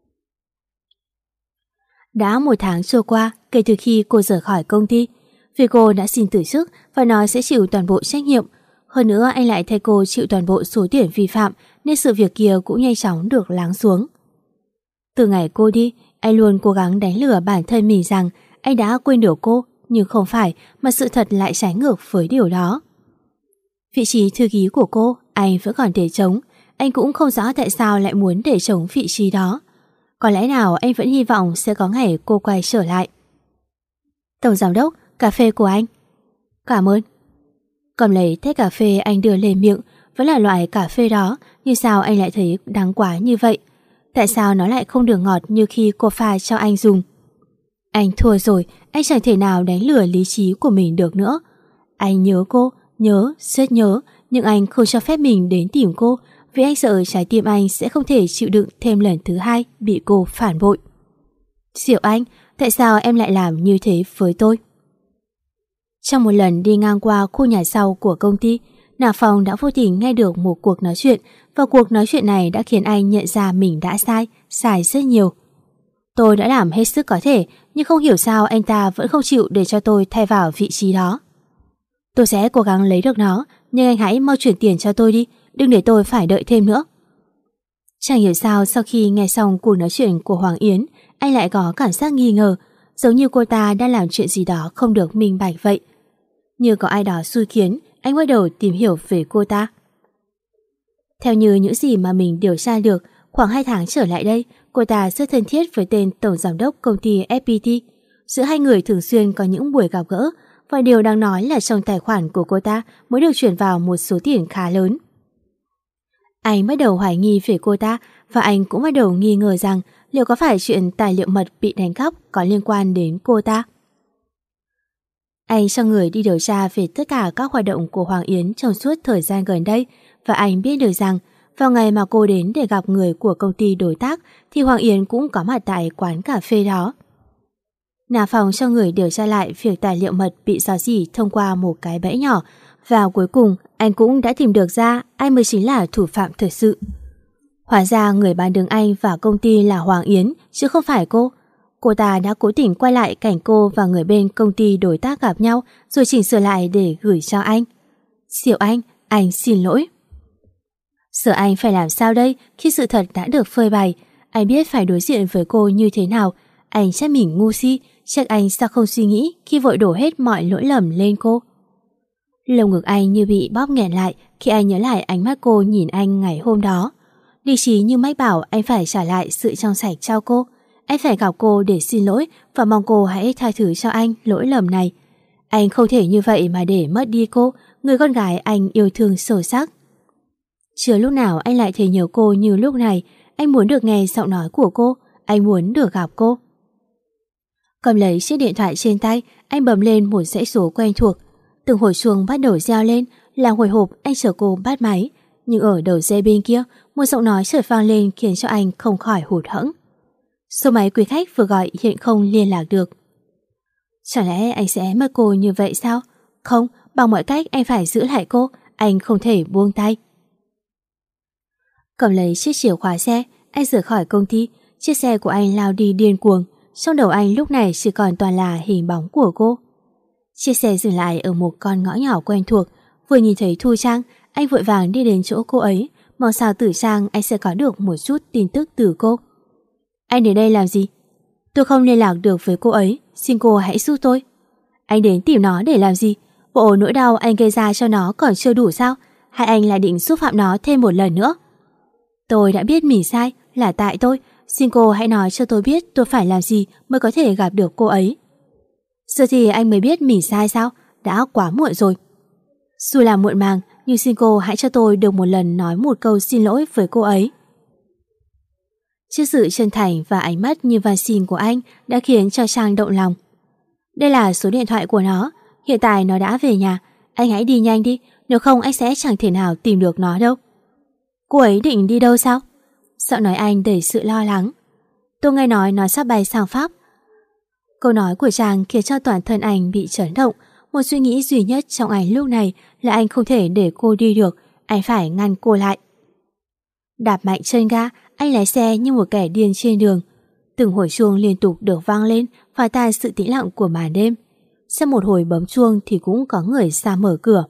Đã một tháng trôi qua kể từ khi cô rời khỏi công ty. Vì cô đã xin từ chức và nói sẽ chịu toàn bộ trách nhiệm. Hơn nữa anh lại thay cô chịu toàn bộ số tiền vi phạm nên sự việc kia cũng nhanh chóng được lắng xuống. Từ ngày cô đi, anh luôn cố gắng đánh lừa bản thân mình rằng anh đã quên được cô, nhưng không phải, mà sự thật lại trái ngược với điều đó. Vị trí thư ký của cô, anh vẫn còn để trống. Anh cũng không rõ tại sao lại muốn để trống vị trí đó. Có lẽ nào anh vẫn hy vọng sẽ có ngày cô quay trở lại. Tổng giám đốc, cà phê của anh. Cảm ơn. Cầm lấy tách cà phê anh đưa lên miệng, vẫn là loại cà phê đó, nhưng sao anh lại thấy đắng quá như vậy? Tại sao nó lại không được ngọt như khi cô pha cho anh dùng? Anh thua rồi, anh chẳng thể nào đánh lừa lý trí của mình được nữa. Anh nhớ cô, nhớ, rất nhớ, nhưng anh không cho phép mình đến tìm cô, vì anh sợ trái tim anh sẽ không thể chịu đựng thêm lần thứ hai bị cô phản bội. Diệu Anh, tại sao em lại làm như thế với tôi? Trong một lần đi ngang qua khu nhà sau của công ty, Nam Phong đã vô tình nghe được một cuộc nói chuyện, và cuộc nói chuyện này đã khiến anh nhận ra mình đã sai, sai rất nhiều. Tôi đã làm hết sức có thể, nhưng không hiểu sao anh ta vẫn không chịu để cho tôi thay vào vị trí đó. Tôi sẽ cố gắng lấy được nó, nhưng anh hãy mau chuyển tiền cho tôi đi, đừng để tôi phải đợi thêm nữa. Chẳng hiểu sao sau khi nghe xong cuộc nói chuyện của Hoàng Yến, anh lại có cảm giác nghi ngờ, giống như cô ta đang làm chuyện gì đó không được minh bạch vậy. Như có ai đó xui khiến, anh bắt đầu tìm hiểu về cô ta. Theo như những gì mà mình điều tra được, khoảng hai tháng trở lại đây, cô ta rất thân thiết với tên tổng giám đốc công ty ép pê tê. Giữa hai người thường xuyên có những buổi gặp gỡ, và điều đáng nói là trong tài khoản của cô ta mới được chuyển vào một số tiền khá lớn. Anh bắt đầu hoài nghi về cô ta, và anh cũng bắt đầu nghi ngờ rằng liệu có phải chuyện tài liệu mật bị đánh cắp có liên quan đến cô ta. Anh cho người đi điều tra về tất cả các hoạt động của Hoàng Yến trong suốt thời gian gần đây, và anh biết được rằng vào ngày mà cô đến để gặp người của công ty đối tác thì Hoàng Yến cũng có mặt tại quán cà phê đó. Nam Phong cho người điều tra lại việc tài liệu mật bị rò rỉ thông qua một cái bẫy nhỏ, và cuối cùng anh cũng đã tìm được ra ai mới chính là thủ phạm thực sự. Hóa ra người bán đứng anh và công ty là Hoàng Yến chứ không phải cô. Cô ta đã cố tình quay lại cảnh cô và người bên công ty đối tác gặp nhau rồi chỉnh sửa lại để gửi cho anh. Diệu Anh, anh xin lỗi. Giờ anh phải làm sao đây khi sự thật đã được phơi bày? Anh biết phải đối diện với cô như thế nào. Anh trách mình ngu si, chắc anh sao không suy nghĩ khi vội đổ hết mọi lỗi lầm lên cô. Lồng ngực anh như bị bóp nghẹn lại khi anh nhớ lại ánh mắt cô nhìn anh ngày hôm đó. Lý trí như mách bảo anh phải trả lại sự trong sạch cho cô. Anh phải gặp cô để xin lỗi và mong cô hãy tha thứ cho anh lỗi lầm này. Anh không thể như vậy mà để mất đi cô, người con gái anh yêu thương sâu sắc. Chưa lúc nào anh lại thấy nhớ cô như lúc này. Anh muốn được nghe giọng nói của cô, anh muốn được gặp cô. Cầm lấy chiếc điện thoại trên tay, anh bấm lên một dãy số quen thuộc. Từng hồi chuông bắt đầu reo lên, là hồi hộp anh chờ cô bắt máy. Nhưng ở đầu dây bên kia, một giọng nói chợt vang lên khiến cho anh không khỏi hụt hẫng. Số máy quý khách vừa gọi hiện không liên lạc được. Chẳng lẽ anh sẽ mất cô như vậy sao? Không, bằng mọi cách anh phải giữ lại cô, anh không thể buông tay. Cầm lấy chiếc chìa khóa xe, anh rời khỏi công ty. Chiếc xe của anh lao đi điên cuồng. Trong đầu anh lúc này chỉ còn toàn là hình bóng của cô. Chiếc xe dừng lại ở một con ngõ nhỏ quen thuộc. Vừa nhìn thấy Thu Trang, anh vội vàng đi đến chỗ cô ấy. Mong sao từ Trang anh sẽ có được một chút tin tức từ cô. Anh đến đây làm gì? Tôi không liên lạc được với cô ấy, xin cô hãy giúp tôi. Anh đến tìm nó để làm gì? Bộ nỗi đau anh gây ra cho nó còn chưa đủ sao? Hay anh lại định xúc phạm nó thêm một lần nữa? Tôi đã biết mình sai, là tại tôi. Xin cô hãy nói cho tôi biết tôi phải làm gì mới có thể gặp được cô ấy. Giờ thì anh mới biết mình sai sao? Đã quá muộn rồi. Dù là muộn màng, nhưng xin cô hãy cho tôi được một lần nói một câu xin lỗi với cô ấy. Trước sự chân thành và ánh mắt như van xin của anh đã khiến cho Trang động lòng. Đây là số điện thoại của nó. Hiện tại nó đã về nhà. Anh hãy đi nhanh đi, nếu không anh sẽ chẳng thể nào tìm được nó đâu. Cô ấy định đi đâu sao? Giọng nói anh đầy sự lo lắng. Tôi nghe nói nó sắp bay sang Pháp. Câu nói của Trang khiến cho toàn thân anh bị chấn động. Một suy nghĩ duy nhất trong anh lúc này là anh không thể để cô đi được. Anh phải ngăn cô lại. Đạp mạnh chân ga, anh lái xe như một kẻ điên trên đường. Từng hồi chuông liên tục được vang lên, phá tan sự tĩnh lặng của màn đêm. Sau một hồi bấm chuông thì cũng có người ra mở cửa.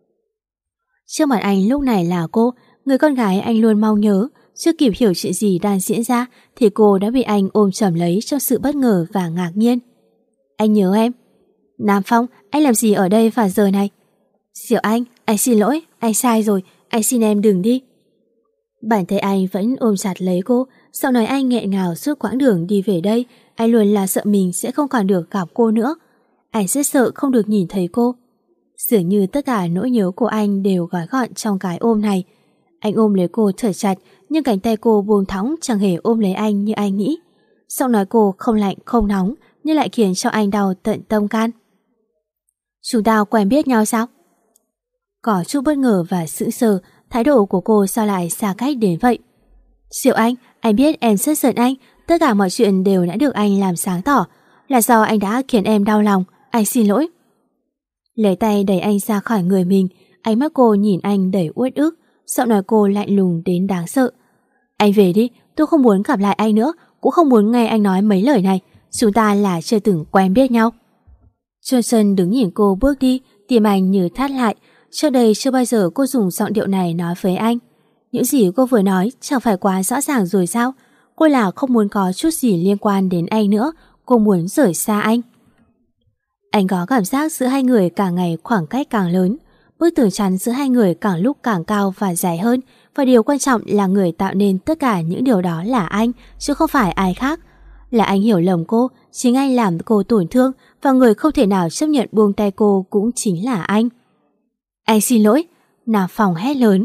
Trước mặt anh lúc này là cô, người con gái anh luôn mong nhớ. Chưa kịp hiểu chuyện gì đang diễn ra thì cô đã bị anh ôm chầm lấy trong sự bất ngờ và ngạc nhiên. Anh nhớ em. Nam Phong, anh làm gì ở đây vào giờ này? Diệu Anh, anh xin lỗi, anh sai rồi, anh xin em đừng đi. Bàn tay anh vẫn ôm chặt lấy cô, giọng nói anh nghẹn ngào suốt quãng đường đi về đây. Anh luôn là sợ mình sẽ không còn được gặp cô nữa. Anh rất sợ không được nhìn thấy cô. Dường như tất cả nỗi nhớ của anh đều gói gọn trong cái ôm này. Anh ôm lấy cô thật chặt, nhưng cánh tay cô buông thõng chẳng hề ôm lấy anh như anh nghĩ. Giọng nói cô không lạnh không nóng, nhưng lại khiến cho anh đau tận tâm can. Chúng ta quen biết nhau sao? Có chút bất ngờ và sững sờ, thái độ của cô sao lại xa cách đến vậy? Diệu Anh, anh biết em rất giận anh, tất cả mọi chuyện đều đã được anh làm sáng tỏ. Là do anh đã khiến em đau lòng, anh xin lỗi. Lấy tay đẩy anh ra khỏi người mình, ánh mắt cô nhìn anh đầy uất ức, giọng nói cô lạnh lùng đến đáng sợ. Anh về đi, tôi không muốn gặp lại anh nữa, cũng không muốn nghe anh nói mấy lời này. Chúng ta là chưa từng quen biết nhau. Johnson đứng nhìn cô bước đi, tim anh như thắt lại. Trước đây chưa bao giờ cô dùng giọng điệu này nói với anh. Những gì cô vừa nói chẳng phải quá rõ ràng rồi sao? Cô là không muốn có chút gì liên quan đến anh nữa, cô muốn rời xa anh. Anh có cảm giác giữa hai người càng ngày khoảng cách càng lớn. Bức tường chắn giữa hai người càng lúc càng cao và dài hơn. Và điều quan trọng là người tạo nên tất cả những điều đó là anh, chứ không phải ai khác. Là anh hiểu lầm cô, chính anh làm cô tổn thương, và người không thể nào chấp nhận buông tay cô cũng chính là anh. Anh xin lỗi, Nam Phong hét lớn.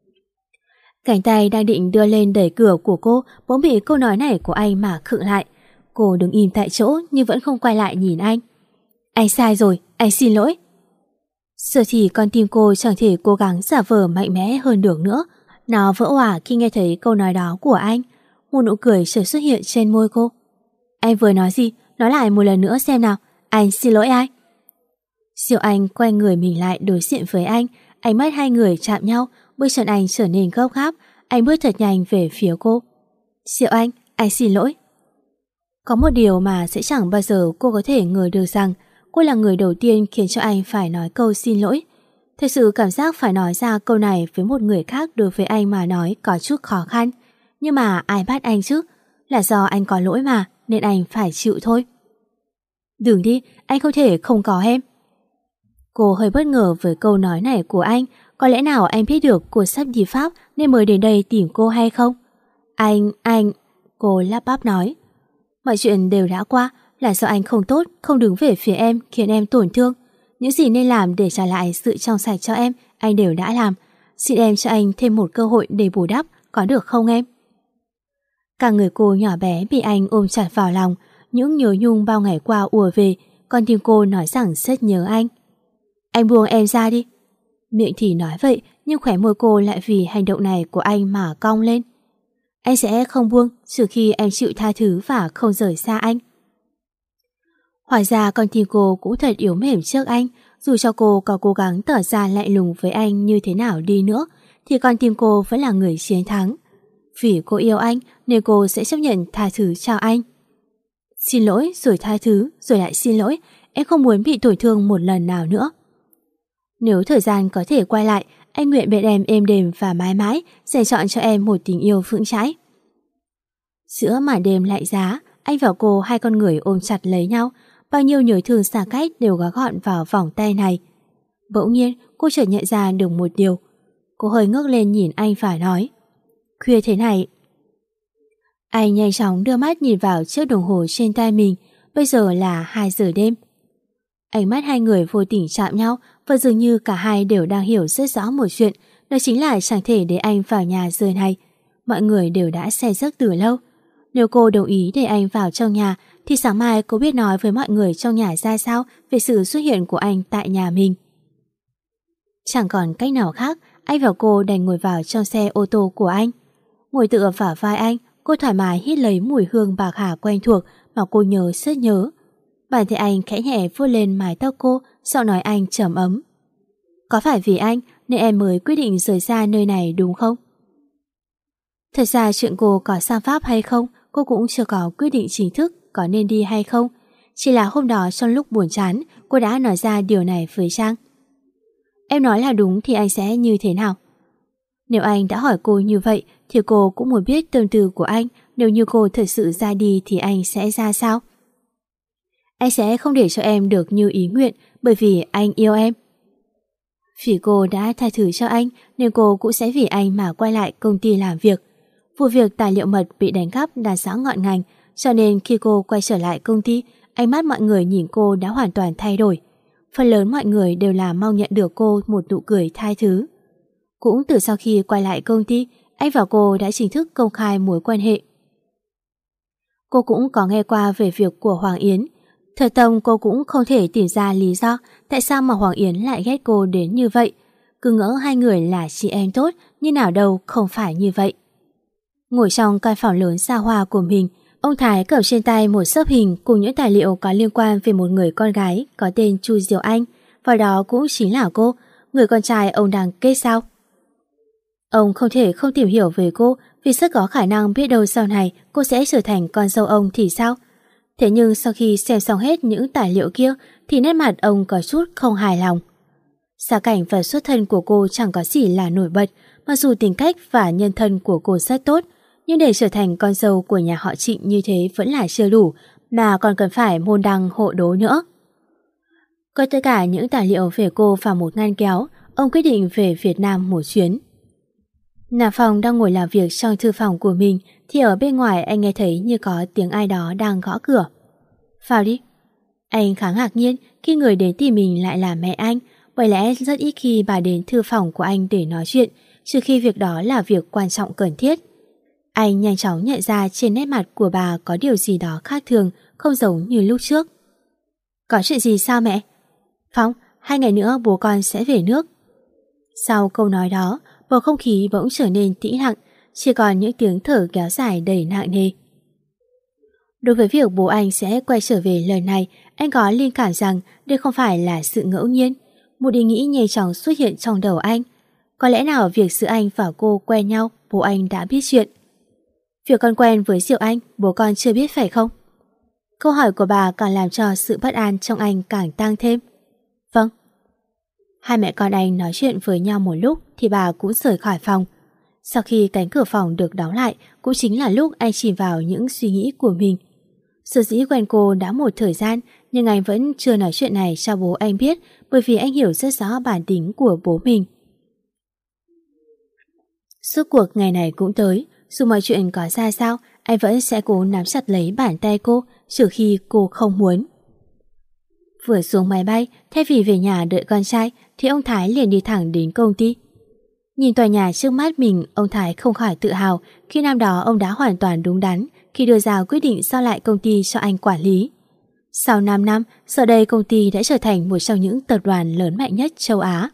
Cánh tay đang định đưa lên đẩy cửa của cô bỗng bị câu nói này của anh mà khựng lại. Cô đứng im tại chỗ nhưng vẫn không quay lại nhìn anh. Anh sai rồi, anh xin lỗi. Giờ thì con tim cô chẳng thể cố gắng giả vờ mạnh mẽ hơn được nữa. Nó vỡ òa khi nghe thấy câu nói đó của anh. Một nụ cười chợt xuất hiện trên môi cô. Anh vừa nói gì? Nói lại một lần nữa xem nào. Anh xin lỗi ai? Diệu Anh quay người mình lại đối diện với anh. Ánh mắt hai người chạm nhau. Bước chân anh trở nên gấp gáp. Anh bước thật nhanh về phía cô. Diệu Anh, anh xin lỗi. Có một điều mà sẽ chẳng bao giờ cô có thể ngờ được rằng cô là người đầu tiên khiến cho anh phải nói câu xin lỗi. Thật sự cảm giác phải nói ra câu này với một người khác đối với anh mà nói có chút khó khăn. Nhưng mà ai bắt anh chứ? Là do anh có lỗi mà, nên anh phải chịu thôi. Đừng đi, anh không thể không có em. Cô hơi bất ngờ với câu nói này của anh. Có lẽ nào anh biết được cô sắp đi Pháp nên mới đến đây tìm cô hay không? Anh, anh... Cô lắp bắp nói. Mọi chuyện đều đã qua, là do anh không tốt, không đứng về phía em, khiến em tổn thương. Những gì nên làm để trả lại sự trong sạch cho em, anh đều đã làm. Xin em cho anh thêm một cơ hội để bù đắp, có được không em? Cả người cô nhỏ bé bị anh ôm chặt vào lòng, những nhớ nhung bao ngày qua ùa về, con tim cô nói rằng rất nhớ anh. Anh buông em ra đi. Miệng thì nói vậy, nhưng khóe môi cô lại vì hành động này của anh mà cong lên. Anh sẽ không buông trừ khi em chịu tha thứ và không rời xa anh. Hóa ra con tim cô cũng thật yếu mềm trước anh. Dù cho cô có cố gắng tỏ ra lạnh lùng với anh như thế nào đi nữa, thì con tim cô vẫn là người chiến thắng. Vì cô yêu anh nên cô sẽ chấp nhận tha thứ cho anh. Xin lỗi rồi tha thứ rồi lại xin lỗi. Em không muốn bị tổn thương một lần nào nữa. Nếu thời gian có thể quay lại, anh nguyện bên em êm đềm và mãi mãi dành chọn cho em một tình yêu vững chãi. Giữa màn đêm lạnh giá, anh và cô hai con người ôm chặt lấy nhau. Bao nhiêu nhớ thương xa cách đều gói gọn vào vòng tay này. Bỗng nhiên cô chợt nhận ra được một điều. Cô hơi ngước lên nhìn anh và nói: Khuya thế này. Anh nhanh chóng đưa mắt nhìn vào chiếc đồng hồ trên tay mình. Bây giờ là hai giờ đêm. Ánh mắt hai người vô tình chạm nhau, và dường như cả hai đều đang hiểu rất rõ một chuyện. Đó chính là chẳng thể để anh vào nhà giờ này. Mọi người đều đã say giấc từ lâu. Nếu cô đồng ý để anh vào trong nhà, thì sáng mai cô biết nói với mọi người trong nhà ra sao về sự xuất hiện của anh tại nhà mình. Chẳng còn cách nào khác, anh và cô đành ngồi vào trong xe ô tô của anh. Ngồi tựa vào vai anh, cô thoải mái hít lấy mùi hương bạc hà quen thuộc mà cô nhớ rất nhớ. Bàn tay anh khẽ nhẹ vuốt lên mái tóc cô, giọng nói anh trầm ấm. Có phải vì anh nên em mới quyết định rời xa nơi này đúng không? Thật ra chuyện cô có sang Pháp hay không, cô cũng chưa có quyết định chính thức có nên đi hay không. Chỉ là hôm đó trong lúc buồn chán, cô đã nói ra điều này với Trang. Em nói là đúng thì anh sẽ như thế nào? Nếu anh đã hỏi cô như vậy thì cô cũng muốn biết tâm tư của anh. Nếu như cô thật sự ra đi thì anh sẽ ra sao? Anh sẽ không để cho em được như ý nguyện, bởi vì anh yêu em. Vì cô đã tha thứ cho anh nên cô cũng sẽ vì anh mà quay lại công ty làm việc. Vụ việc tài liệu mật bị đánh cắp đã rõ ngọn ngành, cho nên khi cô quay trở lại công ty, ánh mắt mọi người nhìn cô đã hoàn toàn thay đổi. Phần lớn mọi người đều là mong nhận được cô một nụ cười tha thứ. Cũng từ sau khi quay lại công ty, anh và cô đã chính thức công khai mối quan hệ. Cô cũng có nghe qua về việc của Hoàng Yến. Thật tâm cô cũng không thể tìm ra lý do tại sao mà Hoàng Yến lại ghét cô đến như vậy. Cứ ngỡ hai người là chị em tốt, nhưng nào đâu không phải như vậy. Ngồi trong căn phòng lớn xa hoa của mình, ông Thái cầm trên tay một xấp hình cùng những tài liệu có liên quan về một người con gái có tên Chu Diệu Anh, và đó cũng chính là cô, người con trai ông đang kết giao. Ông không thể không tìm hiểu về cô, vì rất có khả năng biết đâu sau này cô sẽ trở thành con dâu ông thì sao. Thế nhưng sau khi xem xong hết những tài liệu kia thì nét mặt ông có chút không hài lòng. Gia cảnh và xuất thân của cô chẳng có gì là nổi bật, mặc dù tính cách và nhân thân của cô rất tốt, nhưng để trở thành con dâu của nhà họ Trịnh như thế vẫn là chưa đủ, mà còn cần phải môn đăng hộ đố nữa. Có tất cả những tài liệu về cô vào một ngăn kéo, ông quyết định về Việt Nam một chuyến. Nam Phong đang ngồi làm việc trong thư phòng của mình thì ở bên ngoài anh nghe thấy như có tiếng ai đó đang gõ cửa. Vào đi. Anh khá ngạc nhiên khi người đến tìm mình lại là mẹ anh, bởi lẽ rất ít khi bà đến thư phòng của anh để nói chuyện, trừ khi việc đó là việc quan trọng cần thiết. Anh nhanh chóng nhận ra trên nét mặt của bà có điều gì đó khác thường, không giống như lúc trước. Có chuyện gì sao mẹ? Phong, hai ngày nữa bố con sẽ về nước. Sau câu nói đó, bầu không khí bỗng trở nên tĩnh lặng, chỉ còn những tiếng thở kéo dài đầy nặng nề. Đối với việc bố anh sẽ quay trở về lần này, anh có linh cảm rằng đây không phải là sự ngẫu nhiên. Một ý nghĩ nhanh chóng xuất hiện trong đầu anh. Có lẽ nào việc giữa anh và cô quen nhau, bố anh đã biết chuyện. Việc con quen với Diệu Anh, bố con chưa biết phải không? Câu hỏi của bà càng làm cho sự bất an trong anh càng tăng thêm. Vâng. Hai mẹ con anh nói chuyện với nhau một lúc thì bà cũng rời khỏi phòng. Sau khi cánh cửa phòng được đóng lại cũng chính là lúc anh chìm vào những suy nghĩ của mình. Sở dĩ quen cô đã một thời gian, nhưng anh vẫn chưa nói chuyện này cho bố anh biết, bởi vì anh hiểu rất rõ bản tính của bố mình. Suốt cuộc ngày này cũng tới, dù mọi chuyện có ra sao, anh vẫn sẽ cố nắm chặt lấy bàn tay cô, trừ khi cô không muốn. Vừa xuống máy bay, thay vì về nhà đợi con trai, thì ông Thái liền đi thẳng đến công ty. Nhìn tòa nhà trước mắt mình, ông Thái không khỏi tự hào khi năm đó ông đã hoàn toàn đúng đắn khi đưa ra quyết định giao lại công ty cho anh quản lý. Sau năm năm, giờ đây công ty đã trở thành một trong những tập đoàn lớn mạnh nhất châu Á.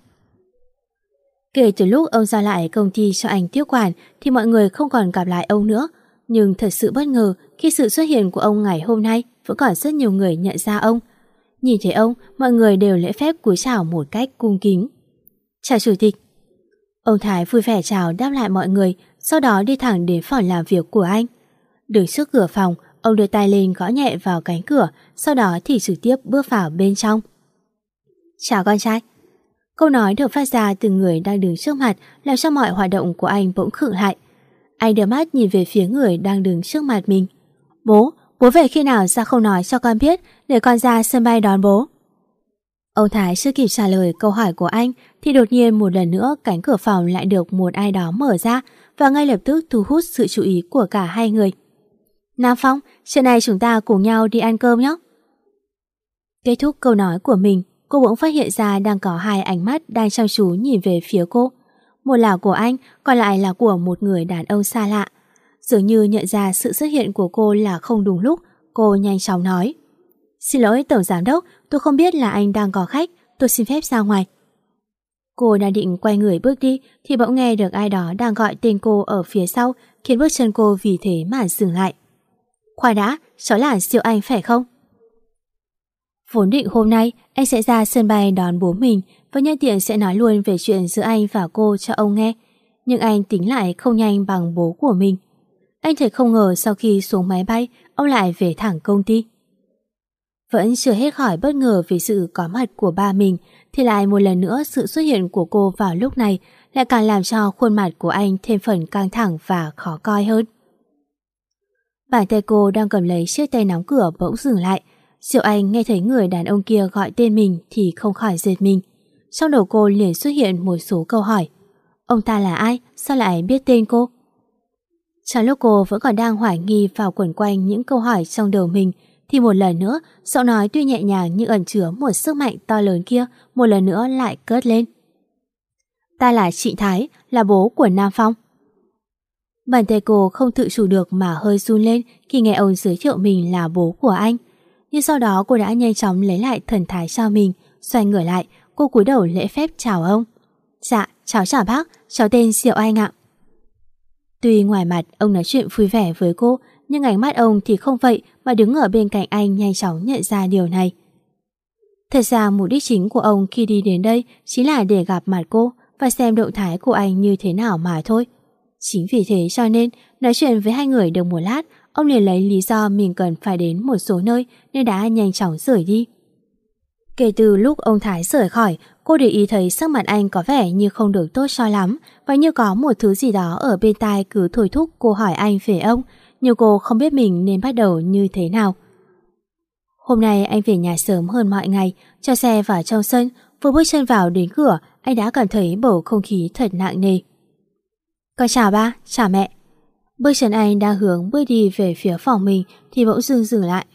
Kể từ lúc ông giao lại công ty cho anh tiếp quản thì mọi người không còn gặp lại ông nữa. Nhưng thật sự bất ngờ khi sự xuất hiện của ông ngày hôm nay vẫn còn rất nhiều người nhận ra ông. Nhìn thấy ông, mọi người đều lễ phép cúi chào một cách cung kính. Chào chủ tịch. Ông Thái vui vẻ chào đáp lại mọi người, sau đó đi thẳng đến phòng làm việc của anh. Đứng trước cửa phòng, ông đưa tay lên gõ nhẹ vào cánh cửa, sau đó thì trực tiếp bước vào bên trong. Chào con trai. Câu nói được phát ra từ người đang đứng trước mặt làm cho mọi hoạt động của anh bỗng khựng lại. Anh đưa mắt nhìn về phía người đang đứng trước mặt mình. Bố, bố về khi nào ra không nói cho con biết để con ra sân bay đón bố. Ông Thái chưa kịp trả lời câu hỏi của anh thì đột nhiên một lần nữa cánh cửa phòng lại được một ai đó mở ra và ngay lập tức thu hút sự chú ý của cả hai người. Nam Phong, trưa nay chúng ta cùng nhau đi ăn cơm nhé. Kết thúc câu nói của mình, cô bỗng phát hiện ra đang có hai ánh mắt đang chăm chú nhìn về phía cô. Một là của anh, còn lại là của một người đàn ông xa lạ. Dường như nhận ra sự xuất hiện của cô là không đúng lúc, cô nhanh chóng nói. Xin lỗi Tổng Giám đốc, tôi không biết là anh đang có khách, tôi xin phép ra ngoài. Cô đang định quay người bước đi thì bỗng nghe được ai đó đang gọi tên cô ở phía sau, khiến bước chân cô vì thế mà dừng lại. Khoan đã, cháu là Diệu Anh phải không? Vốn định hôm nay anh sẽ ra sân bay đón bố mình và nhân tiện sẽ nói luôn về chuyện giữa anh và cô cho ông nghe. Nhưng anh tính lại không nhanh bằng bố của mình. Anh thật không ngờ sau khi xuống máy bay, ông lại về thẳng công ty. Vẫn chưa hết khỏi bất ngờ vì sự có mặt của ba mình, thì lại một lần nữa sự xuất hiện của cô vào lúc này lại càng làm cho khuôn mặt của anh thêm phần căng thẳng và khó coi hơn. Bàn tay cô đang cầm lấy chiếc tay nắm cửa bỗng dừng lại. Diệu Anh nghe thấy người đàn ông kia gọi tên mình thì không khỏi giật mình. Trong đầu cô liền xuất hiện một số câu hỏi. Ông ta là ai? Sao lại biết tên cô? Trong lúc cô vẫn còn đang hoài nghi vào quẩn quanh những câu hỏi trong đầu mình, thì một lần nữa, giọng nói tuy nhẹ nhàng nhưng ẩn chứa một sức mạnh to lớn kia một lần nữa lại cất lên. Ta là Trịnh Thái, là bố của Nam Phong. Bàn tay cô không tự chủ được mà hơi run lên khi nghe ông giới thiệu mình là bố của anh. Nhưng sau đó cô đã nhanh chóng lấy lại thần thái cho mình, xoay người lại, cô cúi đầu lễ phép chào ông. Dạ, cháu chào bác, cháu tên Diệu Anh ạ. Tuy ngoài mặt ông nói chuyện vui vẻ với cô, nhưng ánh mắt ông thì không vậy mà đứng ở bên cạnh anh nhanh chóng nhận ra điều này. Thật ra mục đích chính của ông khi đi đến đây chính là để gặp mặt cô và xem động thái của anh như thế nào mà thôi. Chính vì thế cho nên nói chuyện với hai người được một lát, ông liền lấy lý do mình cần phải đến một số nơi nên đã nhanh chóng rời đi. Kể từ lúc ông Thái rời khỏi, cô để ý thấy sắc mặt anh có vẻ như không được tốt cho lắm và như có một thứ gì đó ở bên tai cứ thôi thúc cô hỏi anh về ông, nhưng cô không biết mình nên bắt đầu như thế nào. Hôm nay anh về nhà sớm hơn mọi ngày, cho xe vào trong sân, vừa bước chân vào đến cửa, anh đã cảm thấy bầu không khí thật nặng nề. Con chào ba, chào mẹ. Bước chân anh đang hướng bước đi về phía phòng mình thì bỗng dưng dừng lại.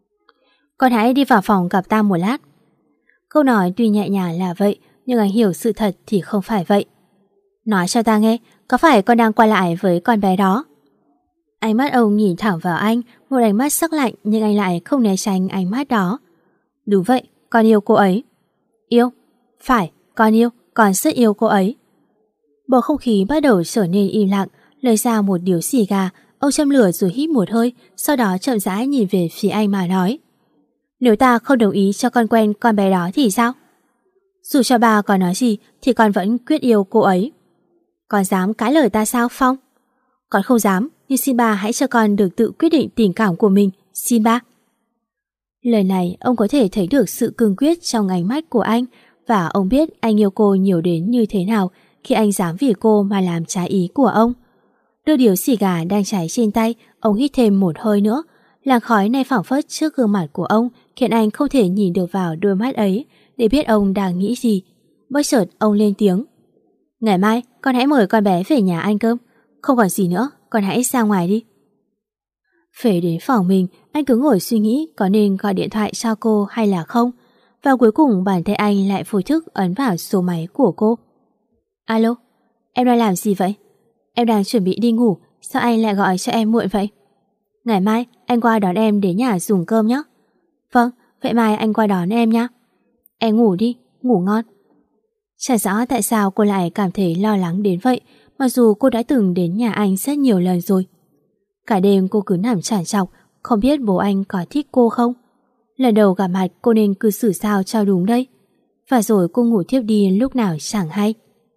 Con hãy đi vào phòng gặp ta một lát. Câu nói tuy nhẹ nhàng là vậy, nhưng anh hiểu sự thật thì không phải vậy. Nói cho ta nghe, có phải con đang quay lại với con bé đó? Ánh mắt ông nhìn thẳng vào anh, một ánh mắt sắc lạnh nhưng anh lại không né tránh ánh mắt đó. Đúng vậy, con yêu cô ấy. Yêu? Phải, con yêu, con rất yêu cô ấy. Bầu không khí bắt đầu trở nên im lặng, lấy ra một điếu xì gà, ông châm lửa rồi hít một hơi, sau đó chậm rãi nhìn về phía anh mà nói. Nếu ta không đồng ý cho con quen con bé đó thì sao? Dù cho bà có nói gì thì con vẫn quyết yêu cô ấy. Con dám cãi lời ta sao Phong? Con không dám, nhưng xin ba hãy cho con được tự quyết định tình cảm của mình, xin ba. Lời này ông có thể thấy được sự cương quyết trong ánh mắt của anh, và ông biết anh yêu cô nhiều đến như thế nào khi anh dám vì cô mà làm trái ý của ông. Đưa điếu xì gà đang cháy trên tay, ông hít thêm một hơi nữa. Làn khói này phảng phất trước gương mặt của ông khiến anh không thể nhìn được vào đôi mắt ấy để biết ông đang nghĩ gì. Bất chợt ông lên tiếng: "Ngày mai con hãy mời con bé về nhà ăn cơm. Không còn gì nữa, con hãy ra ngoài đi." Về đến phòng mình, anh cứ ngồi suy nghĩ có nên gọi điện thoại cho cô hay là không. Và cuối cùng bàn tay anh lại vô thức ấn vào số máy của cô. "Alo, em đang làm gì vậy? Em đang chuẩn bị đi ngủ, sao anh lại gọi cho em muộn vậy?" "Ngày mai anh qua đón em đến nhà dùng cơm nhé." "Vâng, vậy mai anh qua đón em nhé." "Em ngủ đi, ngủ ngon." Chả rõ tại sao cô lại cảm thấy lo lắng đến vậy, mặc dù cô đã từng đến nhà anh rất nhiều lần rồi. Cả đêm cô cứ nằm trằn trọc, không biết bố anh có thích cô không. Lần đầu gặp mặt cô nên cư xử sao cho đúng đây. Và rồi cô ngủ thiếp đi lúc nào chẳng hay.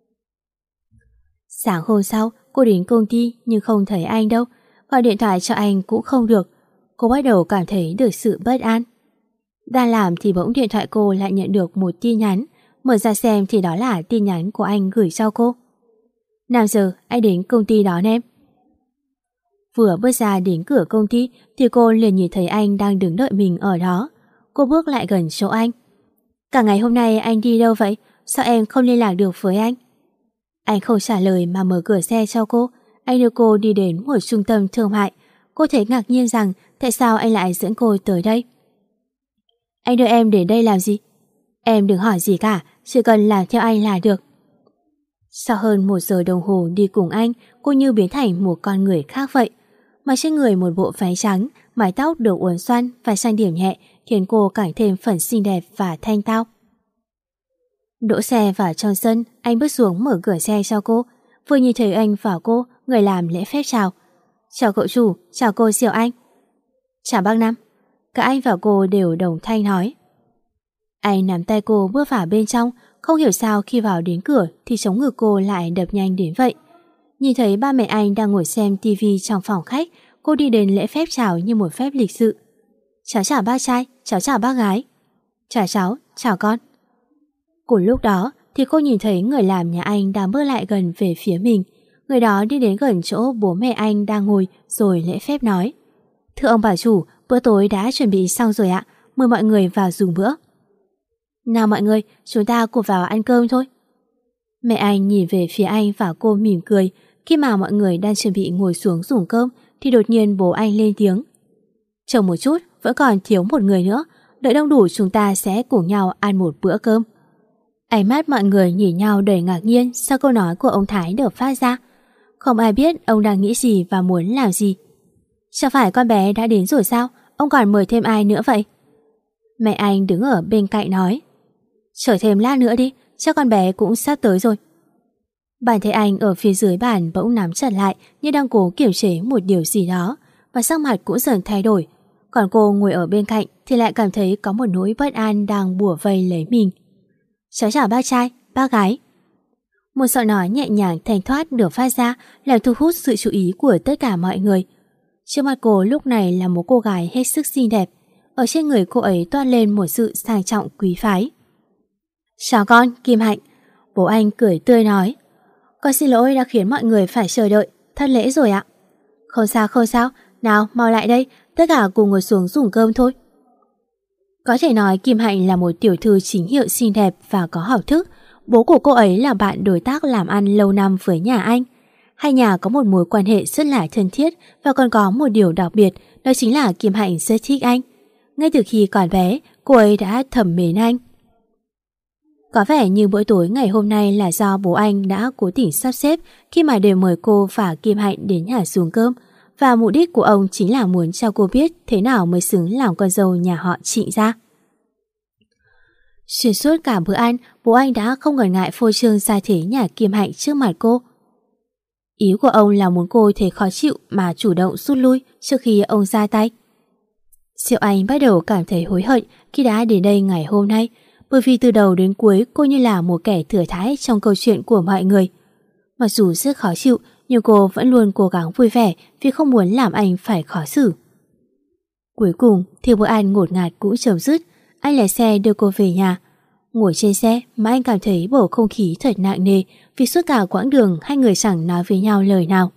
Sáng hôm sau, cô đến công ty nhưng không thấy anh đâu. Gọi điện thoại cho anh cũng không được. Cô bắt đầu cảm thấy được sự bất an. Đang làm thì bỗng điện thoại cô lại nhận được một tin nhắn. Mở ra xem thì đó là tin nhắn của anh gửi cho cô. "Nào giờ anh đến công ty đón em." Vừa bước ra đến cửa công ty thì cô liền nhìn thấy anh đang đứng đợi mình ở đó. Cô bước lại gần chỗ anh. "Cả ngày hôm nay anh đi đâu vậy? Sao em không liên lạc được với anh?" Anh không trả lời mà mở cửa xe cho cô. Anh đưa cô đi đến một trung tâm thương mại. Cô thấy ngạc nhiên rằng tại sao anh lại dẫn cô tới đây. "Anh đưa em đến đây làm gì?" "Em đừng hỏi gì cả, chỉ cần làm theo anh là được." Sau hơn một giờ đồng hồ đi cùng anh, cô như biến thành một con người khác vậy. Mặc trên người một bộ váy trắng, mái tóc được uốn xoăn và trang điểm nhẹ khiến cô càng thêm phần xinh đẹp và thanh tao. Đỗ xe vào trong sân, anh bước xuống mở cửa xe cho cô. Vừa nhìn thấy anh và cô, người làm lễ phép chào. "Chào cậu chủ, chào cô Diệu Anh." "Chào bác Năm." Cả anh và cô đều đồng thanh nói. Anh nắm tay cô bước vào bên trong. Không hiểu sao khi vào đến cửa thì sống ngực cô lại đập nhanh đến vậy. Nhìn thấy ba mẹ anh đang ngồi xem tivi trong phòng khách, cô đi đến lễ phép chào như một phép lịch sự. "Cháu chào bác trai, cháu chào bác gái." "Chào cháu, chào con." Cùng lúc đó thì cô nhìn thấy người làm nhà anh đang bước lại gần về phía mình. Người đó đi đến gần chỗ bố mẹ anh đang ngồi rồi lễ phép nói: "Thưa ông bà chủ, bữa tối đã chuẩn bị xong rồi ạ, mời mọi người vào dùng bữa." "Nào mọi người, chúng ta cùng vào ăn cơm thôi." Mẹ anh nhìn về phía anh và cô mỉm cười. Khi mà mọi người đang chuẩn bị ngồi xuống dùng cơm thì đột nhiên bố anh lên tiếng: "Chờ một chút, vẫn còn thiếu một người nữa. Đợi đông đủ chúng ta sẽ cùng nhau ăn một bữa cơm." Ánh mắt mọi người nhìn nhau đầy ngạc nhiên sau câu nói của ông Thái được phát ra. Không ai biết ông đang nghĩ gì và muốn làm gì. "Chẳng phải con bé đã đến rồi sao? Ông còn mời thêm ai nữa vậy?" Mẹ anh đứng ở bên cạnh nói: "Chờ thêm lát nữa đi, chắc con bé cũng sắp tới rồi." Bàn tay anh ở phía dưới bàn bỗng nắm chặt lại như đang cố kiểm chế một điều gì đó, và sắc mặt cũng dần thay đổi. Còn cô ngồi ở bên cạnh thì lại cảm thấy có một nỗi bất an đang bủa vây lấy mình. "Cháu chào bác trai, bác gái." Một giọng nói nhẹ nhàng thanh thoát được phát ra làm thu hút sự chú ý của tất cả mọi người. Trước mặt cô lúc này là một cô gái hết sức xinh đẹp. Ở trên người cô ấy toát lên một sự sang trọng quý phái. "Chào con, Kim Hạnh." Bố anh cười tươi nói: "Con xin lỗi đã khiến mọi người phải chờ đợi, thất lễ rồi ạ." "Không sao không sao, nào mau lại đây, tất cả cùng ngồi xuống dùng cơm thôi." Có thể nói Kim Hạnh là một tiểu thư chính hiệu xinh đẹp và có học thức. Bố của cô ấy là bạn đối tác làm ăn lâu năm với nhà anh. Hai nhà có một mối quan hệ rất là thân thiết, và còn có một điều đặc biệt, đó chính là Kim Hạnh rất thích anh. Ngay từ khi còn bé, cô ấy đã thầm mến anh. Có vẻ như bữa tối ngày hôm nay là do bố anh đã cố tình sắp xếp khi mà đều mời cô và Kim Hạnh đến nhà dùng cơm, và mục đích của ông chính là muốn cho cô biết thế nào mới xứng làm con dâu nhà họ Trịnh gia. Xuyên suốt cả bữa ăn, bố anh đã không ngần ngại phô trương gia thế nhà Kim Hạnh trước mặt cô. Ý của ông là muốn cô thấy khó chịu mà chủ động rút lui trước khi ông ra tay. Diệu Anh bắt đầu cảm thấy hối hận khi đã đến đây ngày hôm nay, bởi vì từ đầu đến cuối cô như là một kẻ thừa thãi trong câu chuyện của mọi người. Mặc dù rất khó chịu, nhưng cô vẫn luôn cố gắng vui vẻ vì không muốn làm anh phải khó xử. Cuối cùng thì bữa ăn ngột ngạt cũng chấm dứt. Anh lái xe đưa cô về nhà. Ngồi trên xe mà anh cảm thấy bầu không khí thật nặng nề vì suốt cả quãng đường hai người chẳng nói với nhau lời nào.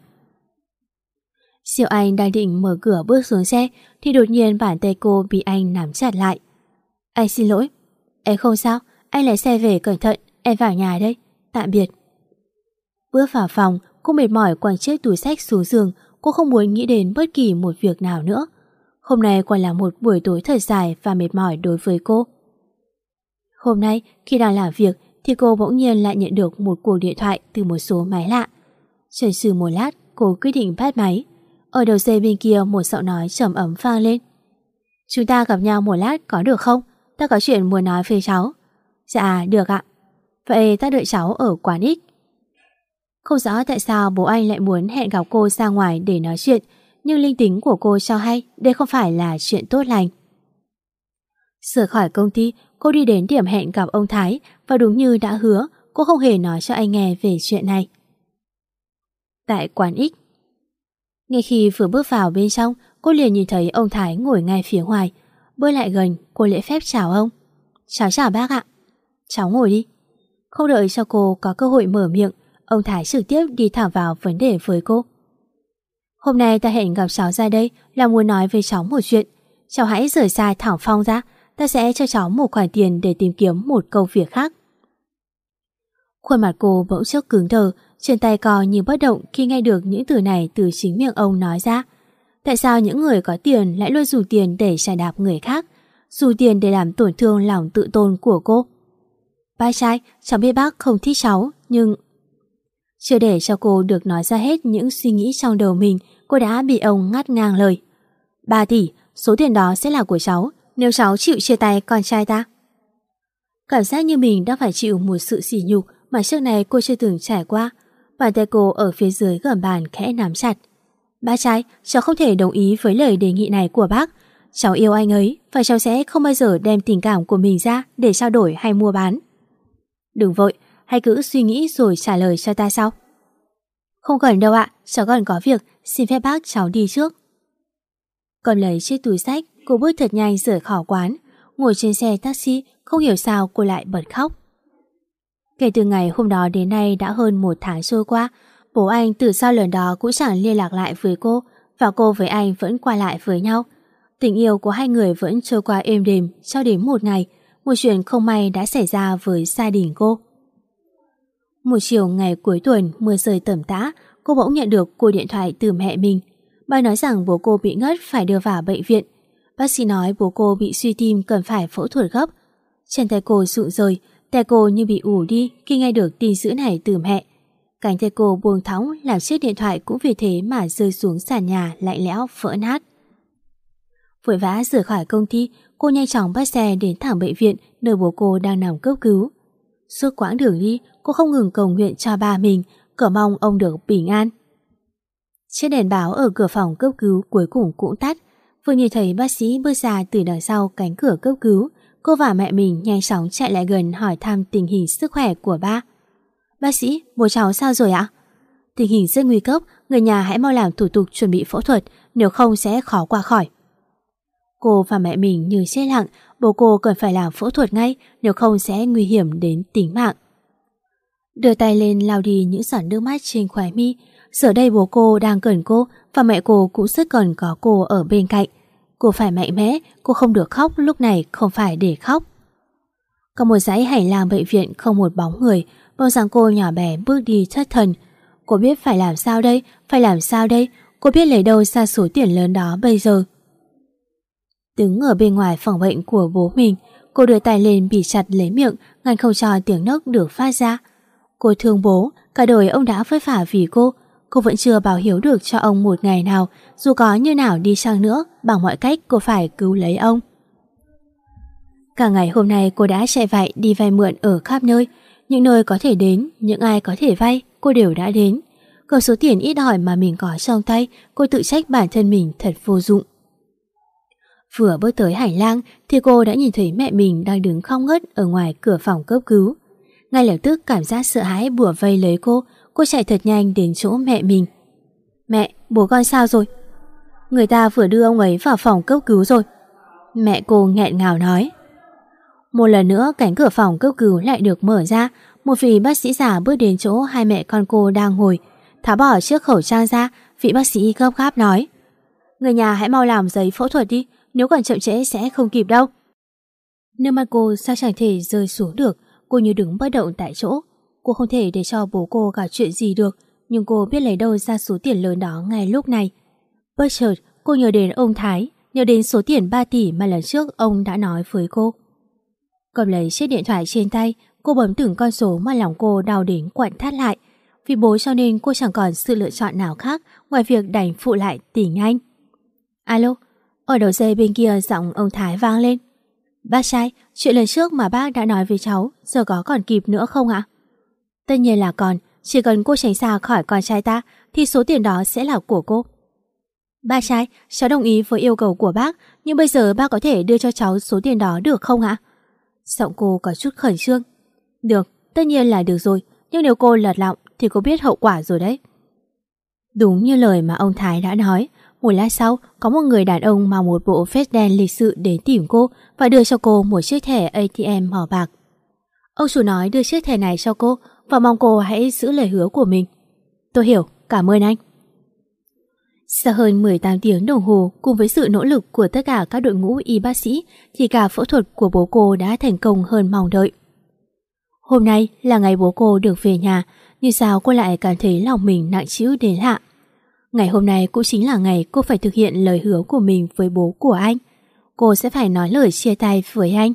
Diệu Anh đang định mở cửa bước xuống xe thì đột nhiên bàn tay cô bị anh nắm chặt lại. Anh xin lỗi. Em không sao, anh lái xe về cẩn thận, em vào nhà đây. Tạm biệt. Bước vào phòng, cô mệt mỏi quàng chiếc túi xách xuống giường. Cô không muốn nghĩ đến bất kỳ một việc nào nữa. Hôm nay quả là một buổi tối thật dài và mệt mỏi đối với cô. Hôm nay khi đang làm việc thì cô bỗng nhiên lại nhận được một cuộc điện thoại từ một số máy lạ. Chần chừ một lát, cô quyết định bắt máy. Ở đầu dây bên kia một giọng nói trầm ấm vang lên. Chúng ta gặp nhau một lát có được không? Ta có chuyện muốn nói với cháu. Dạ được ạ. Vậy ta đợi cháu ở quán X. Không rõ tại sao bố anh lại muốn hẹn gặp cô ra ngoài để nói chuyện, nhưng linh tính của cô cho hay đây không phải là chuyện tốt lành. Rời khỏi công ty, cô đi đến điểm hẹn gặp ông Thái và đúng như đã hứa, cô không hề nói cho anh nghe về chuyện này. Tại quán X, ngay khi vừa bước vào bên trong, cô liền nhìn thấy ông Thái ngồi ngay phía ngoài. Bước lại gần, cô lễ phép chào ông. Cháu chào bác ạ. Cháu ngồi đi. Không đợi cho cô có cơ hội mở miệng, ông Thái trực tiếp đi thẳng vào vấn đề với cô. Hôm nay ta hẹn gặp cháu ra đây là muốn nói với cháu một chuyện. Cháu hãy rời xa Thảo Phong ra, ta sẽ cho cháu một khoản tiền để tìm kiếm một công việc khác. Khuôn mặt cô bỗng chốc cứng đờ, chân tay co như bất động khi nghe được những từ này từ chính miệng ông nói ra. Tại sao những người có tiền lại luôn dùng tiền để chà đạp người khác, dùng tiền để làm tổn thương lòng tự tôn của cô? Bác trai, cháu biết bác không thích cháu, nhưng... Chưa để cho cô được nói ra hết những suy nghĩ trong đầu mình, cô đã bị ông ngắt ngang lời. Ba tỷ, số tiền đó sẽ là của cháu nếu cháu chịu chia tay con trai ta. Cảm giác như mình đang phải chịu một sự sỉ nhục mà trước này cô chưa từng trải qua. Bàn tay cô ở phía dưới gầm bàn khẽ nắm chặt. Bác trai, cháu không thể đồng ý với lời đề nghị này của bác. Cháu yêu anh ấy và cháu sẽ không bao giờ đem tình cảm của mình ra để trao đổi hay mua bán. Đừng vội, hãy cứ suy nghĩ rồi trả lời cho ta sau. Không cần đâu ạ, cháu còn có việc, xin phép bác cháu đi trước. Cầm lấy chiếc túi xách, cô bước thật nhanh rời khỏi quán. Ngồi trên xe taxi, không hiểu sao cô lại bật khóc. Kể từ ngày hôm đó đến nay đã hơn một tháng trôi qua. Bố anh từ sau lần đó cũng chẳng liên lạc lại với cô, và cô với anh vẫn qua lại với nhau. Tình yêu của hai người vẫn trôi qua êm đềm cho đến một ngày, một chuyện không may đã xảy ra với gia đình cô. Một chiều ngày cuối tuần mưa rơi tầm tã, cô bỗng nhận được cuộc điện thoại từ mẹ mình. Bà nói rằng bố cô bị ngất phải đưa vào bệnh viện. Bác sĩ nói bố cô bị suy tim cần phải phẫu thuật gấp. Chân tay cô rụng rời, tay cô như bị ù đi khi nghe được tin dữ này từ mẹ. Cánh tay cô buông thõng làm chiếc điện thoại cũng vì thế mà rơi xuống sàn nhà lạnh lẽo vỡ nát. Vội vã rời khỏi công ty, cô nhanh chóng bắt xe đến thẳng bệnh viện nơi bố cô đang nằm cấp cứu. Suốt quãng đường đi, cô không ngừng cầu nguyện cho ba mình, cầu mong ông được bình an. Chiếc đèn báo ở cửa phòng cấp cứu cuối cùng cũng tắt. Vừa nhìn thấy bác sĩ bước ra từ đằng sau cánh cửa cấp cứu, cô và mẹ mình nhanh chóng chạy lại gần hỏi thăm tình hình sức khỏe của ba. Bác sĩ, bố cháu sao rồi ạ? Tình hình rất nguy cấp, người nhà hãy mau làm thủ tục chuẩn bị phẫu thuật, nếu không sẽ khó qua khỏi. Cô và mẹ mình như chết lặng, bố cô cần phải làm phẫu thuật ngay, nếu không sẽ nguy hiểm đến tính mạng. Đưa tay lên lau đi những giọt nước mắt trên khóe mi. Giờ đây bố cô đang cần cô và mẹ cô cũng rất cần có cô ở bên cạnh. Cô phải mạnh mẽ, cô không được khóc, lúc này không phải để khóc. Có một dãy hành lang bệnh viện không một bóng người, bóng dáng cô nhỏ bé bước đi thất thần. Cô biết phải làm sao đây, phải làm sao đây, cô biết lấy đâu ra số tiền lớn đó bây giờ. Đứng ở bên ngoài phòng bệnh của bố mình, cô đưa tay lên bịt chặt lấy miệng, ngăn không cho tiếng nấc được phát ra. Cô thương bố, cả đời ông đã vất vả vì cô. Cô vẫn chưa báo hiếu được cho ông một ngày nào, dù có như nào đi chăng nữa, bằng mọi cách cô phải cứu lấy ông. Cả ngày hôm nay cô đã chạy vạy đi vay mượn ở khắp nơi. Những nơi có thể đến, những ai có thể vay, cô đều đã đến. Còn số tiền ít ỏi mà mình có trong tay, cô tự trách bản thân mình thật vô dụng. Vừa bước tới hành lang thì cô đã nhìn thấy mẹ mình đang đứng khóc ngất ở ngoài cửa phòng cấp cứu. Ngay lập tức cảm giác sợ hãi bủa vây lấy cô, cô chạy thật nhanh đến chỗ mẹ mình. Mẹ, bố con sao rồi? Người ta vừa đưa ông ấy vào phòng cấp cứu rồi. Mẹ cô nghẹn ngào nói. Một lần nữa cánh cửa phòng cấp cứu lại được mở ra. Một vị bác sĩ già bước đến chỗ hai mẹ con cô đang ngồi, tháo bỏ chiếc khẩu trang ra. Vị bác sĩ gấp gáp nói: người nhà hãy mau làm giấy phẫu thuật đi, nếu còn chậm trễ sẽ không kịp đâu. Nước mắt cô sao chẳng thể rơi xuống được. Cô như đứng bất động tại chỗ. Cô không thể để cho bố cô gặp chuyện gì được, nhưng cô biết lấy đâu ra số tiền lớn đó ngay lúc này. Bất chợt cô nhớ đến ông Thái, nhớ đến số tiền ba tỷ mà lần trước ông đã nói với cô. Cầm lấy chiếc điện thoại trên tay, cô bấm từng con số mà lòng cô đau đến quặn thắt lại. Vì bố cho nên cô chẳng còn sự lựa chọn nào khác ngoài việc đành phụ lại tình anh. Alo, ở đầu dây bên kia giọng ông Thái vang lên. Bác trai, chuyện lần trước mà bác đã nói với cháu giờ có còn kịp nữa không ạ? Tất nhiên là còn, chỉ cần cô tránh xa khỏi con trai ta thì số tiền đó sẽ là của cô. Bác trai, cháu đồng ý với yêu cầu của bác, nhưng bây giờ bác có thể đưa cho cháu số tiền đó được không ạ? Giọng cô có chút khẩn trương. Được, tất nhiên là được rồi, nhưng nếu cô lật lọng thì cô biết hậu quả rồi đấy. Đúng như lời mà ông Thái đã nói, một lát sau có một người đàn ông mang một bộ vest đen lịch sự đến tìm cô và đưa cho cô một chiếc thẻ a tê em màu bạc. Ông chủ nói đưa chiếc thẻ này cho cô và mong cô hãy giữ lời hứa của mình. Tôi hiểu, cảm ơn anh. Sau hơn mười tám tiếng đồng hồ cùng với sự nỗ lực của tất cả các đội ngũ y bác sĩ thì cả phẫu thuật của bố cô đã thành công hơn mong đợi. Hôm nay là ngày bố cô được về nhà, nhưng sao cô lại cảm thấy lòng mình nặng trĩu đến lạ. Ngày hôm nay cũng chính là ngày cô phải thực hiện lời hứa của mình với bố của anh. Cô sẽ phải nói lời chia tay với anh.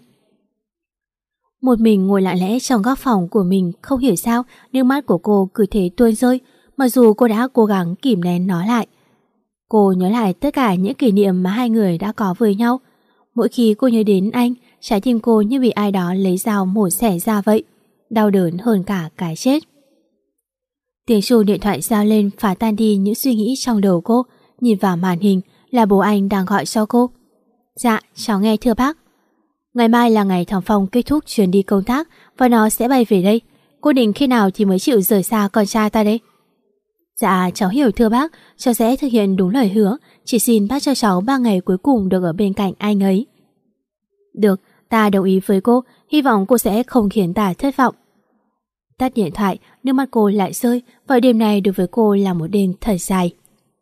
Một mình ngồi lặng lẽ trong góc phòng của mình, không hiểu sao nước mắt của cô cứ thế tuôn rơi, mặc dù cô đã cố gắng kìm nén nó lại. Cô nhớ lại tất cả những kỷ niệm mà hai người đã có với nhau. Mỗi khi cô nhớ đến anh, trái tim cô như bị ai đó lấy dao mổ xẻ ra vậy, đau đớn hơn cả cái chết. Tiếng chuông điện thoại reo lên phá tan đi những suy nghĩ trong đầu cô. Nhìn vào màn hình là bố anh đang gọi cho cô. Dạ, cháu nghe thưa bác. Ngày mai là ngày thằng Phong kết thúc chuyến đi công tác và nó sẽ bay về đây. Cô định khi nào thì mới chịu rời xa con trai ta đấy? Dạ, cháu hiểu thưa bác, cháu sẽ thực hiện đúng lời hứa. Chỉ xin bác cho cháu ba ngày cuối cùng được ở bên cạnh anh ấy. Được, ta đồng ý với cô. Hy vọng cô sẽ không khiến ta thất vọng. Tắt điện thoại, nước mắt cô lại rơi. Và đêm này đối với cô là một đêm thật dài.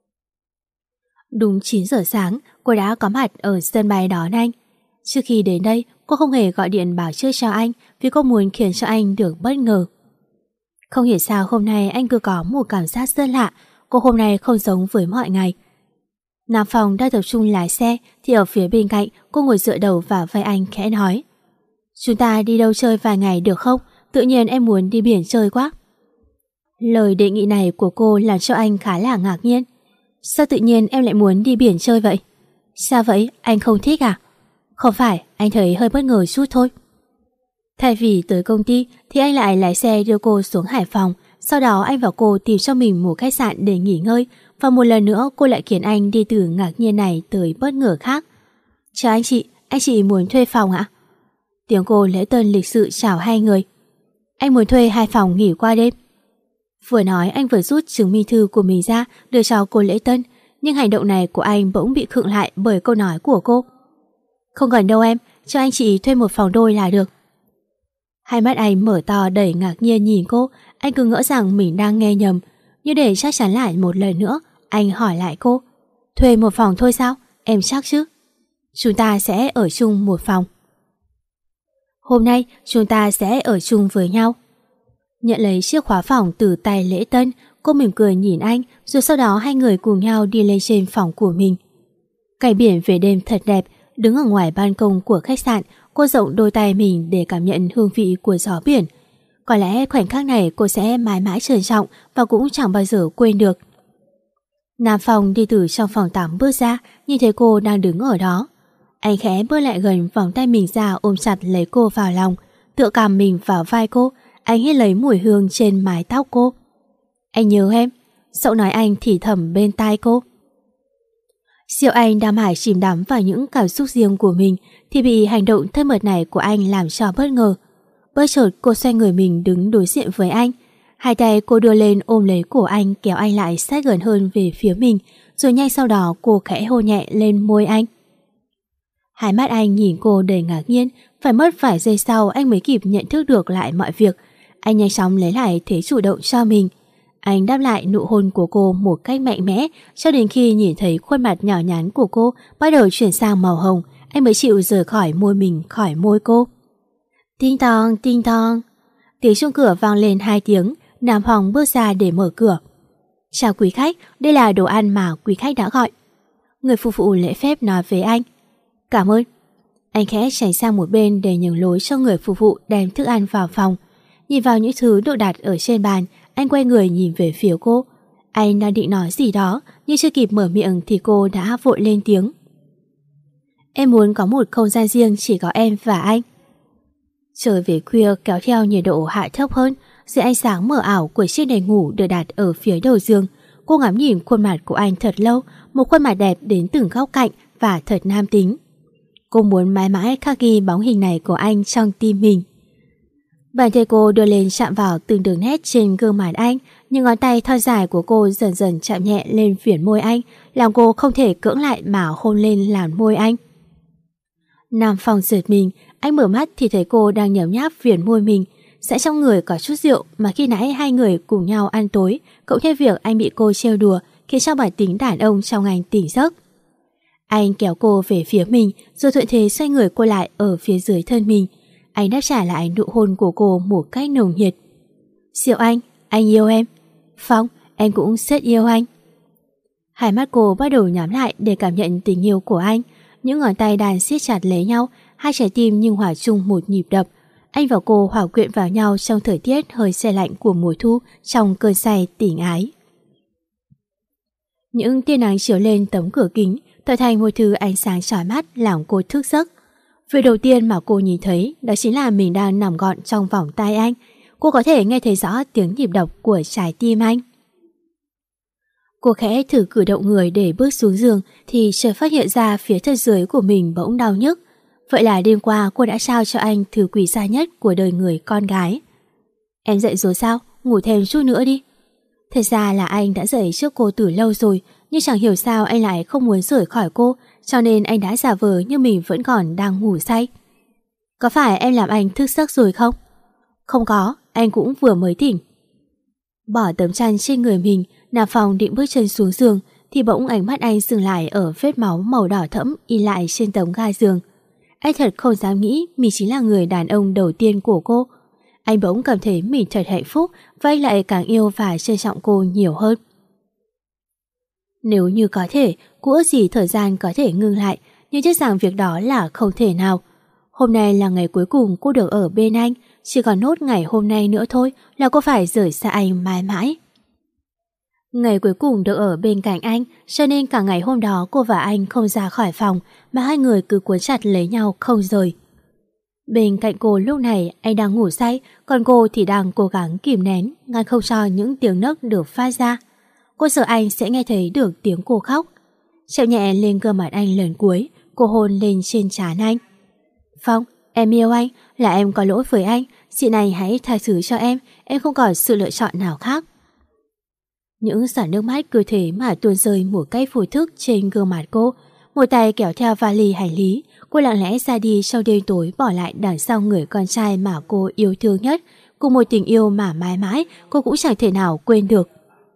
Đúng chín giờ sáng, cô đã có mặt ở sân bay đón anh. Trước khi đến đây, cô không hề gọi điện báo trước cho anh vì cô muốn khiến cho anh được bất ngờ. Không hiểu sao hôm nay anh cứ có một cảm giác rất lạ. Cô hôm nay không giống với mọi ngày. Nam Phong đang tập trung lái xe thì ở phía bên cạnh cô ngồi dựa đầu vào vai anh khẽ nói: Chúng ta đi đâu chơi vài ngày được không? Tự nhiên em muốn đi biển chơi quá. Lời đề nghị này của cô làm cho anh khá là ngạc nhiên. Sao tự nhiên em lại muốn đi biển chơi vậy? Sao vậy? Anh không thích à? Không phải, anh thấy hơi bất ngờ chút thôi. Thay vì tới công ty thì anh lại lái xe đưa cô xuống Hải Phòng. Sau đó anh và cô tìm cho mình một khách sạn để nghỉ ngơi. Và một lần nữa cô lại khiến anh đi từ ngạc nhiên này tới bất ngờ khác. Chào anh chị, anh chị muốn thuê phòng ạ? Tiếng cô lễ tân lịch sự chào hai người. Anh muốn thuê hai phòng nghỉ qua đêm. Vừa nói anh vừa rút chứng minh thư của mình ra đưa cho cô lễ tân. Nhưng hành động này của anh bỗng bị khựng lại bởi câu nói của cô. Không cần đâu em, cho anh chị thuê một phòng đôi là được. Hai mắt anh mở to đầy ngạc nhiên nhìn cô. Anh cứ ngỡ rằng mình đang nghe nhầm. Nhưng để chắc chắn lại một lần nữa, anh hỏi lại cô: Thuê một phòng thôi sao? Em chắc chứ? Chúng ta sẽ ở chung một phòng. Hôm nay chúng ta sẽ ở chung với nhau. Nhận lấy chiếc khóa phòng từ tay lễ tân, cô mỉm cười nhìn anh, rồi sau đó hai người cùng nhau đi lên trên phòng của mình. Cảnh biển về đêm thật đẹp. Đứng ở ngoài ban công của khách sạn, cô rộng đôi tay mình để cảm nhận hương vị của gió biển. Có lẽ khoảnh khắc này cô sẽ mãi mãi trân trọng và cũng chẳng bao giờ quên được. Nam Phong đi từ trong phòng tắm bước ra, nhìn thấy cô đang đứng ở đó. Anh khẽ bước lại gần, vòng tay mình ra ôm chặt lấy cô vào lòng, tựa cằm mình vào vai cô. Anh hít lấy mùi hương trên mái tóc cô. Anh nhớ em. Giọng nói anh thì thầm bên tai cô. Diệu Anh đang mải chìm đắm vào những cảm xúc riêng của mình thì bị hành động thân mật này của anh làm cho bất ngờ. Bất chợt cô xoay người mình đứng đối diện với anh. Hai tay cô đưa lên ôm lấy cổ anh, kéo anh lại sát gần hơn về phía mình, rồi nhanh sau đó cô khẽ hôn nhẹ lên môi anh. Hai mắt anh nhìn cô đầy ngạc nhiên, phải mất vài giây sau anh mới kịp nhận thức được lại mọi việc. Anh nhanh chóng lấy lại thế chủ động cho mình. Anh đáp lại nụ hôn của cô một cách mạnh mẽ, cho đến khi nhìn thấy khuôn mặt nhỏ nhắn của cô bắt đầu chuyển sang màu hồng, anh mới chịu rời khỏi môi mình khỏi môi cô. Tinh tong, tinh tong. Tiếng chuông cửa vang lên hai tiếng, Nam Phong bước ra để mở cửa. Chào quý khách, đây là đồ ăn mà quý khách đã gọi. Người phục vụ lễ phép nói với anh. Cảm ơn. Anh khẽ tránh sang một bên để nhường lối cho người phục vụ đem thức ăn vào phòng. Nhìn vào những thứ được đặt ở trên bàn, anh quay người nhìn về phía cô. Anh đang định nói gì đó, nhưng chưa kịp mở miệng thì cô đã vội lên tiếng. Em muốn có một không gian riêng chỉ có em và anh. Trời về khuya kéo theo nhiệt độ hạ thấp hơn, dưới ánh sáng mờ ảo của chiếc đèn ngủ được đặt ở phía đầu giường. Cô ngắm nhìn khuôn mặt của anh thật lâu, một khuôn mặt đẹp đến từng góc cạnh và thật nam tính. Cô muốn mãi mãi khắc ghi bóng hình này của anh trong tim mình. Bàn tay cô đưa lên chạm vào từng đường nét trên gương mặt anh, những ngón tay thon dài của cô dần dần chạm nhẹ lên viền môi anh, làm cô không thể cưỡng lại mà hôn lên làn môi anh. Nam Phong giật mình, anh mở mắt thì thấy cô đang nhấm nháp viền môi mình. Sẽ trong người có chút rượu mà khi nãy hai người cùng nhau ăn tối, cộng thêm việc anh bị cô trêu đùa khiến cho bản tính đàn ông trong anh tỉnh giấc. Anh kéo cô về phía mình rồi thuận thế xoay người cô lại ở phía dưới thân mình. Anh đáp trả lại nụ hôn của cô một cách nồng nhiệt. Diệu Anh, anh yêu em. Phong, em cũng rất yêu anh. Hai mắt cô bắt đầu nhắm lại để cảm nhận tình yêu của anh. Những ngón tay đàn siết chặt lấy nhau, hai trái tim nhưng hòa chung một nhịp đập. Anh và cô hòa quyện vào nhau trong thời tiết hơi se lạnh của mùa thu, trong cơn say tình ái. Những tia nắng chiếu lên tấm cửa kính, tạo thành một thứ ánh sáng chói mắt làm cô thức giấc. Việc đầu tiên mà cô nhìn thấy đó chính là mình đang nằm gọn trong vòng tay anh. Cô có thể nghe thấy rõ tiếng nhịp đập của trái tim anh. Cô khẽ thử cử động người để bước xuống giường thì chợt phát hiện ra phía thân dưới của mình bỗng đau nhức. Vậy là đêm qua cô đã trao cho anh thứ quý giá nhất của đời người con gái. Em dậy rồi sao? Ngủ thêm chút nữa đi. Thật ra là anh đã dậy trước cô từ lâu rồi, nhưng chẳng hiểu sao anh lại không muốn rời khỏi cô, cho nên anh đã giả vờ như mình vẫn còn đang ngủ say. Có phải em làm anh thức giấc rồi không? Không có, anh cũng vừa mới tỉnh. Bỏ tấm chăn trên người mình, Nam Phong định bước chân xuống giường thì bỗng ánh mắt anh dừng lại ở vết máu màu đỏ thẫm in lại trên tấm ga giường. Anh thật không dám nghĩ mình chính là người đàn ông đầu tiên của cô. Anh bỗng cảm thấy mình thật hạnh phúc và anh lại càng yêu và trân trọng cô nhiều hơn. Nếu như có thể, cô ước gì thời gian có thể ngừng lại, nhưng chắc rằng việc đó là không thể nào. Hôm nay là ngày cuối cùng cô được ở bên anh, chỉ còn nốt ngày hôm nay nữa thôi là cô phải rời xa anh mãi mãi. Ngày cuối cùng được ở bên cạnh anh, cho nên cả ngày hôm đó cô và anh không ra khỏi phòng, mà hai người cứ cuốn chặt lấy nhau không rời. Bên cạnh cô lúc này anh đang ngủ say, còn cô thì đang cố gắng kìm nén, ngăn không cho những tiếng nấc được phát ra. Cô sợ anh sẽ nghe thấy được tiếng cô khóc. Chạm nhẹ lên gương mặt anh lần cuối, cô hôn lên trên trán anh. Phong, em yêu anh, là em có lỗi với anh, chị này hãy tha thứ cho em, em không còn sự lựa chọn nào khác. Những giọt nước mắt cứ thế mà tuôn rơi một cách vô thức trên gương mặt cô. Một tay kéo theo vali hành lý, cô lặng lẽ ra đi trong đêm tối, bỏ lại đằng sau người con trai mà cô yêu thương nhất, cùng một tình yêu mà mãi mãi cô cũng chẳng thể nào quên được.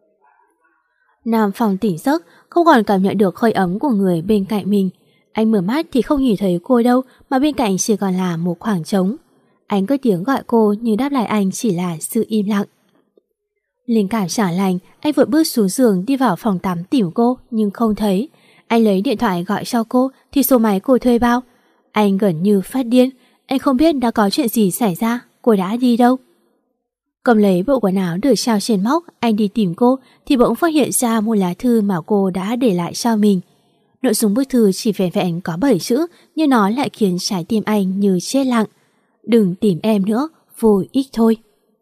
Nam Phong tỉnh giấc, không còn cảm nhận được hơi ấm của người bên cạnh mình. Anh mở mắt thì không nhìn thấy cô đâu, mà bên cạnh chỉ còn là một khoảng trống. Anh cất tiếng gọi cô nhưng đáp lại anh chỉ là sự im lặng. Linh cảm chả lành, anh vội bước xuống giường đi vào phòng tắm tìm cô nhưng không thấy. Anh lấy điện thoại gọi cho cô thì số máy cô thuê bao. Anh gần như phát điên, anh không biết đã có chuyện gì xảy ra, cô đã đi đâu. Cầm lấy bộ quần áo được treo trên móc, anh đi tìm cô thì bỗng phát hiện ra một lá thư mà cô đã để lại cho mình. Nội dung bức thư chỉ vẹn vẹn có bảy chữ, nhưng nó lại khiến trái tim anh như chết lặng. Đừng tìm em nữa, vô ích thôi.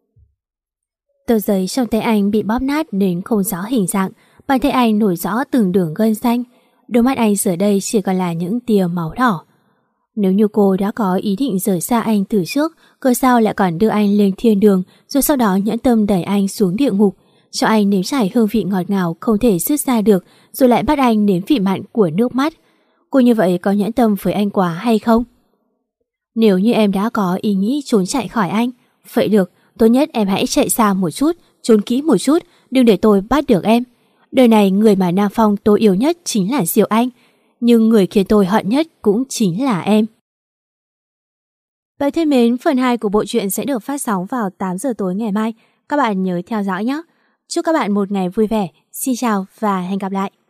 Tờ giấy trong tay anh bị bóp nát đến không rõ hình dạng, bàn tay anh nổi rõ từng đường gân xanh. Đôi mắt anh giờ đây chỉ còn là những tia máu đỏ. Nếu như cô đã có ý định rời xa anh từ trước, cơ sao lại còn đưa anh lên thiên đường, rồi sau đó nhẫn tâm đẩy anh xuống địa ngục, cho anh nếm trải hương vị ngọt ngào không thể dứt ra được, rồi lại bắt anh nếm vị mặn của nước mắt. Cô như vậy có nhẫn tâm với anh quá hay không? Nếu như em đã có ý nghĩ trốn chạy khỏi anh, vậy được, tốt nhất em hãy chạy xa một chút, trốn kỹ một chút, đừng để tôi bắt được em. Đời này người mà Nam Phong tôi yêu nhất chính là Diệu Anh, nhưng người khiến tôi hận nhất cũng chính là em. Bạn thân mến, phần hai của bộ truyện sẽ được phát sóng vào tám giờ tối ngày mai. Các bạn nhớ theo dõi nhé. Chúc các bạn một ngày vui vẻ. Xin chào và hẹn gặp lại.